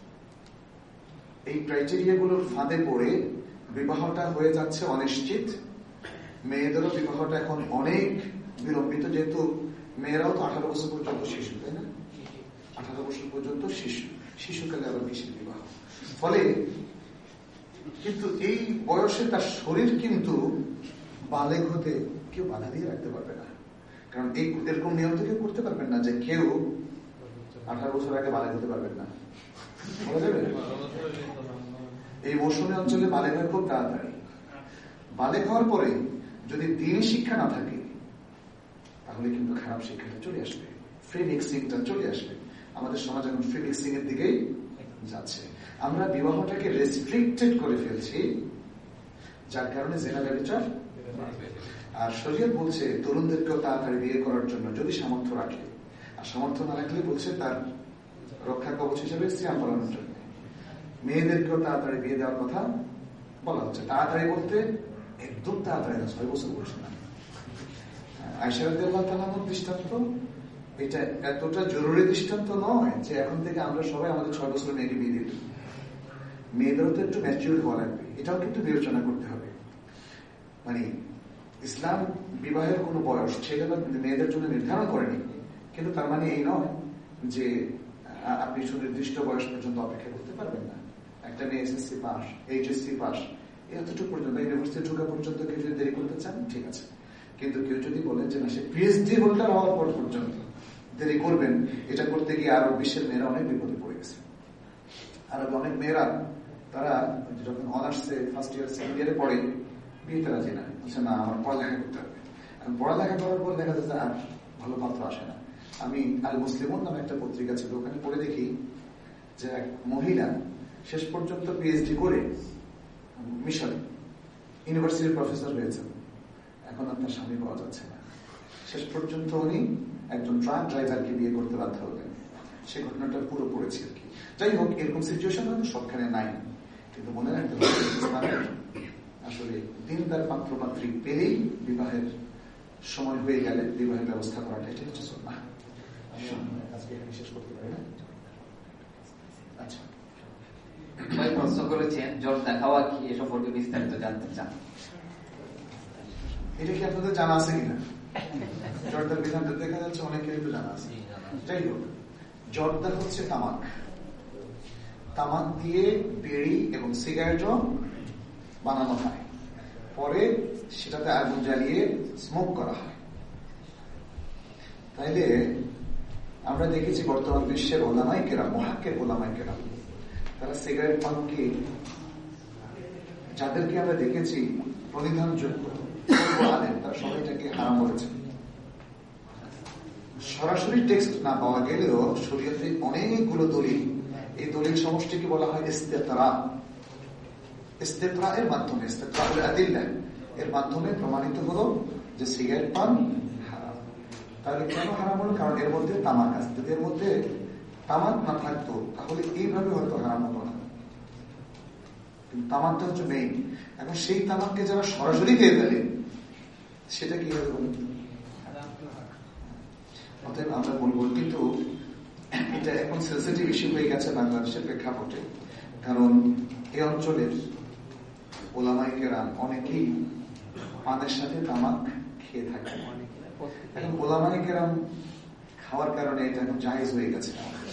এই ক্রাইটেরিয়া গুলোর ফাঁদে পড়ে বিবাহটা হয়ে যাচ্ছে অনিশ্চিত। মেয়েদেরও বিবাহটা এখন অনেক বিলম্বিত, যেহেতু মেয়েরাও তো আঠারো বছর পর্যন্ত শিশু, তাই না? আঠারো বছর পর্যন্ত শিশু, শিশুকালে আবার কিসের বিবাহ। ফলে কিন্তু এই বয়সে তার শরীর কিন্তু বালেগ হতে কেউ বাধা দিয়ে রাখতে পারবে না, কারণ এই এরকম নিয়ম তো কেউ করতে পারবেন না যে কেউ আঠারো বছর আগে বালেগ হতে পারবেন না। এই মৌসুমী অঞ্চলে বালেগ হয় খুব তাড়াতাড়ি। বালেগ হওয়ার পরে যদি দিনই শিক্ষা না থাকে তাহলে কিন্তু খারাপ শিক্ষাটা চলে আসবে, ফ্রি মিক্সিংটা চলে আসবে। আমাদের সমাজ এখন ফ্রি মিক্সিং এর দিকেই যাচ্ছে। আমরা বিবাহটাকে রেস্ট্রিক্টেড করে ফেলছি, যার কারণে জেনা ব্যভিচার। আর শরীয়ত বলছে তরুণদেরকেও তাড়াতাড়ি বিয়ে করার জন্য যদি সামর্থ্য রাখে, আর সামর্থ্য না রাখলে বলছে তার রক্ষা কবচ হিসেবে সিয়াম পালনের জন্য। মেয়েদেরকেও তাড়াতাড়ি বিয়ে দেওয়ার কথা বলা হচ্ছে। তাড়াতাড়ি বলতে একদম তাড়াতাড়ি না, ছয় বছর বলছে না। আয়েশা রাদিয়াল্লাহু তাআলার দৃষ্টান্ত এটা এতটা জরুরি দৃষ্টান্ত নয় যে এখন থেকে আমরা সবাই আমাদের ছয় বছরের মেয়েকে বিয়ে দিই। মেয়েদেরও তো একটু ম্যাচিউর হওয়া লাগবে, এটাও কিন্তু বিবেচনা করতে হবে। মানে ইসলাম বিবাহের কোনো বয়স ছেলে বা মেয়েদের জন্য নির্ধারণ করেনি, কিন্তু তার মানে এই নয় যে আপনি সুনির্দিষ্ট বয়স পর্যন্ত অপেক্ষা করতে পারবেন না। একটা মেয়ে এসএসসি পাস, এইচএসসি পাস, এতটুকু পর্যন্ত ইউনিভার্সিটি ঢোকা পর্যন্ত কেউ যদি দেরি করতে চান ঠিক আছে, কিন্তু কেউ যদি বলেন যে না সে পিএইচডি হোল্ডার হওয়ার পর পর্যন্ত দেরি করবেন, এটা করতে গিয়ে আরো বিশ্বের মেয়েরা অনেক বিপদে পড়ে গেছে। আর অনেক মেয়েরা তারা যখন অনার্সে ফার্স্ট ইয়ার সেকেন্ড ইয়ারে পড়ে বিয়েতে রাজি না, বলছে না আমার পড়ালেখা করতে হবে। পড়ালেখা করার পর দেখা যাচ্ছে আর ভালো পাত্র আসে না। আমি আল মুসলিমুন নামে একটা পত্রিকা ছিল, ওখানে পড়ে দেখি যে এক মহিলা শেষ পর্যন্ত পিএইচডি করে মিশরে ইউনিভার্সিটির প্রফেসর হয়েছেন, এখন আপনার স্বামী পাওয়া যাচ্ছে না। শেষ পর্যন্ত উনি একজন ট্রাক ড্রাইভারকে বিয়ে করতে বাধ্য হলেন। সে ঘটনাটা পুরো পড়েছি আর কি। যাই হোক, এরকম সিচুয়েশন হয়তো সবখানে নাই, কিন্তু মনে রাখতে হবে আসলে দিনদার পাত্র পাত্রী পেলেই বিবাহের সময় হয়ে গেলে বিবাহের ব্যবস্থা করাটা এটা হচ্ছে সুন্নাহ। আজকে এখানে শেষ করতে পারি না। আচ্ছা, ভাই প্রশ্ন করেছেন জ্বর দেখাওয়া কি, এ সম্পর্কে বিস্তারিত জানতে চান। এটা কি আপনাদের জানা আছে কিনা? জর্দার বিধান দেখা যাচ্ছে অনেকেরই তো জানা আছে। যাই হোক, জর্দা হচ্ছে তামাক। তামাক দিয়ে বিড়ি এবং সিগারেটও বানানো হয়, পরে সেটাতে আগুন জ্বালিয়ে স্মোক করা হয়। তাইলে আমরা দেখেছি বর্তমান বিশ্বের ওলামায়ে কেরাম, মুহাক্কিক ওলামায়ে কেরাম, তারা সিগারেট পানকে, যাদেরকে আমরা দেখেছি প্রণিধানযোগ্য আলেম, তারা সবাই এটাকে হারাম করেছে। সরাসরি টেক্সট না পাওয়া গেলেও শরীয়তে অনেকগুলো দলিল, এই দলিল সমষ্টিকে বলা হয় ইস্তেতরা। ইস্তেতরা এর মাধ্যমে, ইস্তেতরা হল আদিল্লা, এর মাধ্যমে প্রমাণিত হলো যে সিগারেট পান হারাম। তাহলে কেন হারাম হলো? কারণ এর মধ্যে তামাক আছে। যদি এর মধ্যে তামাক না থাকতো তাহলে এইভাবে হয়তো হারাম হতো না, কিন্তু তামাকটা হচ্ছে মেইন। এখন সেই তামাককে যারা সরাসরি খেয়ে ফেলে সেটা কি হবে? অতএব আমরা বলবো, কিন্তু এটা এখন সেন্সিটিভ ইস্যু হয়ে গেছে বাংলাদেশের প্রেক্ষাপটে, কারণ এই অঞ্চলের ওলামায়ে কেরাম অনেকেই পানের সাথে তামাক খেয়ে থাকে। এখন ওলামায়ে কেরাম খাওয়ার কারণে এটা এখন জায়েজ হয়ে গেছে।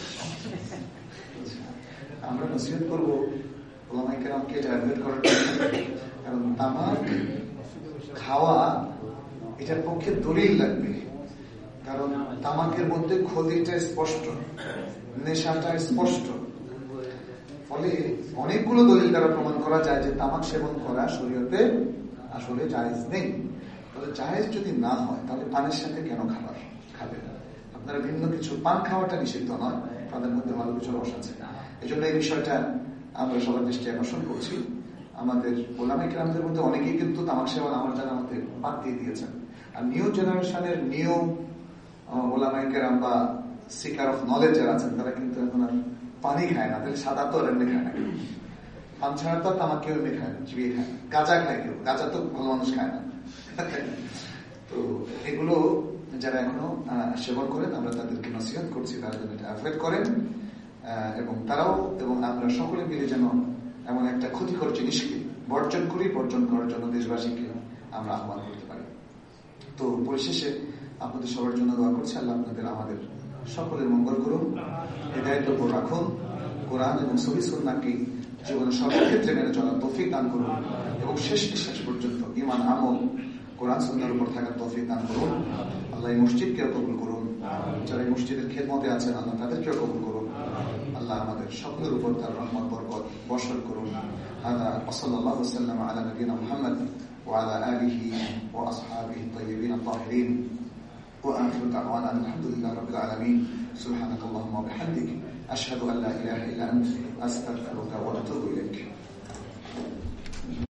আমরা নসিহত করবো ওলামায়ে কেরামকে এটা অ্যাভয়েড করার জন্য, কারণ তামাক খাওয়া এটার পক্ষে দলিল লাগবে। কারণ তামাকের মধ্যে ক্ষতিটা স্পষ্ট, নেশাটা স্পষ্ট। ফলে অনেকগুলো দলিল দ্বারা প্রমাণ করা যায় যে তামাক সেবন করা শরীয়তে আসলে জায়েজ নেই। তাহলে জায়েজ যদি না হয় তাহলে পানের সাথে কেন খাবার খাবে? আপনারা ভিন্ন কিছু, পান খাওয়াটা নিষিদ্ধ নয়, তাদের মধ্যে ভালো কিছু রস আছে। এই জন্য এই বিষয়টা আমরা সবার দৃষ্টি আকর্ষণ করছি। আমাদের ওলামায়ে কেরামদের মধ্যে অনেকেই কিন্তু তামাক সেবন আমার জানার মধ্যে বাদ দিয়ে দিয়েছেন। আর নিউ জেনারেশনের নিউ ওলামায়ে কেরাম বা সিকার অফ নলেজ যারা আছেন তারা কিন্তু এখন আর পানি খায় না। তাহলে সাদা তো আর এমনি খায় না, পান ছাড়া তো তামাক কেউ এমনি খায় না, চিবিয়ে খায় না। গাঁজা খায় কেউ, গাঁজা তো ভালো মানুষ খায় না, তো এগুলো যারা এখনো সেবন করেন আমরা তাদেরকে নসিহত করছি তারা যেন এটা অ্যাভয়েড করেন, এবং তারাও এবং আমরা সকলে মিলে যেন এমন একটা ক্ষতিকর জিনিসকে বর্জন করি, বর্জন করার জন্য দেশবাসীকে আমরা আহ্বান করতে পারি। তো পরিশেষে আপনাদের সবার জন্য দোয়া করছি, আল্লাহ আপনাদের আমাদের সকলের মঙ্গল করুন, হৃদায়তের উপর রাখুন, কোরআন এবং সহিহ সুন্নাহকে জীবনের সব ক্ষেত্রে মেনে চলার তৌফিক দান করুন, এবং শেষ নিঃশ্বাস পর্যন্ত ঈমান আমল কোরআন সুন্নাহর উপর থাকার তৌফিক দান করুন। আল্লাহ এই মসজিদকেও কবুল করুন, যারা এই মসজিদের খেদমতে আছেন আল্লাহ তাদেরকেও কবুল করুন। আল্লাহ আমাদের সকলের উপর তার রহমত বরকত বর্ষণ করুন। হাদা ওয়াসাল্লাল্লাহু ওয়াসাল্লাম আলা নবিয়িনা মুহাম্মদ ওয়া আলা আলিহি ওয়া আসহাবিহি তাইয়্যিবিন আত-তাহিরিন ওয়া আখিরু দাওয়ানা আলহামদুলিল্লাহি রাব্বিল আলামিন। সুবহানাকাল্লাহুম্মা ওয়া বিহামদিক আশহাদু আন লা ইলাহা ইল্লা আনতা আস্তাগফিরুকা ওয়া আতুবু ইলাইক।